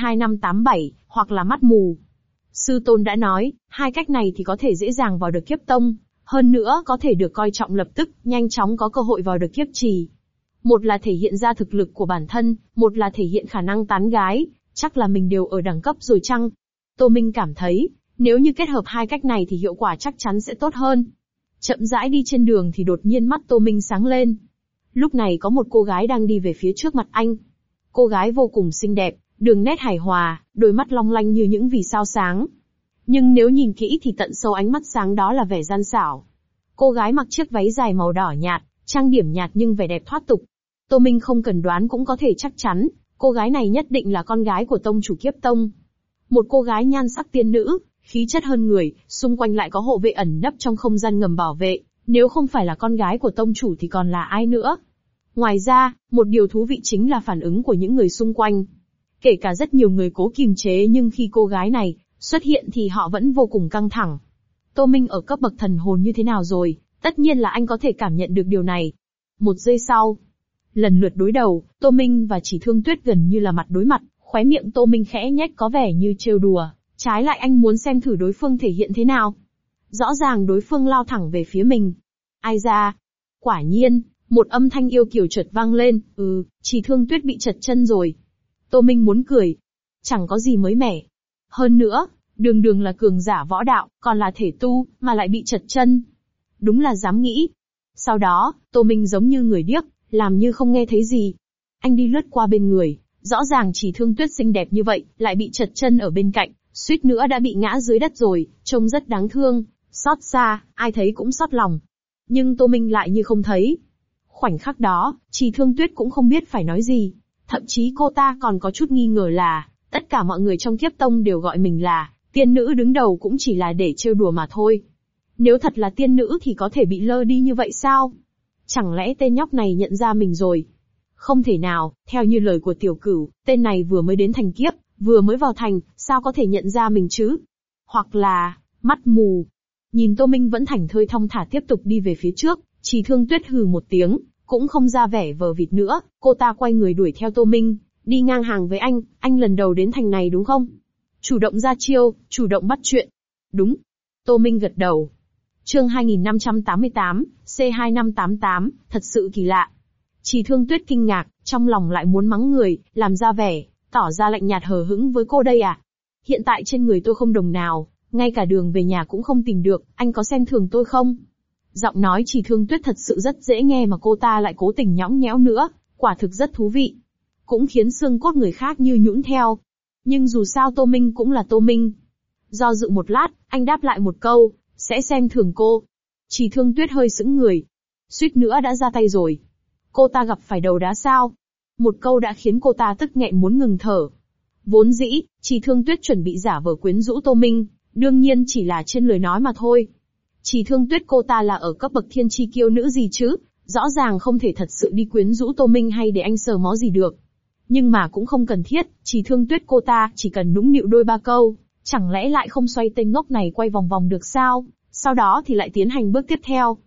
C2587, hoặc là mắt mù. Sư tôn đã nói, hai cách này thì có thể dễ dàng vào được kiếp tông, hơn nữa có thể được coi trọng lập tức, nhanh chóng có cơ hội vào được kiếp trì. Một là thể hiện ra thực lực của bản thân, một là thể hiện khả năng tán gái, chắc là mình đều ở đẳng cấp rồi chăng? Tô Minh cảm thấy, nếu như kết hợp hai cách này thì hiệu quả chắc chắn sẽ tốt hơn. Chậm rãi đi trên đường thì đột nhiên mắt Tô Minh sáng lên. Lúc này có một cô gái đang đi về phía trước mặt anh. Cô gái vô cùng xinh đẹp, đường nét hài hòa, đôi mắt long lanh như những vì sao sáng. Nhưng nếu nhìn kỹ thì tận sâu ánh mắt sáng đó là vẻ gian xảo. Cô gái mặc chiếc váy dài màu đỏ nhạt, trang điểm nhạt nhưng vẻ đẹp thoát tục. Tô Minh không cần đoán cũng có thể chắc chắn, cô gái này nhất định là con gái của tông chủ kiếp tông. Một cô gái nhan sắc tiên nữ, khí chất hơn người, xung quanh lại có hộ vệ ẩn nấp trong không gian ngầm bảo vệ, nếu không phải là con gái của tông chủ thì còn là ai nữa. Ngoài ra, một điều thú vị chính là phản ứng của những người xung quanh. Kể cả rất nhiều người cố kiềm chế nhưng khi cô gái này xuất hiện thì họ vẫn vô cùng căng thẳng. Tô Minh ở cấp bậc thần hồn như thế nào rồi, tất nhiên là anh có thể cảm nhận được điều này. Một giây sau, lần lượt đối đầu, Tô Minh và Chỉ Thương Tuyết gần như là mặt đối mặt, khóe miệng Tô Minh khẽ nhếch có vẻ như trêu đùa, trái lại anh muốn xem thử đối phương thể hiện thế nào. Rõ ràng đối phương lao thẳng về phía mình. Ai da? Quả nhiên, một âm thanh yêu kiều chợt vang lên, Chỉ Thương Tuyết bị trật chân rồi. Tô Minh muốn cười. Chẳng có gì mới mẻ. Hơn nữa, đường đường là cường giả võ đạo, còn là thể tu, mà lại bị trật chân. Đúng là dám nghĩ. Sau đó, Tô Minh giống như người điếc, làm như không nghe thấy gì. Anh đi lướt qua bên người, rõ ràng Chỉ Thương Tuyết xinh đẹp như vậy, lại bị trật chân ở bên cạnh, suýt nữa đã bị ngã dưới đất rồi, trông rất đáng thương, xót xa, ai thấy cũng xót lòng. Nhưng Tô Minh lại như không thấy. Khoảnh khắc đó, Chỉ Thương Tuyết cũng không biết phải nói gì. Thậm chí cô ta còn có chút nghi ngờ là, tất cả mọi người trong kiếp tông đều gọi mình là tiên nữ đứng đầu cũng chỉ là để trêu đùa mà thôi. Nếu thật là tiên nữ thì có thể bị lơ đi như vậy sao? Chẳng lẽ tên nhóc này nhận ra mình rồi? Không thể nào, theo như lời của Tiểu Cửu, tên này vừa mới đến thành kiếp, vừa mới vào thành, sao có thể nhận ra mình chứ? Hoặc là, mắt mù. Nhìn Tô Minh vẫn thảnh thơi thong thả tiếp tục đi về phía trước, Chỉ Thương Tuyết hừ một tiếng, cũng không ra vẻ vờ vịt nữa, cô ta quay người đuổi theo Tô Minh, đi ngang hàng với anh lần đầu đến thành này đúng không? Chủ động ra chiêu, chủ động bắt chuyện. Đúng. Tô Minh gật đầu. Chương 2588, C2588, thật sự kỳ lạ. Chỉ Thương Tuyết kinh ngạc, trong lòng lại muốn mắng người, làm ra vẻ, tỏ ra lạnh nhạt hờ hững với cô đây à? Hiện tại trên người tôi không đồng nào, ngay cả đường về nhà cũng không tìm được, anh có xem thường tôi không? Giọng nói Chỉ Thương Tuyết thật sự rất dễ nghe mà cô ta lại cố tình nhõng nhẽo nữa, quả thực rất thú vị. Cũng khiến xương cốt người khác như nhũn theo. Nhưng dù sao Tô Minh cũng là Tô Minh. Do dự một lát, anh đáp lại một câu, sẽ xem thường cô. Chỉ Thương Tuyết hơi sững người. Suýt nữa đã ra tay rồi. Cô ta gặp phải đầu đá sao? Một câu đã khiến cô ta tức nghẹn muốn ngừng thở. Vốn dĩ, Chỉ Thương Tuyết chuẩn bị giả vờ quyến rũ Tô Minh, đương nhiên chỉ là trên lời nói mà thôi. Chỉ Thương Tuyết cô ta là ở cấp bậc thiên chi kiêu nữ gì chứ, rõ ràng không thể thật sự đi quyến rũ Tô Minh hay để anh sờ mó gì được. Nhưng mà cũng không cần thiết, Chỉ Thương Tuyết cô ta chỉ cần nũng nịu đôi ba câu, chẳng lẽ lại không xoay tên ngốc này quay vòng vòng được sao, sau đó thì lại tiến hành bước tiếp theo.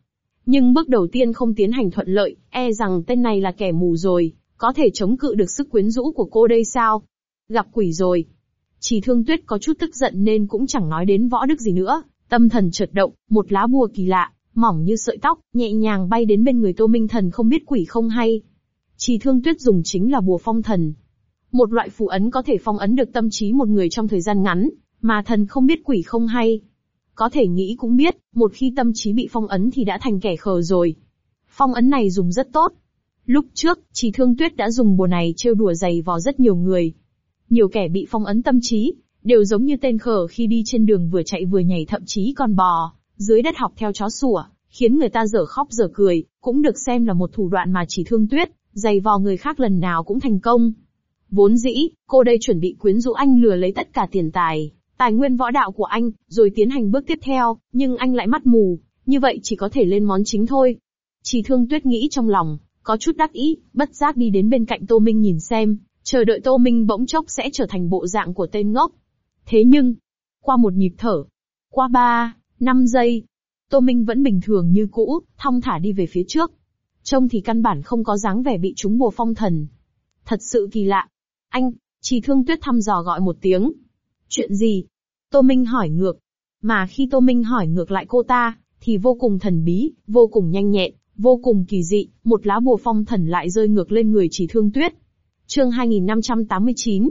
Nhưng bước đầu tiên không tiến hành thuận lợi, e rằng tên này là kẻ mù rồi, có thể chống cự được sức quyến rũ của cô đây sao? Gặp quỷ rồi. Chỉ Thương Tuyết có chút tức giận nên cũng chẳng nói đến võ đức gì nữa, tâm thần chợt động, một lá bùa kỳ lạ, mỏng như sợi tóc, nhẹ nhàng bay đến bên người Tô Minh Thần không biết quỷ không hay. Chỉ Thương Tuyết dùng chính là bùa phong thần. Một loại phù ấn có thể phong ấn được tâm trí một người trong thời gian ngắn, mà thần không biết quỷ không hay. Có thể nghĩ cũng biết, một khi tâm trí bị phong ấn thì đã thành kẻ khờ rồi. Phong ấn này dùng rất tốt. Lúc trước, Chỉ Thương Tuyết đã dùng bùa này trêu đùa giày vò rất nhiều người. Nhiều kẻ bị phong ấn tâm trí, đều giống như tên khờ khi đi trên đường vừa chạy vừa nhảy, thậm chí còn bò dưới đất học theo chó sủa, khiến người ta dở khóc dở cười, cũng được xem là một thủ đoạn mà Chỉ Thương Tuyết giày vò người khác lần nào cũng thành công. Vốn dĩ, cô đây chuẩn bị quyến rũ anh, lừa lấy tất cả tiền tài, tài nguyên võ đạo của anh, rồi tiến hành bước tiếp theo, nhưng anh lại mắt mù, như vậy chỉ có thể lên món chính thôi. Chỉ Thương Tuyết nghĩ trong lòng, có chút đắc ý, bất giác đi đến bên cạnh Tô Minh nhìn xem, chờ đợi Tô Minh bỗng chốc sẽ trở thành bộ dạng của tên ngốc. Thế nhưng, qua một nhịp thở, qua 3-5 giây, Tô Minh vẫn bình thường như cũ, thong thả đi về phía trước. Trông thì căn bản không có dáng vẻ bị trúng bùa phong thần. Thật sự kỳ lạ. Anh, Chỉ Thương Tuyết thăm dò gọi một tiếng. Chuyện gì? Tô Minh hỏi ngược. Mà khi Tô Minh hỏi ngược lại cô ta, thì vô cùng thần bí, vô cùng nhanh nhẹn, vô cùng kỳ dị, một lá bùa phong thần lại rơi ngược lên người Chỉ Thương Tuyết. Chương 2589,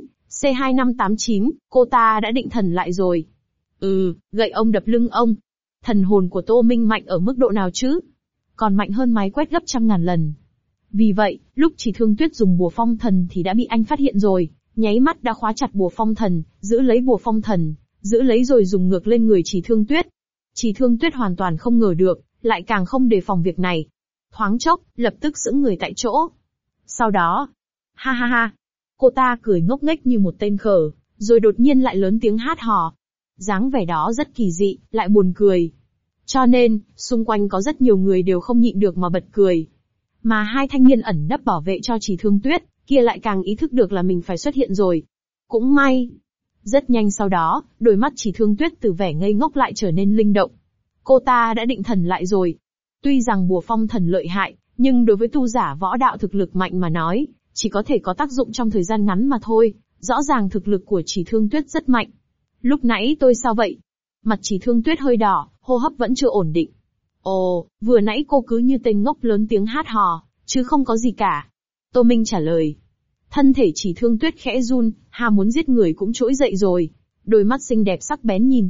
C2589, cô ta đã định thần lại rồi. Gậy ông đập lưng ông. Thần hồn của Tô Minh mạnh ở mức độ nào chứ? Còn mạnh hơn máy quét gấp 100.000 lần. Vì vậy, lúc Chỉ Thương Tuyết dùng bùa phong thần thì đã bị anh phát hiện rồi, nháy mắt đã khóa chặt bùa phong thần, giữ lấy bùa phong thần, giữ lấy rồi dùng ngược lên người Chỉ Thương Tuyết. Chỉ Thương Tuyết hoàn toàn không ngờ được, lại càng không đề phòng việc này. Thoáng chốc, lập tức sững người tại chỗ. Sau đó, ha ha ha, cô ta cười ngốc nghếch như một tên khờ, rồi đột nhiên lại lớn tiếng hát hò. Dáng vẻ đó rất kỳ dị, lại buồn cười. Cho nên, xung quanh có rất nhiều người đều không nhịn được mà bật cười. Mà hai thanh niên ẩn nấp bảo vệ cho Chỉ Thương Tuyết, kia lại càng ý thức được là mình phải xuất hiện rồi. Cũng may. Rất nhanh sau đó, đôi mắt Chỉ Thương Tuyết từ vẻ ngây ngốc lại trở nên linh động. Cô ta đã định thần lại rồi. Tuy rằng bùa phong thần lợi hại, nhưng đối với tu giả võ đạo thực lực mạnh mà nói, chỉ có thể có tác dụng trong thời gian ngắn mà thôi. Rõ ràng thực lực của Chỉ Thương Tuyết rất mạnh. Lúc nãy tôi sao vậy? Mặt Chỉ Thương Tuyết hơi đỏ, hô hấp vẫn chưa ổn định. Ồ, vừa nãy cô cứ như tên ngốc lớn tiếng hát hò, chứ không có gì cả. Tô Minh trả lời. Thân thể Chỉ Thương Tuyết khẽ run, ham muốn giết người cũng trỗi dậy rồi. Đôi mắt xinh đẹp sắc bén nhìn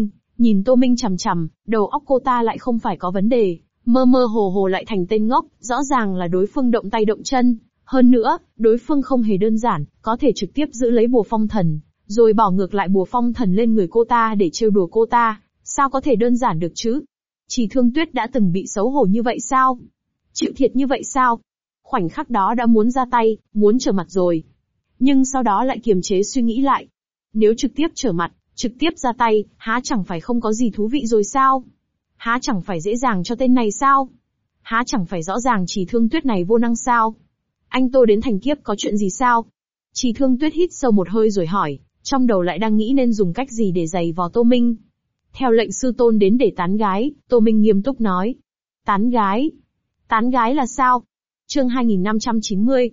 Tô Minh chằm chằm, đầu óc cô ta lại không phải có vấn đề, mơ mơ hồ hồ lại thành tên ngốc, rõ ràng là đối phương động tay động chân. Hơn nữa, đối phương không hề đơn giản, có thể trực tiếp giữ lấy bùa phong thần, rồi bỏ ngược lại bùa phong thần lên người cô ta để trêu đùa cô ta, sao có thể đơn giản được chứ? Chỉ Thương Tuyết đã từng bị xấu hổ như vậy sao? Chịu thiệt như vậy sao? Khoảnh khắc đó đã muốn ra tay, muốn trở mặt rồi. Nhưng sau đó lại kiềm chế suy nghĩ lại. Nếu trực tiếp trở mặt, trực tiếp ra tay, há chẳng phải không có gì thú vị rồi sao? Há chẳng phải dễ dàng cho tên này sao? Há chẳng phải rõ ràng Chỉ Thương Tuyết này vô năng sao? Anh Tô đến thành kiếp có chuyện gì sao? Chỉ Thương Tuyết hít sâu một hơi rồi hỏi, trong đầu lại đang nghĩ nên dùng cách gì để giày vò Tô Minh. Theo lệnh sư tôn đến để tán gái, Tô Minh nghiêm túc nói. Tán gái? Tán gái là sao? Chương 2590,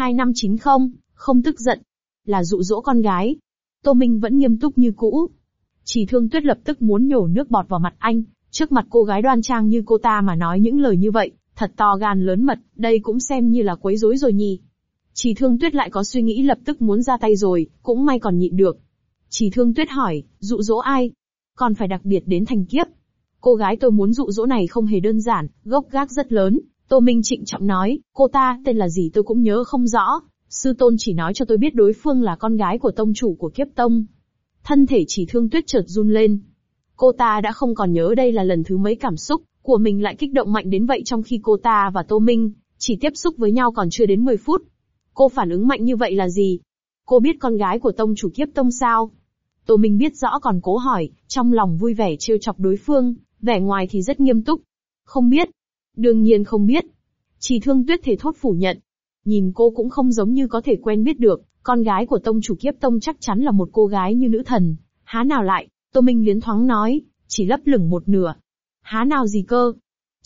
C2590, không tức giận. Là dụ dỗ con gái. Tô Minh vẫn nghiêm túc như cũ. Chỉ Thương Tuyết lập tức muốn nhổ nước bọt vào mặt anh, trước mặt cô gái đoan trang như cô ta mà nói những lời như vậy, thật to gan lớn mật, đây cũng xem như là quấy rối rồi nhỉ. Chỉ Thương Tuyết lại có suy nghĩ lập tức muốn ra tay rồi, cũng may còn nhịn được. Chỉ Thương Tuyết hỏi, dụ dỗ ai? Còn phải đặc biệt đến thành kiếp. Cô gái tôi muốn dụ dỗ này không hề đơn giản, gốc gác rất lớn. Tô Minh trịnh trọng nói, cô ta tên là gì tôi cũng nhớ không rõ. Sư tôn chỉ nói cho tôi biết đối phương là con gái của tông chủ của Kiếp Tông. Thân thể Chỉ Thương Tuyết chợt run lên. Cô ta đã không còn nhớ đây là lần thứ mấy cảm xúc của mình lại kích động mạnh đến vậy trong khi cô ta và Tô Minh chỉ tiếp xúc với nhau còn chưa đến 10 phút. Cô phản ứng mạnh như vậy là gì? Cô biết con gái của tông chủ Kiếp Tông sao? Tô Minh biết rõ còn cố hỏi, trong lòng vui vẻ trêu chọc đối phương, vẻ ngoài thì rất nghiêm túc. Không biết. Đương nhiên không biết. Chỉ Thương Tuyết thề thốt phủ nhận. Nhìn cô cũng không giống như có thể quen biết được, con gái của tông chủ Kiếp Tông chắc chắn là một cô gái như nữ thần. Há nào lại, Tô Minh liến thoáng nói, chỉ lấp lửng một nửa. Há nào gì cơ?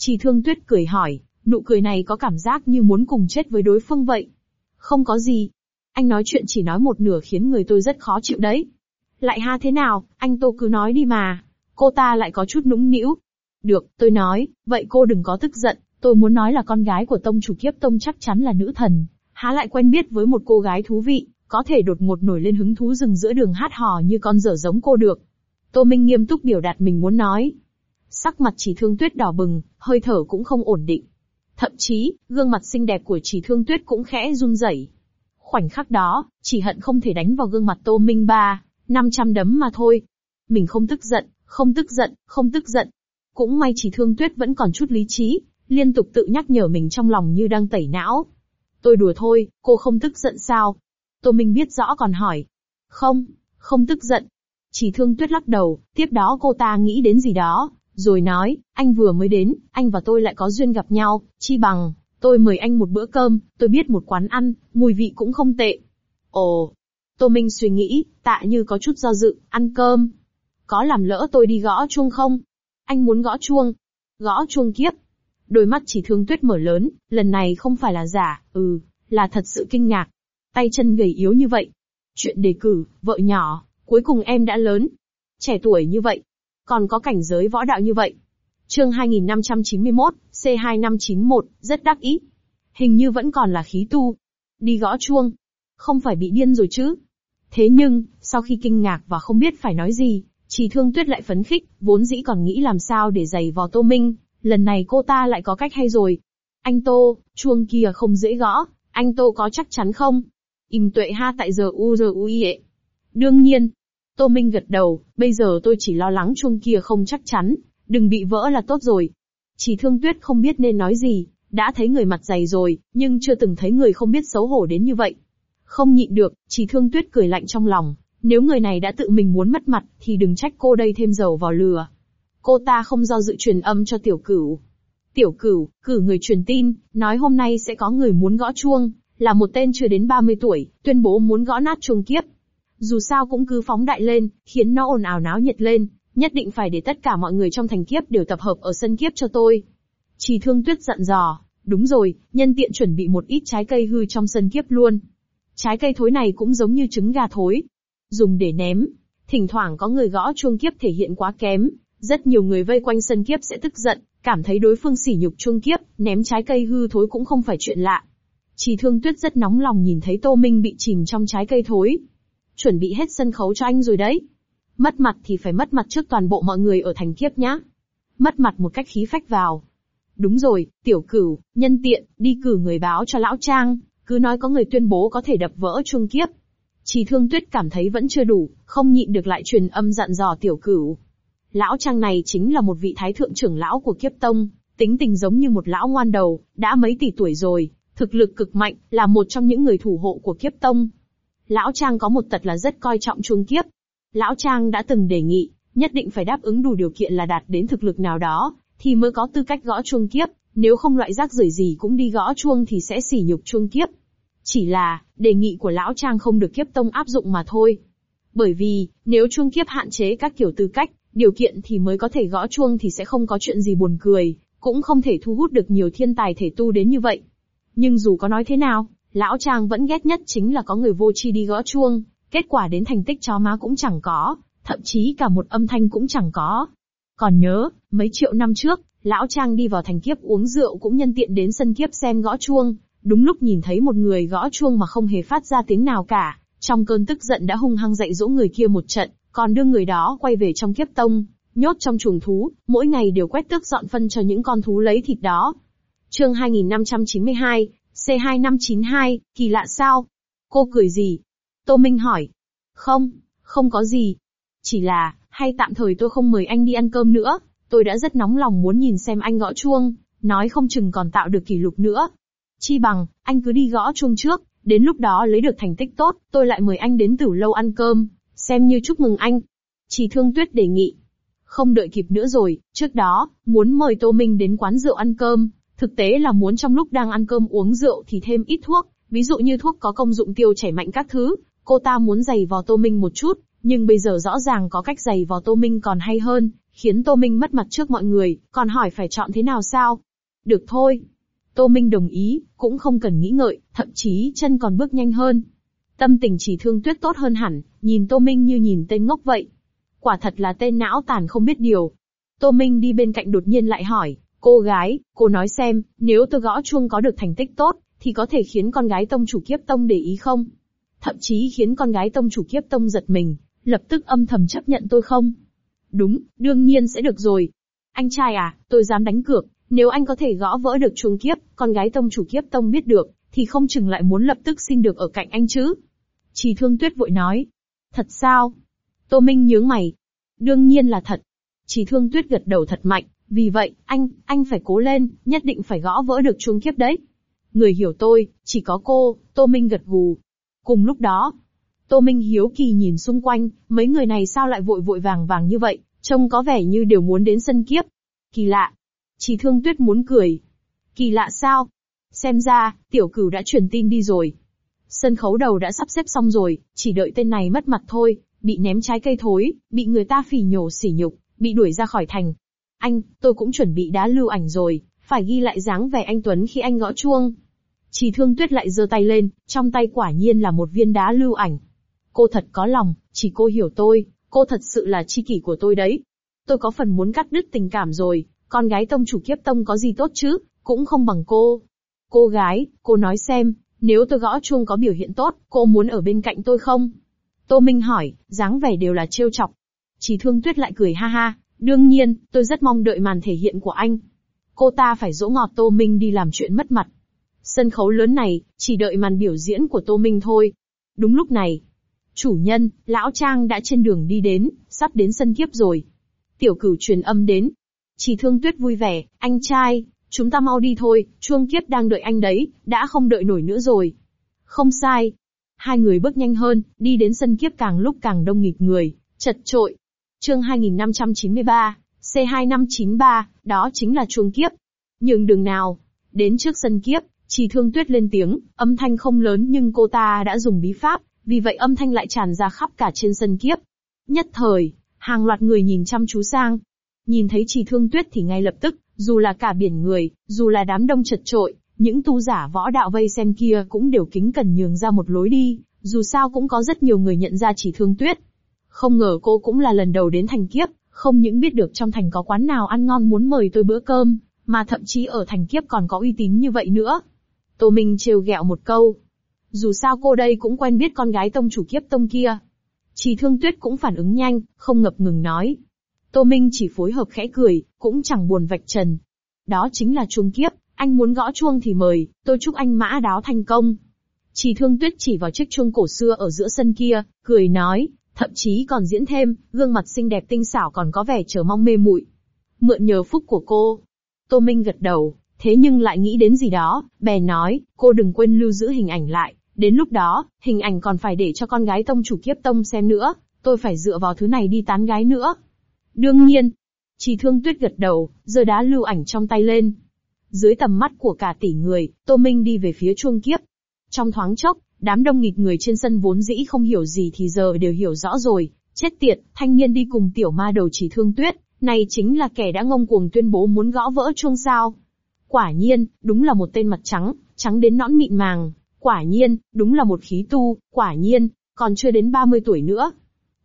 Chỉ Thương Tuyết cười hỏi, nụ cười này có cảm giác như muốn cùng chết với đối phương vậy. Không có gì. Anh nói chuyện chỉ nói một nửa khiến người tôi rất khó chịu đấy. Lại ha thế nào, anh Tô cứ nói đi mà. Cô ta lại có chút nũng nĩu. Được, tôi nói, vậy cô đừng có tức giận, tôi muốn nói là con gái của tông chủ Kiếp Tông chắc chắn là nữ thần. Há lại quen biết với một cô gái thú vị, có thể đột ngột nổi lên hứng thú dừng giữa đường hát hò như con dở giống cô được. Tô Minh nghiêm túc biểu đạt mình muốn nói. Sắc mặt Chỉ Thương Tuyết đỏ bừng, hơi thở cũng không ổn định. Thậm chí, gương mặt xinh đẹp của Chỉ Thương Tuyết cũng khẽ run rẩy. Khoảnh khắc đó, chỉ hận không thể đánh vào gương mặt Tô Minh 500 đấm mà thôi. Mình không tức giận, không tức giận, không tức giận. Cũng may Chỉ Thương Tuyết vẫn còn chút lý trí, liên tục tự nhắc nhở mình trong lòng như đang tẩy não. Tôi đùa thôi, cô không tức giận sao? Tô Minh biết rõ còn hỏi. Không tức giận. Chỉ Thương Tuyết lắc đầu, tiếp đó cô ta nghĩ đến gì đó, rồi nói, anh vừa mới đến, anh và tôi lại có duyên gặp nhau, chi bằng, tôi mời anh một bữa cơm, tôi biết một quán ăn, mùi vị cũng không tệ. Ồ. Tô Minh suy nghĩ, Tạ Như có chút do dự, ăn cơm. Có làm lỡ tôi đi gõ chuông không? Anh muốn gõ chuông? Gõ chuông kiếp. Đôi mắt Chỉ Thương Tuyết mở lớn, lần này không phải là giả, là thật sự kinh ngạc. Tay chân gầy yếu như vậy. Chuyện đề cử, vợ nhỏ, cuối cùng em đã lớn. Trẻ tuổi như vậy. Còn có cảnh giới võ đạo như vậy. Chương 2591, C2591, rất đắc ý. Hình như vẫn còn là khí tu. Đi gõ chuông. Không phải bị điên rồi chứ. Thế nhưng, sau khi kinh ngạc và không biết phải nói gì, Chỉ Thương Tuyết lại phấn khích, vốn dĩ còn nghĩ làm sao để giày vò Tô Minh. Lần này cô ta lại có cách hay rồi. Anh Tô, chuông kia không dễ gõ, anh Tô có chắc chắn không? Im tuệ ha tại giờ u ệ. Đương nhiên. Tô Minh gật đầu, bây giờ tôi chỉ lo lắng chuông kia không chắc chắn, đừng bị vỡ là tốt rồi. Chỉ Thương Tuyết không biết nên nói gì, đã thấy người mặt dày rồi, nhưng chưa từng thấy người không biết xấu hổ đến như vậy. Không nhịn được, Chỉ Thương Tuyết cười lạnh trong lòng, nếu người này đã tự mình muốn mất mặt, thì đừng trách cô đây thêm dầu vào lửa. Cô ta không do dự truyền âm cho Tiểu Cửu. Tiểu Cửu, cử người truyền tin, nói hôm nay sẽ có người muốn gõ chuông, là một tên chưa đến 30 tuổi, tuyên bố muốn gõ nát chuông kiếp. Dù sao cũng cứ phóng đại lên, khiến nó ồn ào náo nhiệt lên, nhất định phải để tất cả mọi người trong thành kiếp đều tập hợp ở sân kiếp cho tôi. Chỉ Thương Tuyết dặn dò, đúng rồi, nhân tiện chuẩn bị một ít trái cây hư trong sân kiếp luôn. Trái cây thối này cũng giống như trứng gà thối, dùng để ném. Thỉnh thoảng có người gõ chuông kiếp thể hiện quá kém, rất nhiều người vây quanh sân kiếp sẽ tức giận, cảm thấy đối phương sỉ nhục chuông kiếp, ném trái cây hư thối cũng không phải chuyện lạ. Chỉ Thương Tuyết rất nóng lòng nhìn thấy Tô Minh bị chìm trong trái cây thối. Chuẩn bị hết sân khấu cho anh rồi đấy. Mất mặt thì phải mất mặt trước toàn bộ mọi người ở thành kiếp nhá. Mất mặt một cách khí phách vào. Đúng rồi, Tiểu Cửu, nhân tiện, đi cử người báo cho Lão Trang, cứ nói có người tuyên bố có thể đập vỡ chuông kiếp. Chỉ Thương Tuyết cảm thấy vẫn chưa đủ, không nhịn được lại truyền âm dặn dò Tiểu Cửu. Lão Trang này chính là một vị thái thượng trưởng lão của Kiếp Tông, tính tình giống như một lão ngoan đầu, đã mấy tỷ tuổi rồi, thực lực cực mạnh, là một trong những người thủ hộ của Kiếp Tông. Lão Trang có một tật là rất coi trọng chuông kiếp. Lão Trang đã từng đề nghị, nhất định phải đáp ứng đủ điều kiện là đạt đến thực lực nào đó, thì mới có tư cách gõ chuông kiếp, nếu không loại rác rưởi gì cũng đi gõ chuông thì sẽ sỉ nhục chuông kiếp. Chỉ là, đề nghị của Lão Trang không được Kiếp Tông áp dụng mà thôi. Bởi vì, nếu chuông kiếp hạn chế các kiểu tư cách, điều kiện thì mới có thể gõ chuông thì sẽ không có chuyện gì buồn cười, cũng không thể thu hút được nhiều thiên tài thể tu đến như vậy. Nhưng dù có nói thế nào, Lão Trang vẫn ghét nhất chính là có người vô tri đi gõ chuông, kết quả đến thành tích chó má cũng chẳng có, thậm chí cả một âm thanh cũng chẳng có. Còn nhớ, mấy triệu năm trước, Lão Trang đi vào thành kiếp uống rượu cũng nhân tiện đến sân kiếp xem gõ chuông, đúng lúc nhìn thấy một người gõ chuông mà không hề phát ra tiếng nào cả, trong cơn tức giận đã hung hăng dạy dỗ người kia một trận, còn đưa người đó quay về trong Kiếp Tông, nhốt trong chuồng thú, mỗi ngày đều quét tước dọn phân cho những con thú lấy thịt đó. Chương 2592, C2592, kỳ lạ sao? Cô cười gì? Tô Minh hỏi. Không có gì. Chỉ là, hay tạm thời tôi không mời anh đi ăn cơm nữa, tôi đã rất nóng lòng muốn nhìn xem anh gõ chuông, nói không chừng còn tạo được kỷ lục nữa. Chi bằng, anh cứ đi gõ chuông trước, đến lúc đó lấy được thành tích tốt, tôi lại mời anh đến Tửu Lâu ăn cơm, xem như chúc mừng anh. Chỉ Thương Tuyết đề nghị. Không đợi kịp nữa rồi, trước đó, muốn mời Tô Minh đến quán rượu ăn cơm, thực tế là muốn trong lúc đang ăn cơm uống rượu thì thêm ít thuốc, ví dụ như thuốc có công dụng tiêu chảy mạnh các thứ, cô ta muốn giày vò Tô Minh một chút, nhưng bây giờ rõ ràng có cách giày vò Tô Minh còn hay hơn, khiến Tô Minh mất mặt trước mọi người, còn hỏi phải chọn thế nào sao? Được thôi. Tô Minh đồng ý, cũng không cần nghĩ ngợi, thậm chí chân còn bước nhanh hơn. Tâm tình Chỉ Thương Tuyết tốt hơn hẳn, nhìn Tô Minh như nhìn tên ngốc vậy. Quả thật là tên não tàn không biết điều. Tô Minh đi bên cạnh đột nhiên lại hỏi, cô gái, cô nói xem, nếu tôi gõ chuông có được thành tích tốt, thì có thể khiến con gái tông chủ Kiếp Tông để ý không? Thậm chí khiến con gái tông chủ Kiếp Tông giật mình, lập tức âm thầm chấp nhận tôi không? Đúng, đương nhiên sẽ được rồi. Anh trai à, tôi dám đánh cược, nếu anh có thể gõ vỡ được chuông kiếp, con gái tông chủ Kiếp Tông biết được, thì không chừng lại muốn lập tức xin được ở cạnh anh chứ. Chỉ Thương Tuyết vội nói. Thật sao? Tô Minh nhướng mày. Đương nhiên là thật. Chỉ Thương Tuyết gật đầu thật mạnh, vì vậy, anh phải cố lên, nhất định phải gõ vỡ được chuông kiếp đấy. Người hiểu tôi, chỉ có cô, Tô Minh gật gù. Cùng lúc đó, Tô Minh hiếu kỳ nhìn xung quanh, mấy người này sao lại vội vội vàng vàng như vậy, trông có vẻ như đều muốn đến sân kiếp. Kỳ lạ. Chỉ Thương Tuyết muốn cười. Kỳ lạ sao? Xem ra, Tiểu Cửu đã truyền tin đi rồi. Sân khấu đầu đã sắp xếp xong rồi, chỉ đợi tên này mất mặt thôi, bị ném trái cây thối, bị người ta phỉ nhổ sỉ nhục, bị đuổi ra khỏi thành. Anh, tôi cũng chuẩn bị đá lưu ảnh rồi, phải ghi lại dáng vẻ anh Tuấn khi anh gõ chuông. Chỉ Thương Tuyết lại giơ tay lên, trong tay quả nhiên là một viên đá lưu ảnh. Cô thật có lòng, chỉ cô hiểu tôi, cô thật sự là tri kỷ của tôi đấy. Tôi có phần muốn cắt đứt tình cảm rồi, con gái tông chủ Kiếp Tông có gì tốt chứ, cũng không bằng cô. Cô gái, cô nói xem, nếu tôi gõ chuông có biểu hiện tốt, cô muốn ở bên cạnh tôi không? Tô Minh hỏi, dáng vẻ đều là trêu chọc. Chỉ Thương Tuyết lại cười ha ha, đương nhiên, tôi rất mong đợi màn thể hiện của anh. Cô ta phải dỗ ngọt Tô Minh đi làm chuyện mất mặt. Sân khấu lớn này, chỉ đợi màn biểu diễn của Tô Minh thôi. Đúng lúc này, chủ nhân, Lão Trang đã trên đường đi đến, sắp đến sân kiếp rồi. Tiểu Cửu truyền âm đến. Chỉ Thương Tuyết vui vẻ, anh trai, chúng ta mau đi thôi, chuông kiếp đang đợi anh đấy, đã không đợi nổi nữa rồi. Không sai. Hai người bước nhanh hơn, đi đến sân kiếp càng lúc càng đông nghịt người, chật chội. Chương 2593, C2593, đó chính là chuông kiếp. Nhường đường nào. Đến trước sân kiếp, Chỉ Thương Tuyết lên tiếng, âm thanh không lớn nhưng cô ta đã dùng bí pháp, vì vậy âm thanh lại tràn ra khắp cả trên sân kiếp. Nhất thời, hàng loạt người nhìn chăm chú sang. Nhìn thấy Chỉ Thương Tuyết thì ngay lập tức, dù là cả biển người, dù là đám đông chật chội, những tu giả võ đạo vây xem kia cũng đều kính cẩn nhường ra một lối đi, dù sao cũng có rất nhiều người nhận ra Chỉ Thương Tuyết. Không ngờ cô cũng là lần đầu đến thành kiếp, không những biết được trong thành có quán nào ăn ngon muốn mời tôi bữa cơm, mà thậm chí ở thành kiếp còn có uy tín như vậy nữa. Tô Minh trêu ghẹo một câu. Dù sao cô đây cũng quen biết con gái tông chủ Kiếp Tông kia. Chỉ Thương Tuyết cũng phản ứng nhanh, không ngập ngừng nói. Tô Minh chỉ phối hợp khẽ cười, cũng chẳng buồn vạch trần. Đó chính là chuông kiếp, anh muốn gõ chuông thì mời, tôi chúc anh mã đáo thành công. Chỉ Thương Tuyết chỉ vào chiếc chuông cổ xưa ở giữa sân kia, cười nói, thậm chí còn diễn thêm, gương mặt xinh đẹp tinh xảo còn có vẻ chờ mong mê muội. Mượn nhờ phúc của cô. Tô Minh gật đầu, thế nhưng lại nghĩ đến gì đó, bèn nói, cô đừng quên lưu giữ hình ảnh lại, đến lúc đó, hình ảnh còn phải để cho con gái tông chủ Kiếp Tông xem nữa, tôi phải dựa vào thứ này đi tán gái nữa. Đương nhiên. Chỉ Thương Tuyết gật đầu, giơ đá lưu ảnh trong tay lên. Dưới tầm mắt của cả tỷ người, Tô Minh đi về phía chuông kiếp. Trong thoáng chốc, đám đông nghịt người trên sân vốn dĩ không hiểu gì thì giờ đều hiểu rõ rồi. Chết tiệt, thanh niên đi cùng tiểu ma đầu Chỉ Thương Tuyết, này chính là kẻ đã ngông cuồng tuyên bố muốn gõ vỡ chuông sao. Quả nhiên, đúng là một tên mặt trắng, trắng đến nõn mịn màng. Quả nhiên, đúng là một khí tu, quả nhiên, còn chưa đến 30 tuổi nữa.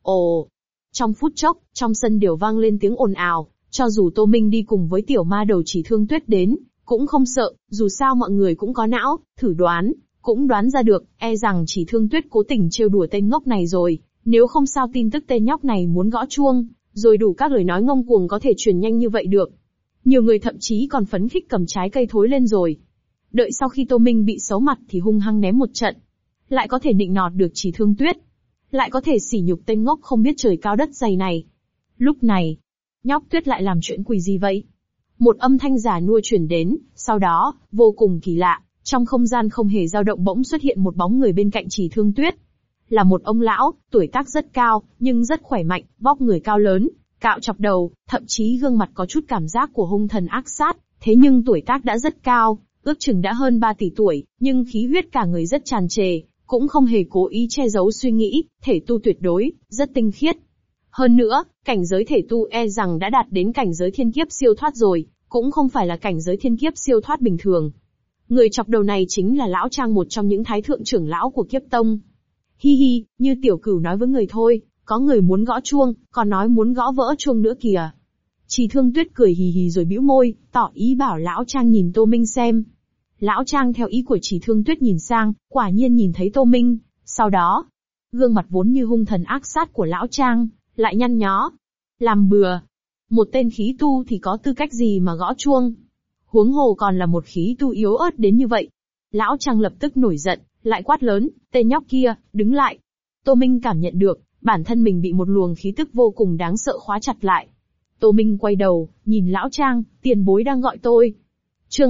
Ồ! Trong phút chốc, trong sân đều vang lên tiếng ồn ào, cho dù Tô Minh đi cùng với tiểu ma đầu Chỉ Thương Tuyết đến, cũng không sợ, dù sao mọi người cũng có não, thử đoán, cũng đoán ra được, e rằng Chỉ Thương Tuyết cố tình trêu đùa tên ngốc này rồi, nếu không sao tin tức tên nhóc này muốn gõ chuông, rồi đủ các lời nói ngông cuồng có thể truyền nhanh như vậy được. Nhiều người thậm chí còn phấn khích cầm trái cây thối lên rồi. Đợi sau khi Tô Minh bị xấu mặt thì hung hăng ném một trận. Lại có thể nịnh nọt được Chỉ Thương Tuyết. Lại có thể sỉ nhục tên ngốc không biết trời cao đất dày này. Lúc này, nhóc Tuyết lại làm chuyện quỷ gì vậy? Một âm thanh giả nua truyền đến, sau đó, vô cùng kỳ lạ, trong không gian không hề dao động bỗng xuất hiện một bóng người bên cạnh Chỉ Thương Tuyết. Là một ông lão, tuổi tác rất cao, nhưng rất khỏe mạnh, vóc người cao lớn, cạo chọc đầu, thậm chí gương mặt có chút cảm giác của hung thần ác sát, thế nhưng tuổi tác đã rất cao, ước chừng đã hơn 3 tỷ tuổi, nhưng khí huyết cả người rất tràn trề, cũng không hề cố ý che giấu suy nghĩ, thể tu tuyệt đối, rất tinh khiết. Hơn nữa, cảnh giới thể tu e rằng đã đạt đến cảnh giới thiên kiếp siêu thoát rồi, cũng không phải là cảnh giới thiên kiếp siêu thoát bình thường. Người chọc đầu này chính là Lão Trang, một trong những thái thượng trưởng lão của Kiếp Tông. Hi hi, như tiểu cửu nói với người thôi, có người muốn gõ chuông, còn nói muốn gõ vỡ chuông nữa kìa. Trì Thương Tuyết cười hì hì rồi bĩu môi, tỏ ý bảo Lão Trang nhìn Tô Minh xem. Lão Trang theo ý của Trì Thương Tuyết nhìn sang, quả nhiên nhìn thấy Tô Minh, sau đó, gương mặt vốn như hung thần ác sát của Lão Trang, lại nhăn nhó. Làm bừa. Một tên khí tu thì có tư cách gì mà gõ chuông? Huống hồ còn là một khí tu yếu ớt đến như vậy. Lão Trang lập tức nổi giận, lại quát lớn, tên nhóc kia, đứng lại. Tô Minh cảm nhận được, bản thân mình bị một luồng khí tức vô cùng đáng sợ khóa chặt lại. Tô Minh quay đầu, nhìn Lão Trang, tiền bối đang gọi tôi. Chương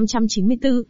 2594,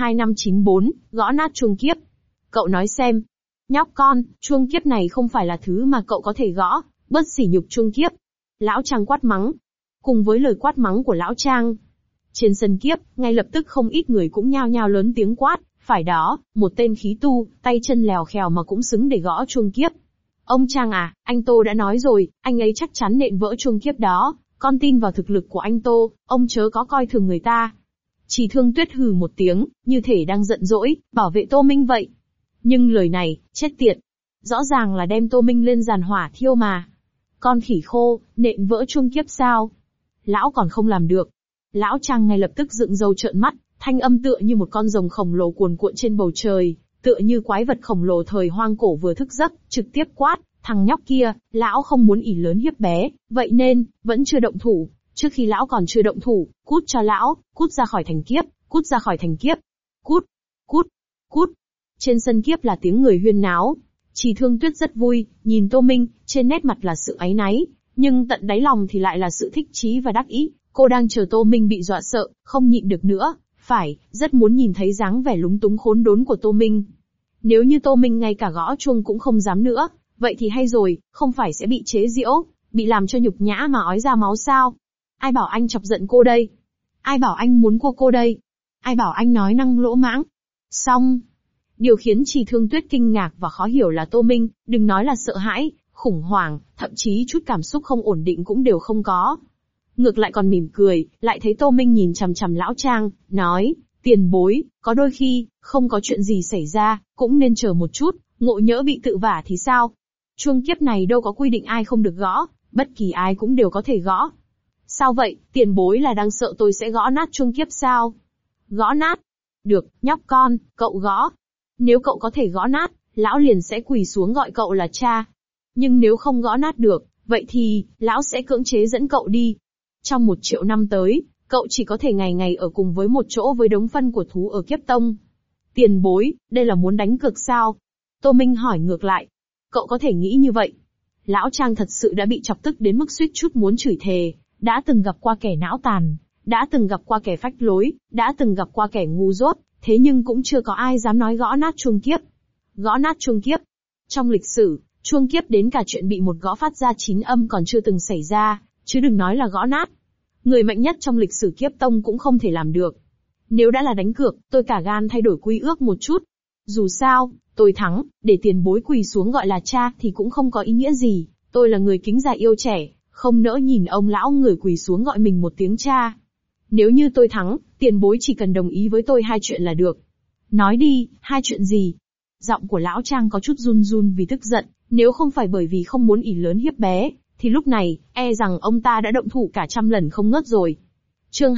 C2594, gõ nát chuông kiếp. Cậu nói xem. Nhóc con, chuông kiếp này không phải là thứ mà cậu có thể gõ, bớt sỉ nhục chuông kiếp. Lão Trang quát mắng. Cùng với lời quát mắng của Lão Trang, trên sân kiếp, ngay lập tức không ít người cũng nhao nhao lớn tiếng quát, phải đó, một tên khí tu, tay chân lèo khèo mà cũng xứng để gõ chuông kiếp. Ông Trang à, anh Tô đã nói rồi, anh ấy chắc chắn nện vỡ chuông kiếp đó, con tin vào thực lực của anh Tô, ông chớ có coi thường người ta. Trì Thương Tuyết hừ một tiếng, như thể đang giận dỗi, bảo vệ Tô Minh vậy. Nhưng lời này, chết tiệt. Rõ ràng là đem Tô Minh lên giàn hỏa thiêu mà. Con khỉ khô, nện vỡ chuông kiếp sao? Lão còn không làm được. Lão Trang ngay lập tức dựng râu trợn mắt, thanh âm tựa như một con rồng khổng lồ cuồn cuộn trên bầu trời, tựa như quái vật khổng lồ thời hoang cổ vừa thức giấc, trực tiếp quát, thằng nhóc kia, lão không muốn ỷ lớn hiếp bé, vậy nên, vẫn chưa động thủ. Trước khi lão còn chưa động thủ, cút cho lão, cút ra khỏi thành kiếp, cút ra khỏi thành kiếp. Cút, cút, cút. Trên sân kiếp là tiếng người huyên náo. Trì Thương Tuyết rất vui, nhìn Tô Minh, trên nét mặt là sự áy náy, nhưng tận đáy lòng thì lại là sự thích chí và đắc ý. Cô đang chờ Tô Minh bị dọa sợ, không nhịn được nữa, phải, rất muốn nhìn thấy dáng vẻ lúng túng khốn đốn của Tô Minh. Nếu như Tô Minh ngay cả gõ chuông cũng không dám nữa, vậy thì hay rồi, không phải sẽ bị chế giễu, bị làm cho nhục nhã mà ói ra máu sao? Ai bảo anh chọc giận cô đây? Ai bảo anh muốn cô đây? Ai bảo anh nói năng lỗ mãng? Xong. Điều khiến Trì Thương Tuyết kinh ngạc và khó hiểu là Tô Minh, đừng nói là sợ hãi, khủng hoảng, thậm chí chút cảm xúc không ổn định cũng đều không có. Ngược lại còn mỉm cười, lại thấy Tô Minh nhìn chằm chằm Lão Trang, nói, tiền bối, có đôi khi, không có chuyện gì xảy ra, cũng nên chờ một chút, ngộ nhỡ bị tự vả thì sao? Chuông kiếp này đâu có quy định ai không được gõ, bất kỳ ai cũng đều có thể gõ. Sao vậy, tiền bối là đang sợ tôi sẽ gõ nát chuông kiếp sao? Gõ nát? Được, nhóc con, cậu gõ. Nếu cậu có thể gõ nát, lão liền sẽ quỳ xuống gọi cậu là cha. Nhưng nếu không gõ nát được, vậy thì, lão sẽ cưỡng chế dẫn cậu đi. Trong 1 triệu năm tới, cậu chỉ có thể ngày ngày ở cùng với một chỗ với đống phân của thú ở Kiếp Tông. Tiền bối, đây là muốn đánh cược sao? Tô Minh hỏi ngược lại. Cậu có thể nghĩ như vậy. Lão Trang thật sự đã bị chọc tức đến mức suýt chút muốn chửi thề, đã từng gặp qua kẻ não tàn, đã từng gặp qua kẻ phách lối, đã từng gặp qua kẻ ngu dốt, thế nhưng cũng chưa có ai dám nói gõ nát chuông kiếp. Gõ nát chuông kiếp. Trong lịch sử, chuông kiếp đến cả chuyện bị một gõ phát ra 9 âm còn chưa từng xảy ra, chứ đừng nói là gõ nát. Người mạnh nhất trong lịch sử Kiếp Tông cũng không thể làm được. Nếu đã là đánh cược, tôi cả gan thay đổi quy ước một chút. Dù sao, tôi thắng, để tiền bối quỳ xuống gọi là cha thì cũng không có ý nghĩa gì. Tôi là người kính già yêu trẻ, không nỡ nhìn ông lão người quỳ xuống gọi mình một tiếng cha. Nếu như tôi thắng, tiền bối chỉ cần đồng ý với tôi 2 chuyện là được. Nói đi, 2 chuyện gì? Giọng của Lão Trang có chút run run vì tức giận, nếu không phải bởi vì không muốn ỷ lớn hiếp bé, thì lúc này, e rằng ông ta đã động thủ cả 100 lần không ngớt rồi. Chương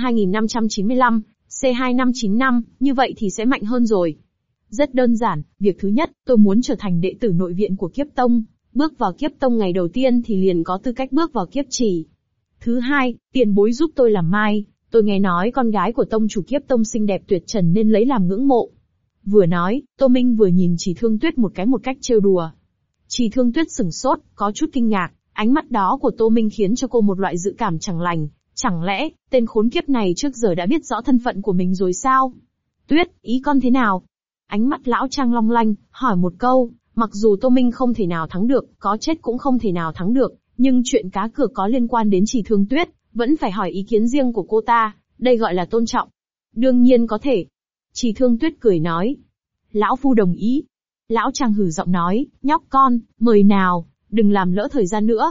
2595, C2595, như vậy thì sẽ mạnh hơn rồi. Rất đơn giản, việc thứ nhất, tôi muốn trở thành đệ tử nội viện của Kiếp Tông, bước vào Kiếp Tông ngày đầu tiên thì liền có tư cách bước vào Kiếp Trì. Thứ hai, tiền bối giúp tôi làm mai, tôi nghe nói con gái của tông chủ Kiếp Tông xinh đẹp tuyệt trần nên lấy làm ngưỡng mộ. Vừa nói, Tô Minh vừa nhìn Trì Thương Tuyết một cách trêu đùa. Trì Thương Tuyết sửng sốt, có chút kinh ngạc, ánh mắt đó của Tô Minh khiến cho cô một loại dự cảm chẳng lành, chẳng lẽ, tên khốn kiếp này trước giờ đã biết rõ thân phận của mình rồi sao? Tuyết, ý con thế nào? Ánh mắt Lão Trang long lanh, hỏi một câu, mặc dù Tô Minh không thể nào thắng được, có chết cũng không thể nào thắng được, nhưng chuyện cá cược có liên quan đến Trì Thương Tuyết, vẫn phải hỏi ý kiến riêng của cô ta, đây gọi là tôn trọng. Đương nhiên có thể. Trì Thương Tuyết cười nói. Lão phu đồng ý. Lão Trang hử giọng nói, nhóc con, mời nào, đừng làm lỡ thời gian nữa.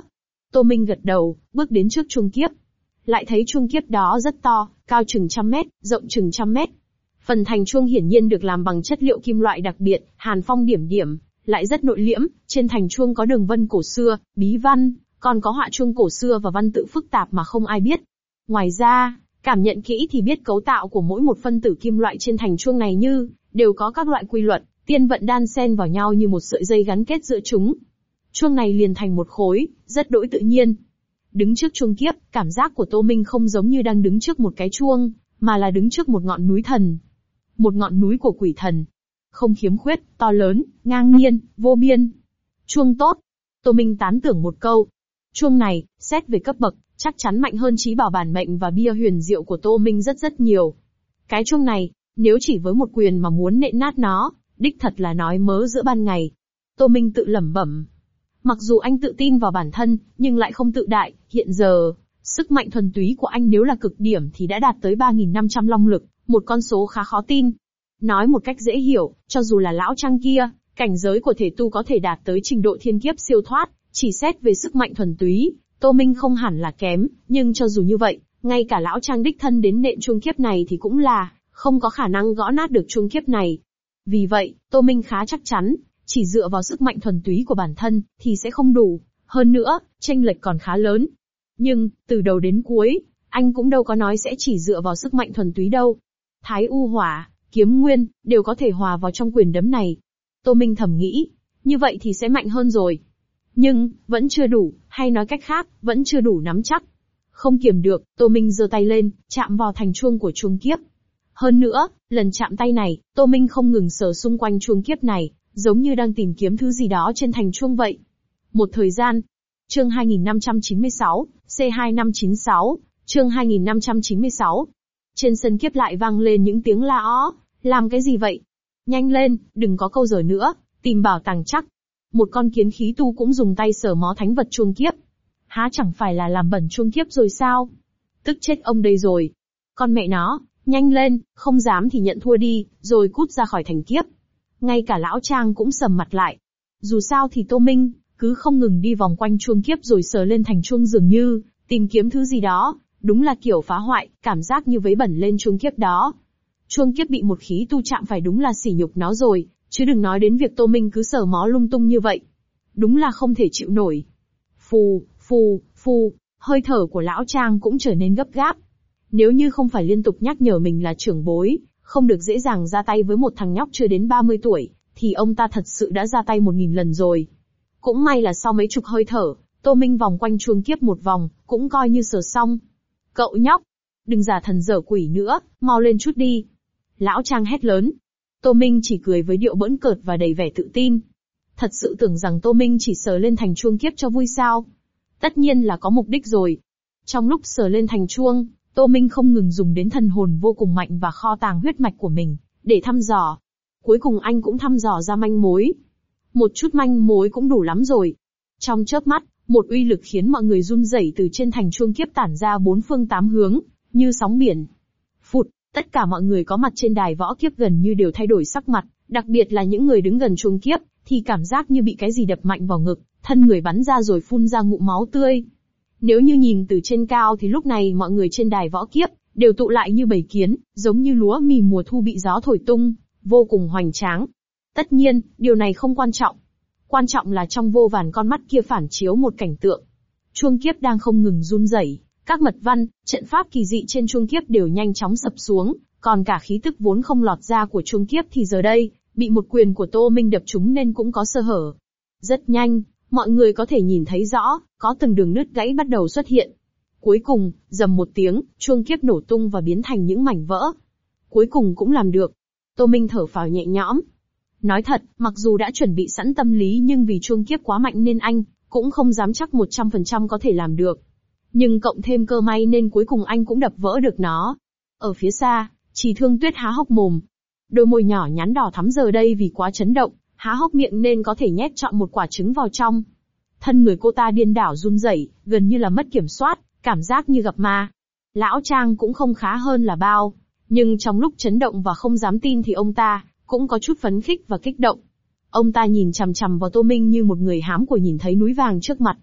Tô Minh gật đầu, bước đến trước chuông kiếp. Lại thấy chuông kiếp đó rất to, cao chừng 100 mét, rộng chừng 100 mét. Phần thành chuông hiển nhiên được làm bằng chất liệu kim loại đặc biệt, hàn phong điểm điểm, lại rất nội liễm, trên thành chuông có đường vân cổ xưa, bí văn, còn có họa chuông cổ xưa và văn tự phức tạp mà không ai biết. Ngoài ra, cảm nhận kỹ thì biết cấu tạo của mỗi một phân tử kim loại trên thành chuông này như đều có các loại quy luật, tiên vận đan xen vào nhau như một sợi dây gắn kết giữa chúng. Chuông này liền thành một khối, rất đỗi tự nhiên. Đứng trước chuông kiếp, cảm giác của Tô Minh không giống như đang đứng trước một cái chuông, mà là đứng trước một ngọn núi thần. Một ngọn núi của quỷ thần. Không khiếm khuyết, to lớn, ngang nhiên, vô biên. Chuông tốt. Tô Minh tán thưởng một câu. Chuông này, xét về cấp bậc, chắc chắn mạnh hơn trí bảo bản mệnh và bia huyền diệu của Tô Minh rất nhiều. Cái chuông này, nếu chỉ với một quyền mà muốn nện nát nó, đích thật là nói mớ giữa ban ngày. Tô Minh tự lẩm bẩm. Mặc dù anh tự tin vào bản thân, nhưng lại không tự đại, hiện giờ, sức mạnh thuần túy của anh nếu là cực điểm thì đã đạt tới 3.500 long lực, một con số khá khó tin. Nói một cách dễ hiểu, cho dù là lão trang kia, cảnh giới của thể tu có thể đạt tới trình độ thiên kiếp siêu thoát, chỉ xét về sức mạnh thuần túy, Tô Minh không hẳn là kém, nhưng cho dù như vậy, ngay cả lão trang đích thân đến nện chuông kiếp này thì cũng là không có khả năng gõ nát được chuông kiếp này. Vì vậy, Tô Minh khá chắc chắn, chỉ dựa vào sức mạnh thuần túy của bản thân thì sẽ không đủ, hơn nữa, chênh lệch còn khá lớn. Nhưng, từ đầu đến cuối, anh cũng đâu có nói sẽ chỉ dựa vào sức mạnh thuần túy đâu. Thái U Hỏa, Kiếm Nguyên, đều có thể hòa vào trong quyền đấm này. Tô Minh thầm nghĩ, như vậy thì sẽ mạnh hơn rồi. Nhưng, vẫn chưa đủ, hay nói cách khác, vẫn chưa đủ nắm chắc. Không kiềm được, Tô Minh giơ tay lên, chạm vào thành chuông của chuông kiếp. Hơn nữa, lần chạm tay này, Tô Minh không ngừng sờ xung quanh chuông kiếp này, giống như đang tìm kiếm thứ gì đó trên thành chuông vậy. Một thời gian, chương 2596, C2596, chương 2596. Trên sân kiếp lại vang lên những tiếng la ó, làm cái gì vậy? Nhanh lên, đừng có câu giờ nữa, tìm bảo tàng chắc. Một con kiến khí tu cũng dùng tay sờ mó thánh vật chuông kiếp. Há chẳng phải là làm bẩn chuông kiếp rồi sao? Tức chết ông đây rồi. Con mẹ nó, nhanh lên, không dám thì nhận thua đi, rồi cút ra khỏi thành kiếp. Ngay cả lão Trang cũng sầm mặt lại. Dù sao thì Tô Minh cứ không ngừng đi vòng quanh chuông kiếp rồi sờ lên thành chuông dường như tìm kiếm thứ gì đó, đúng là kiểu phá hoại, cảm giác như vấy bẩn lên chuông kiếp đó. Chuông kiếp bị một khí tu chạm phải đúng là sỉ nhục nó rồi, chứ đừng nói đến việc Tô Minh cứ sờ mó lung tung như vậy. Đúng là không thể chịu nổi. Phù, phù, phù, hơi thở của lão Trang cũng trở nên gấp gáp. Nếu như không phải liên tục nhắc nhở mình là trưởng bối, không được dễ dàng ra tay với một thằng nhóc chưa đến 30 tuổi, thì ông ta thật sự đã ra tay 1000 lần rồi. Cũng may là sau mấy chục hơi thở, Tô Minh vòng quanh chuông kiếp một vòng, cũng coi như sờ xong. Cậu nhóc, đừng giả thần dở quỷ nữa, mau lên chút đi. Lão Trang hét lớn. Tô Minh chỉ cười với điệu bỡn cợt và đầy vẻ tự tin. Thật sự tưởng rằng Tô Minh chỉ sờ lên thành chuông kiếp cho vui sao? Tất nhiên là có mục đích rồi. Trong lúc sờ lên thành chuông, Tô Minh không ngừng dùng đến thần hồn vô cùng mạnh và kho tàng huyết mạch của mình, để thăm dò. Cuối cùng anh cũng thăm dò ra manh mối. Một chút manh mối cũng đủ lắm rồi. Trong chớp mắt, một uy lực khiến mọi người run rẩy từ trên thành chuông kiếp tản ra bốn phương tám hướng, như sóng biển. Phụt, tất cả mọi người có mặt trên đài võ kiếp gần như đều thay đổi sắc mặt, đặc biệt là những người đứng gần chuông kiếp, thì cảm giác như bị cái gì đập mạnh vào ngực, thân người bắn ra rồi phun ra ngụm máu tươi. Nếu như nhìn từ trên cao thì lúc này mọi người trên đài võ kiếp đều tụ lại như bầy kiến, giống như lúa mì mùa thu bị gió thổi tung, vô cùng hoành tráng. Tất nhiên, điều này không quan trọng. Quan trọng là trong vô vàn con mắt kia phản chiếu một cảnh tượng. Chuông kiếp đang không ngừng run rẩy, các mật văn, trận pháp kỳ dị trên chuông kiếp đều nhanh chóng sập xuống, còn cả khí tức vốn không lọt ra của chuông kiếp thì giờ đây, bị một quyền của Tô Minh đập trúng nên cũng có sơ hở. Rất nhanh, mọi người có thể nhìn thấy rõ, có từng đường nứt gãy bắt đầu xuất hiện. Cuối cùng, rầm một tiếng, chuông kiếp nổ tung và biến thành những mảnh vỡ. Cuối cùng cũng làm được. Tô Minh thở phào nhẹ nhõm. Nói thật, mặc dù đã chuẩn bị sẵn tâm lý nhưng vì chuông kiếp quá mạnh nên anh cũng không dám chắc 100% có thể làm được. Nhưng cộng thêm cơ may nên cuối cùng anh cũng đập vỡ được nó. Ở phía xa, Chỉ Thương Tuyết há hốc mồm. Đôi môi nhỏ nhắn đỏ thắm giờ đây vì quá chấn động, há hốc miệng nên có thể nhét trọn một quả trứng vào trong. Thân người cô ta điên đảo run rẩy, gần như là mất kiểm soát, cảm giác như gặp ma. Lão Trang cũng không khá hơn là bao, nhưng trong lúc chấn động và không dám tin thì ông ta cũng có chút phấn khích và kích động. Ông ta nhìn chằm chằm vào Tô Minh như một người hám của nhìn thấy núi vàng trước mặt.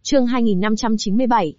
Chương 2597,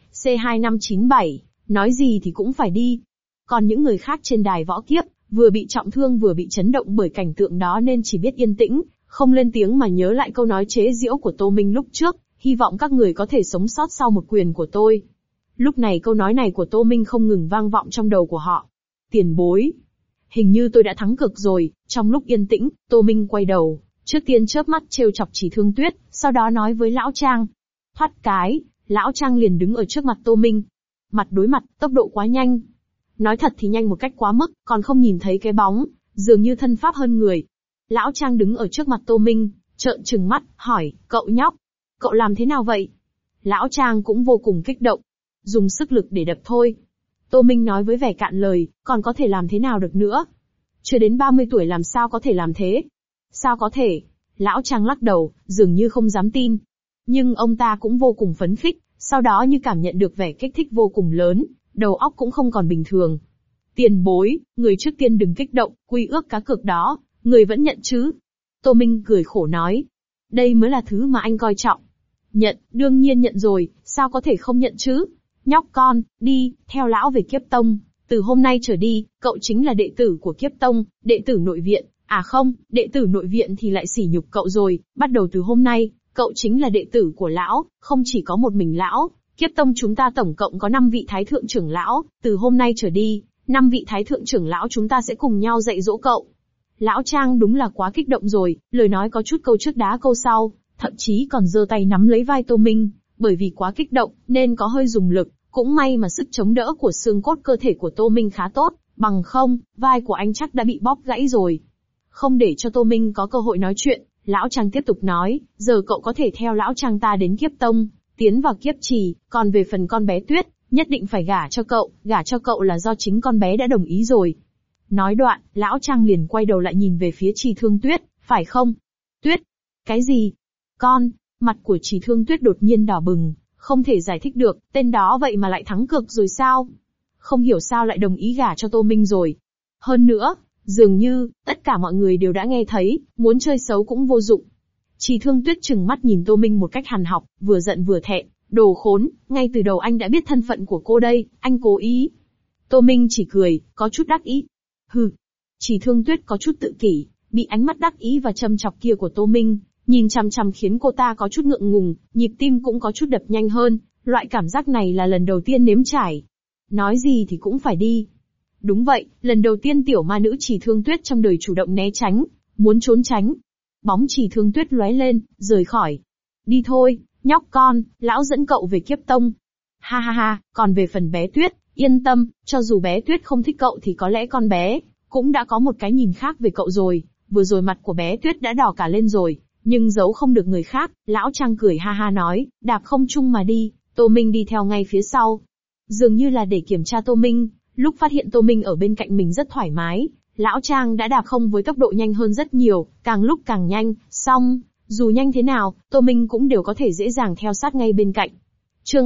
C2597, nói gì thì cũng phải đi. Còn những người khác trên đài võ kiếp, vừa bị trọng thương vừa bị chấn động bởi cảnh tượng đó nên chỉ biết yên tĩnh, không lên tiếng mà nhớ lại câu nói chế giễu của Tô Minh lúc trước, hy vọng các người có thể sống sót sau một quyền của tôi. Lúc này câu nói này của Tô Minh không ngừng vang vọng trong đầu của họ. Tiền bối. Hình như tôi đã thắng cực rồi. Trong lúc yên tĩnh, Tô Minh quay đầu, trước tiên chớp mắt trêu chọc Chỉ Thương Tuyết, sau đó nói với Lão Trang. Thoát cái, Lão Trang liền đứng ở trước mặt Tô Minh. Mặt đối mặt, tốc độ quá nhanh. Nói thật thì nhanh một cách quá mức, còn không nhìn thấy cái bóng, dường như thân pháp hơn người. Lão Trang đứng ở trước mặt Tô Minh, trợn trừng mắt, hỏi, cậu nhóc, cậu làm thế nào vậy? Lão Trang cũng vô cùng kích động. Dùng sức lực để đập thôi. Tô Minh nói với vẻ cạn lời, còn có thể làm thế nào được nữa? Chưa đến 30 tuổi làm sao có thể làm thế? Sao có thể? Lão Trang lắc đầu, dường như không dám tin. Nhưng ông ta cũng vô cùng phấn khích, sau đó như cảm nhận được vẻ kích thích vô cùng lớn, đầu óc cũng không còn bình thường. Tiền bối, người trước tiên đừng kích động, quy ước cá cược đó, người vẫn nhận chứ? Tô Minh cười khổ nói. Đây mới là thứ mà anh coi trọng. Nhận, đương nhiên nhận rồi, sao có thể không nhận chứ? Nhóc con, đi, theo lão về Kiếp Tông. Từ hôm nay trở đi, cậu chính là đệ tử của Kiếp Tông, đệ tử nội viện. À không, đệ tử nội viện thì lại sỉ nhục cậu rồi, bắt đầu từ hôm nay, cậu chính là đệ tử của lão, không chỉ có một mình lão. Kiếp Tông chúng ta tổng cộng có 5 vị thái thượng trưởng lão, từ hôm nay trở đi, 5 vị thái thượng trưởng lão chúng ta sẽ cùng nhau dạy dỗ cậu. Lão Trang đúng là quá kích động rồi, lời nói có chút câu trước đá câu sau, thậm chí còn giơ tay nắm lấy vai Tô Minh, bởi vì quá kích động, nên có hơi dùng lực, cũng may mà sức chống đỡ của xương cốt cơ thể của Tô Minh khá tốt, bằng không, vai của anh chắc đã bị bóp gãy rồi. Không để cho Tô Minh có cơ hội nói chuyện, Lão Trang tiếp tục nói, giờ cậu có thể theo Lão Trang ta đến Kiếp Tông, tiến vào Kiếp Trì, còn về phần con bé Tuyết, nhất định phải gả cho cậu là do chính con bé đã đồng ý rồi. Nói đoạn, Lão Trang liền quay đầu lại nhìn về phía Chỉ Thương Tuyết, phải không? Tuyết? Cái gì? Con? Mặt của Chỉ Thương Tuyết đột nhiên đỏ bừng, không thể giải thích được, tên đó vậy mà lại thắng cược rồi sao? Không hiểu sao lại đồng ý gả cho Tô Minh rồi. Hơn nữa, dường như, tất cả mọi người đều đã nghe thấy, muốn chơi xấu cũng vô dụng. Chỉ Thương Tuyết trừng mắt nhìn Tô Minh một cách hằn học, vừa giận vừa thẹn, đồ khốn, ngay từ đầu anh đã biết thân phận của cô đây, anh cố ý. Tô Minh chỉ cười, có chút đắc ý. Hừ. Chỉ Thương Tuyết có chút tự kỷ, bị ánh mắt đắc ý và châm chọc kia của Tô Minh, nhìn chằm chằm khiến cô ta có chút ngượng ngùng, nhịp tim cũng có chút đập nhanh hơn, loại cảm giác này là lần đầu tiên nếm trải. Nói gì thì cũng phải đi. Đúng vậy, lần đầu tiên tiểu ma nữ Chỉ Thương Tuyết trong đời chủ động né tránh, muốn trốn tránh. Bóng Chỉ Thương Tuyết lóe lên, rời khỏi. Đi thôi, nhóc con, lão dẫn cậu về Kiếp Tông. Ha ha ha, còn về phần bé Tuyết, yên tâm, cho dù bé Tuyết không thích cậu thì có lẽ con bé cũng đã có một cái nhìn khác về cậu rồi. Vừa rồi mặt của bé Tuyết đã đỏ cả lên rồi, nhưng giấu không được người khác. Lão Trang cười ha ha nói, đạp không trung mà đi. Tô Minh đi theo ngay phía sau, dường như là để kiểm tra Tô Minh. Lúc phát hiện Tô Minh ở bên cạnh mình rất thoải mái, Lão Trang đã đạp không với tốc độ nhanh hơn rất nhiều, càng lúc càng nhanh, song, dù nhanh thế nào, Tô Minh cũng đều có thể dễ dàng theo sát ngay bên cạnh. Chương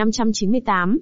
2598,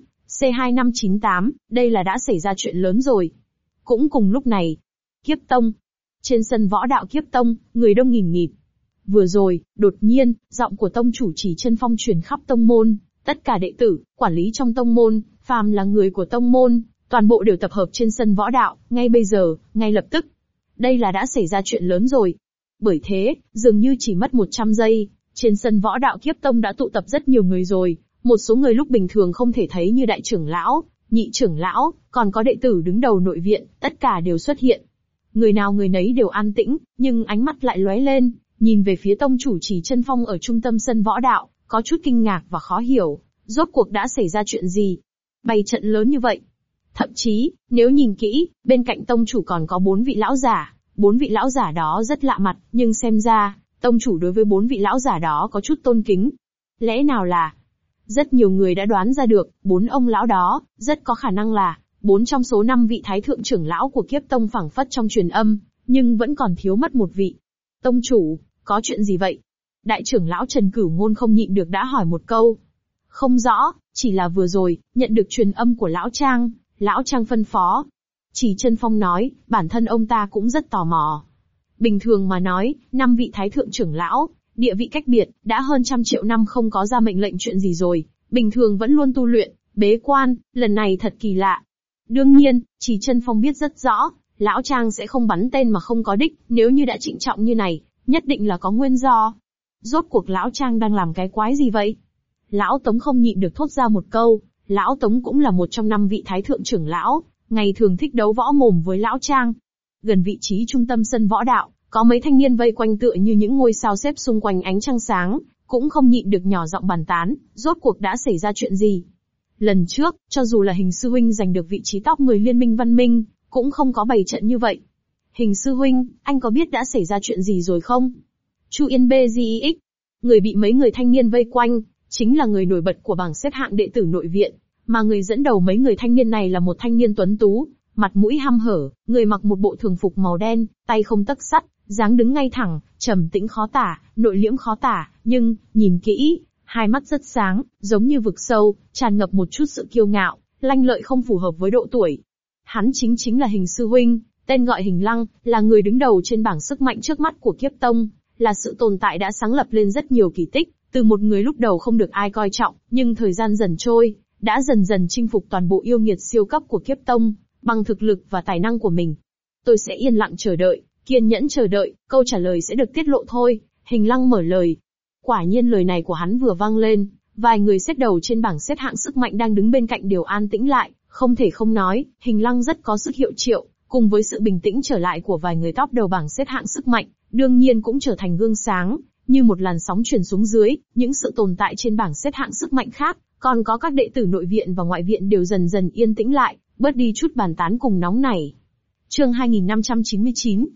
C2598, đây là đã xảy ra chuyện lớn rồi. Cũng cùng lúc này, Kiếp Tông. Trên sân võ đạo Kiếp Tông, người đông nghìn nghịt. Vừa rồi, đột nhiên, giọng của tông chủ Chỉ Chân Phong truyền khắp tông môn, tất cả đệ tử, quản lý trong tông môn, phàm là người của tông môn, toàn bộ đều tập hợp trên sân võ đạo, ngay bây giờ, ngay lập tức. Đây là đã xảy ra chuyện lớn rồi. Bởi thế, dường như chỉ mất 100 giây, trên sân võ đạo Kiếp Tông đã tụ tập rất nhiều người rồi, một số người lúc bình thường không thể thấy như đại trưởng lão, nhị trưởng lão, còn có đệ tử đứng đầu nội viện, tất cả đều xuất hiện. Người nào người nấy đều an tĩnh, nhưng ánh mắt lại lóe lên, nhìn về phía tông chủ Chỉ Chân Phong ở trung tâm sân võ đạo, có chút kinh ngạc và khó hiểu, rốt cuộc đã xảy ra chuyện gì? Bày trận lớn như vậy. Thậm chí, nếu nhìn kỹ, bên cạnh tông chủ còn có 4 vị lão giả, 4 vị lão giả đó rất lạ mặt, nhưng xem ra, tông chủ đối với 4 vị lão giả đó có chút tôn kính. Lẽ nào là, rất nhiều người đã đoán ra được, 4 ông lão đó, rất có khả năng là 4 trong số 5 vị thái thượng trưởng lão của Kiếp Tông phảng phất trong truyền âm, nhưng vẫn còn thiếu mất một vị. Tông chủ, có chuyện gì vậy? Đại trưởng lão Trần Cửu Ngôn không nhịn được đã hỏi một câu. Không rõ, chỉ là vừa rồi, nhận được truyền âm của Lão Trang phân phó. Chỉ Chân Phong nói, bản thân ông ta cũng rất tò mò. Bình thường mà nói, 5 vị thái thượng trưởng lão, địa vị cách biệt, đã hơn 100 triệu năm không có ra mệnh lệnh chuyện gì rồi, bình thường vẫn luôn tu luyện, bế quan, lần này thật kỳ lạ. Đương nhiên, Trì Chân Phong biết rất rõ, Lão Trang sẽ không bắn tên mà không có đích, nếu như đã trịnh trọng như này, nhất định là có nguyên do. Rốt cuộc Lão Trang đang làm cái quái gì vậy? Lão Tống không nhịn được thốt ra một câu, Lão Tống cũng là một trong 5 vị thái thượng trưởng lão, ngày thường thích đấu võ mồm với Lão Trang. Gần vị trí trung tâm sân võ đạo, có mấy thanh niên vây quanh tựa như những ngôi sao xếp xung quanh ánh trăng sáng, cũng không nhịn được nhỏ giọng bàn tán, rốt cuộc đã xảy ra chuyện gì. Lần trước, cho dù là Hình sư huynh giành được vị trí top 10 liên minh văn minh, cũng không có bày trận như vậy. Hình sư huynh, anh có biết đã xảy ra chuyện gì rồi không? Chu Yên BGX, người bị mấy người thanh niên vây quanh, chính là người nổi bật của bảng xếp hạng đệ tử nội viện, mà người dẫn đầu mấy người thanh niên này là một thanh niên tuấn tú, mặt mũi hăm hở, người mặc một bộ thường phục màu đen, tay không tấc sắt, dáng đứng ngay thẳng, trầm tĩnh khó tả, nội liễm khó tả, nhưng, nhìn kỹ, hai mắt rất sáng, giống như vực sâu, tràn ngập một chút sự kiêu ngạo, lanh lợi không phù hợp với độ tuổi. Hắn chính là Hình sư huynh, tên gọi Hình Lăng, là người đứng đầu trên bảng sức mạnh trước mắt của Kiếp Tông, là sự tồn tại đã sáng lập lên rất nhiều kỳ tích, từ một người lúc đầu không được ai coi trọng, nhưng thời gian dần trôi, đã dần dần chinh phục toàn bộ yêu nghiệt siêu cấp của Kiếp Tông, bằng thực lực và tài năng của mình. Tôi sẽ yên lặng chờ đợi, kiên nhẫn chờ đợi, câu trả lời sẽ được tiết lộ thôi, Hình Lăng mở lời. Quả nhiên lời này của hắn vừa vang lên, vài người xếp đầu trên bảng xếp hạng sức mạnh đang đứng bên cạnh đều an tĩnh lại, không thể không nói, Hình Lăng rất có sức hiệu triệu, cùng với sự bình tĩnh trở lại của vài người top đầu bảng xếp hạng sức mạnh, đương nhiên cũng trở thành gương sáng, như một làn sóng truyền xuống dưới, những sự tồn tại trên bảng xếp hạng sức mạnh khác, còn có các đệ tử nội viện và ngoại viện đều dần dần yên tĩnh lại, bớt đi chút bàn tán cùng nóng nảy. Chương 2599,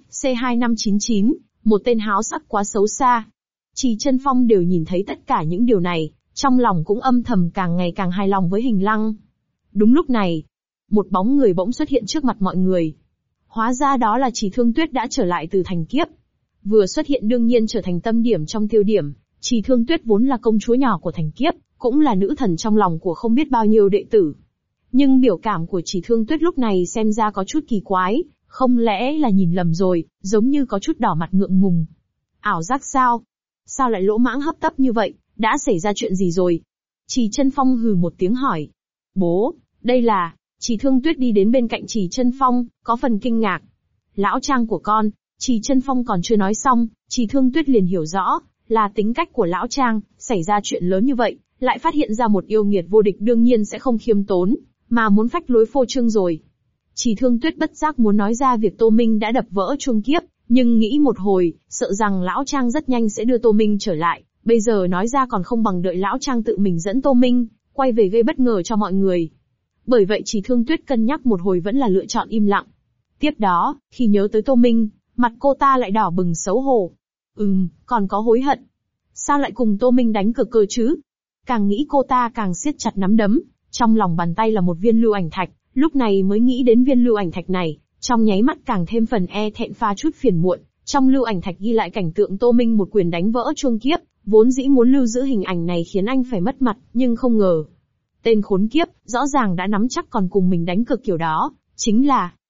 C2599, một tên háo sắc quá xấu xa. Trì Chân Phong đều nhìn thấy tất cả những điều này, trong lòng cũng âm thầm càng ngày càng hài lòng với Hình Lăng. Đúng lúc này, một bóng người bỗng xuất hiện trước mặt mọi người. Hóa ra đó là Trì Thương Tuyết đã trở lại từ thành kiếp. Vừa xuất hiện đương nhiên trở thành tâm điểm trong tiêu điểm, Trì Thương Tuyết vốn là công chúa nhỏ của thành kiếp, cũng là nữ thần trong lòng của không biết bao nhiêu đệ tử. Nhưng biểu cảm của Trì Thương Tuyết lúc này xem ra có chút kỳ quái, không lẽ là nhìn lầm rồi, giống như có chút đỏ mặt ngượng ngùng. Ảo giác sao? Sao lại lỗ mãng hấp tấp như vậy, đã xảy ra chuyện gì rồi? Trì Chân Phong hừ một tiếng hỏi. Bố, đây là... Trì Thương Tuyết đi đến bên cạnh Trì Chân Phong, có phần kinh ngạc. Lão Trang của con. Trì Chân Phong còn chưa nói xong, Trì Thương Tuyết liền hiểu rõ, là tính cách của Lão Trang, xảy ra chuyện lớn như vậy, lại phát hiện ra một yêu nghiệt vô địch đương nhiên sẽ không khiêm tốn, mà muốn phách lối phô trương rồi. Trì Thương Tuyết bất giác muốn nói ra việc Tô Minh đã đập vỡ chuông kiếp, nhưng nghĩ một hồi, sợ rằng Lão Trang rất nhanh sẽ đưa Tô Minh trở lại, bây giờ nói ra còn không bằng đợi Lão Trang tự mình dẫn Tô Minh, quay về gây bất ngờ cho mọi người. Bởi vậy Trì Thương Tuyết cân nhắc một hồi vẫn là lựa chọn im lặng. Tiếp đó, khi nhớ tới Tô Minh, mặt cô ta lại đỏ bừng xấu hổ. Còn có hối hận. Sao lại cùng Tô Minh đánh cược cơ chứ? Càng nghĩ cô ta càng siết chặt nắm đấm, trong lòng bàn tay là một viên lưu ảnh thạch, lúc này mới nghĩ đến viên lưu ảnh thạch này, trong nháy mắt càng thêm phần e thẹn pha chút phiền muộn. Trong lưu ảnh thạch ghi lại cảnh tượng Tô Minh một quyền đánh vỡ chuông kiếp, vốn dĩ muốn lưu giữ hình ảnh này khiến anh phải mất mặt, nhưng không ngờ. Tên khốn kiếp, rõ ràng đã nắm chắc còn cùng mình đánh cược kiểu đó, chính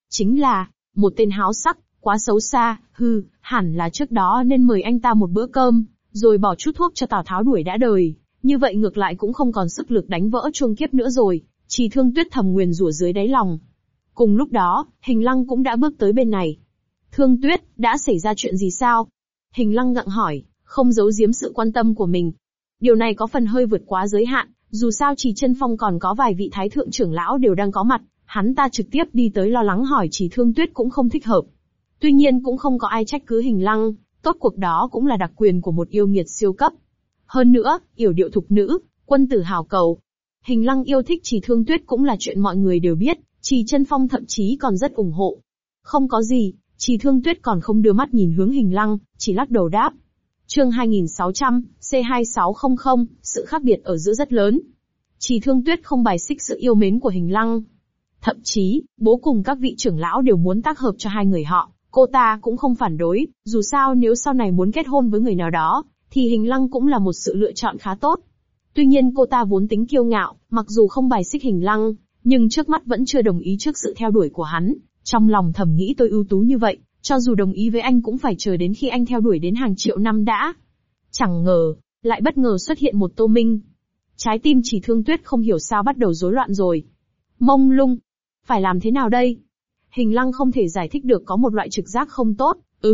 là, một tên háo sắc, quá xấu xa, hẳn là trước đó nên mời anh ta một bữa cơm, rồi bỏ chút thuốc cho Tào Tháo đuổi đã đời, như vậy ngược lại cũng không còn sức lực đánh vỡ chuông kiếp nữa rồi, Trì Thương Tuyết thầm nguyền rủa dưới đáy lòng. Cùng lúc đó, Hình Lăng cũng đã bước tới bên này. Thương Tuyết, đã xảy ra chuyện gì sao? Hình Lăng gặng hỏi, không giấu giếm sự quan tâm của mình. Điều này có phần hơi vượt quá giới hạn, dù sao Trì Chân Phong còn có vài vị thái thượng trưởng lão đều đang có mặt, hắn ta trực tiếp đi tới lo lắng hỏi Trì Thương Tuyết cũng không thích hợp. Tuy nhiên cũng không có ai trách cứ Hình Lăng, tốt cuộc đó cũng là đặc quyền của một yêu nghiệt siêu cấp. Hơn nữa, yểu điệu thục nữ, quân tử hào cầu. Hình Lăng yêu thích Trì Thương Tuyết cũng là chuyện mọi người đều biết, Trì Chân Phong thậm chí còn rất ủng hộ. Không có gì, Trì Thương Tuyết còn không đưa mắt nhìn hướng Hình Lăng, chỉ lắc đầu đáp. Chương 2600, C2600, sự khác biệt ở giữa rất lớn. Trì Thương Tuyết không bài xích sự yêu mến của Hình Lăng. Thậm chí, bố cùng các vị trưởng lão đều muốn tác hợp cho hai người họ, cô ta cũng không phản đối, dù sao nếu sau này muốn kết hôn với người nào đó, thì Hình Lăng cũng là một sự lựa chọn khá tốt. Tuy nhiên cô ta vốn tính kiêu ngạo, mặc dù không bài xích Hình Lăng, nhưng trước mắt vẫn chưa đồng ý trước sự theo đuổi của hắn, trong lòng thầm nghĩ tôi ưu tú như vậy, cho dù đồng ý với anh cũng phải chờ đến khi anh theo đuổi đến hàng triệu năm đã. Chẳng ngờ, lại bất ngờ xuất hiện một Tô Minh. Trái tim Chỉ Thương Tuyết không hiểu sao bắt đầu rối loạn rồi. Mông lung. Phải làm thế nào đây? Hình Lăng không thể giải thích được, có một loại trực giác không tốt.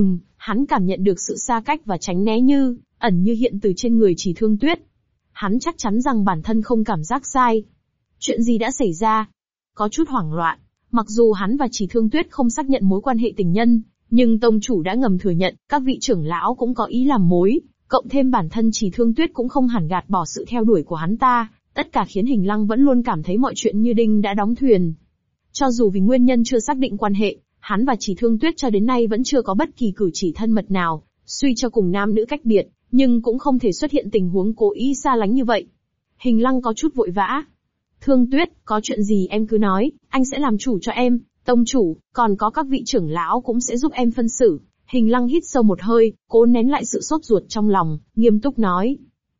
Hắn cảm nhận được sự xa cách và tránh né như ẩn như hiện từ trên người Chỉ Thương Tuyết. Hắn chắc chắn rằng bản thân không cảm giác sai. Chuyện gì đã xảy ra? Có chút hoảng loạn. Mặc dù hắn và Chỉ Thương Tuyết không xác nhận mối quan hệ tình nhân, nhưng tông chủ đã ngầm thừa nhận, các vị trưởng lão cũng có ý làm mối, cộng thêm bản thân Chỉ Thương Tuyết cũng không hẳn gạt bỏ sự theo đuổi của hắn ta, tất cả khiến Hình Lăng vẫn luôn cảm thấy mọi chuyện như đinh đã đóng thuyền. Cho dù vì nguyên nhân chưa xác định quan hệ, hắn và Chỉ Thương Tuyết cho đến nay vẫn chưa có bất kỳ cử chỉ thân mật nào, suy cho cùng nam nữ cách biệt, nhưng cũng không thể xuất hiện tình huống cố ý xa lánh như vậy. Hình Lăng có chút vội vã. Thương Tuyết, có chuyện gì em cứ nói, anh sẽ làm chủ cho em, tông chủ, còn có các vị trưởng lão cũng sẽ giúp em phân xử. Hình Lăng hít sâu một hơi, cố nén lại sự sốt ruột trong lòng, nghiêm túc nói.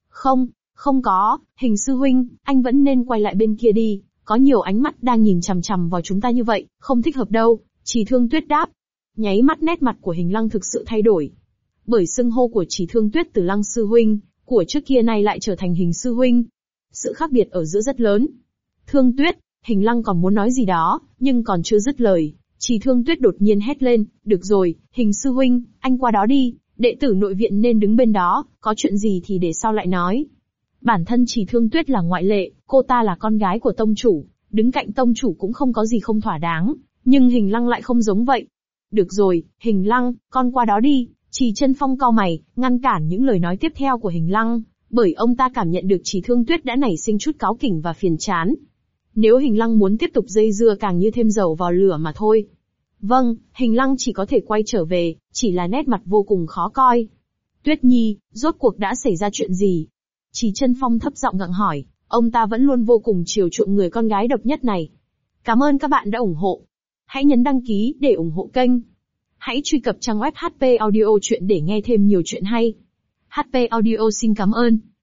Không có, Hình sư huynh, anh vẫn nên quay lại bên kia đi, có nhiều ánh mắt đang nhìn chằm chằm vào chúng ta như vậy, không thích hợp đâu, Chỉ Thương Tuyết đáp. Nháy mắt nét mặt của Hình Lăng thực sự thay đổi. Bởi xưng hô của Chỉ Thương Tuyết từ Lăng sư huynh, của trước kia nay lại trở thành Hình sư huynh. Sự khác biệt ở giữa rất lớn. Thương Tuyết, Hình Lăng còn muốn nói gì đó, nhưng còn chưa dứt lời, Chỉ Thương Tuyết đột nhiên hét lên, được rồi, Hình sư huynh, anh qua đó đi, đệ tử nội viện nên đứng bên đó, có chuyện gì thì để sau lại nói. Bản thân Chỉ Thương Tuyết là ngoại lệ, cô ta là con gái của tông chủ, đứng cạnh tông chủ cũng không có gì không thỏa đáng, nhưng Hình Lăng lại không giống vậy. Được rồi, Hình Lăng, con qua đó đi, Chỉ Chân Phong cau mày, ngăn cản những lời nói tiếp theo của Hình Lăng, bởi ông ta cảm nhận được Chỉ Thương Tuyết đã nảy sinh chút cáu kỉnh và phiền chán. Nếu Hình Lăng muốn tiếp tục dây dưa càng như thêm dầu vào lửa mà thôi. Vâng, Hình Lăng chỉ có thể quay trở về, chỉ là nét mặt vô cùng khó coi. Tuyết Nhi, rốt cuộc đã xảy ra chuyện gì? Chỉ Chân Phong thấp giọng gặng hỏi, ông ta vẫn luôn vô cùng chiều chuộng người con gái độc nhất này. Cảm ơn các bạn đã ủng hộ. Hãy nhấn đăng ký để ủng hộ kênh. Hãy truy cập trang web HP Audio Chuyện để nghe thêm nhiều chuyện hay. HP Audio xin cảm ơn.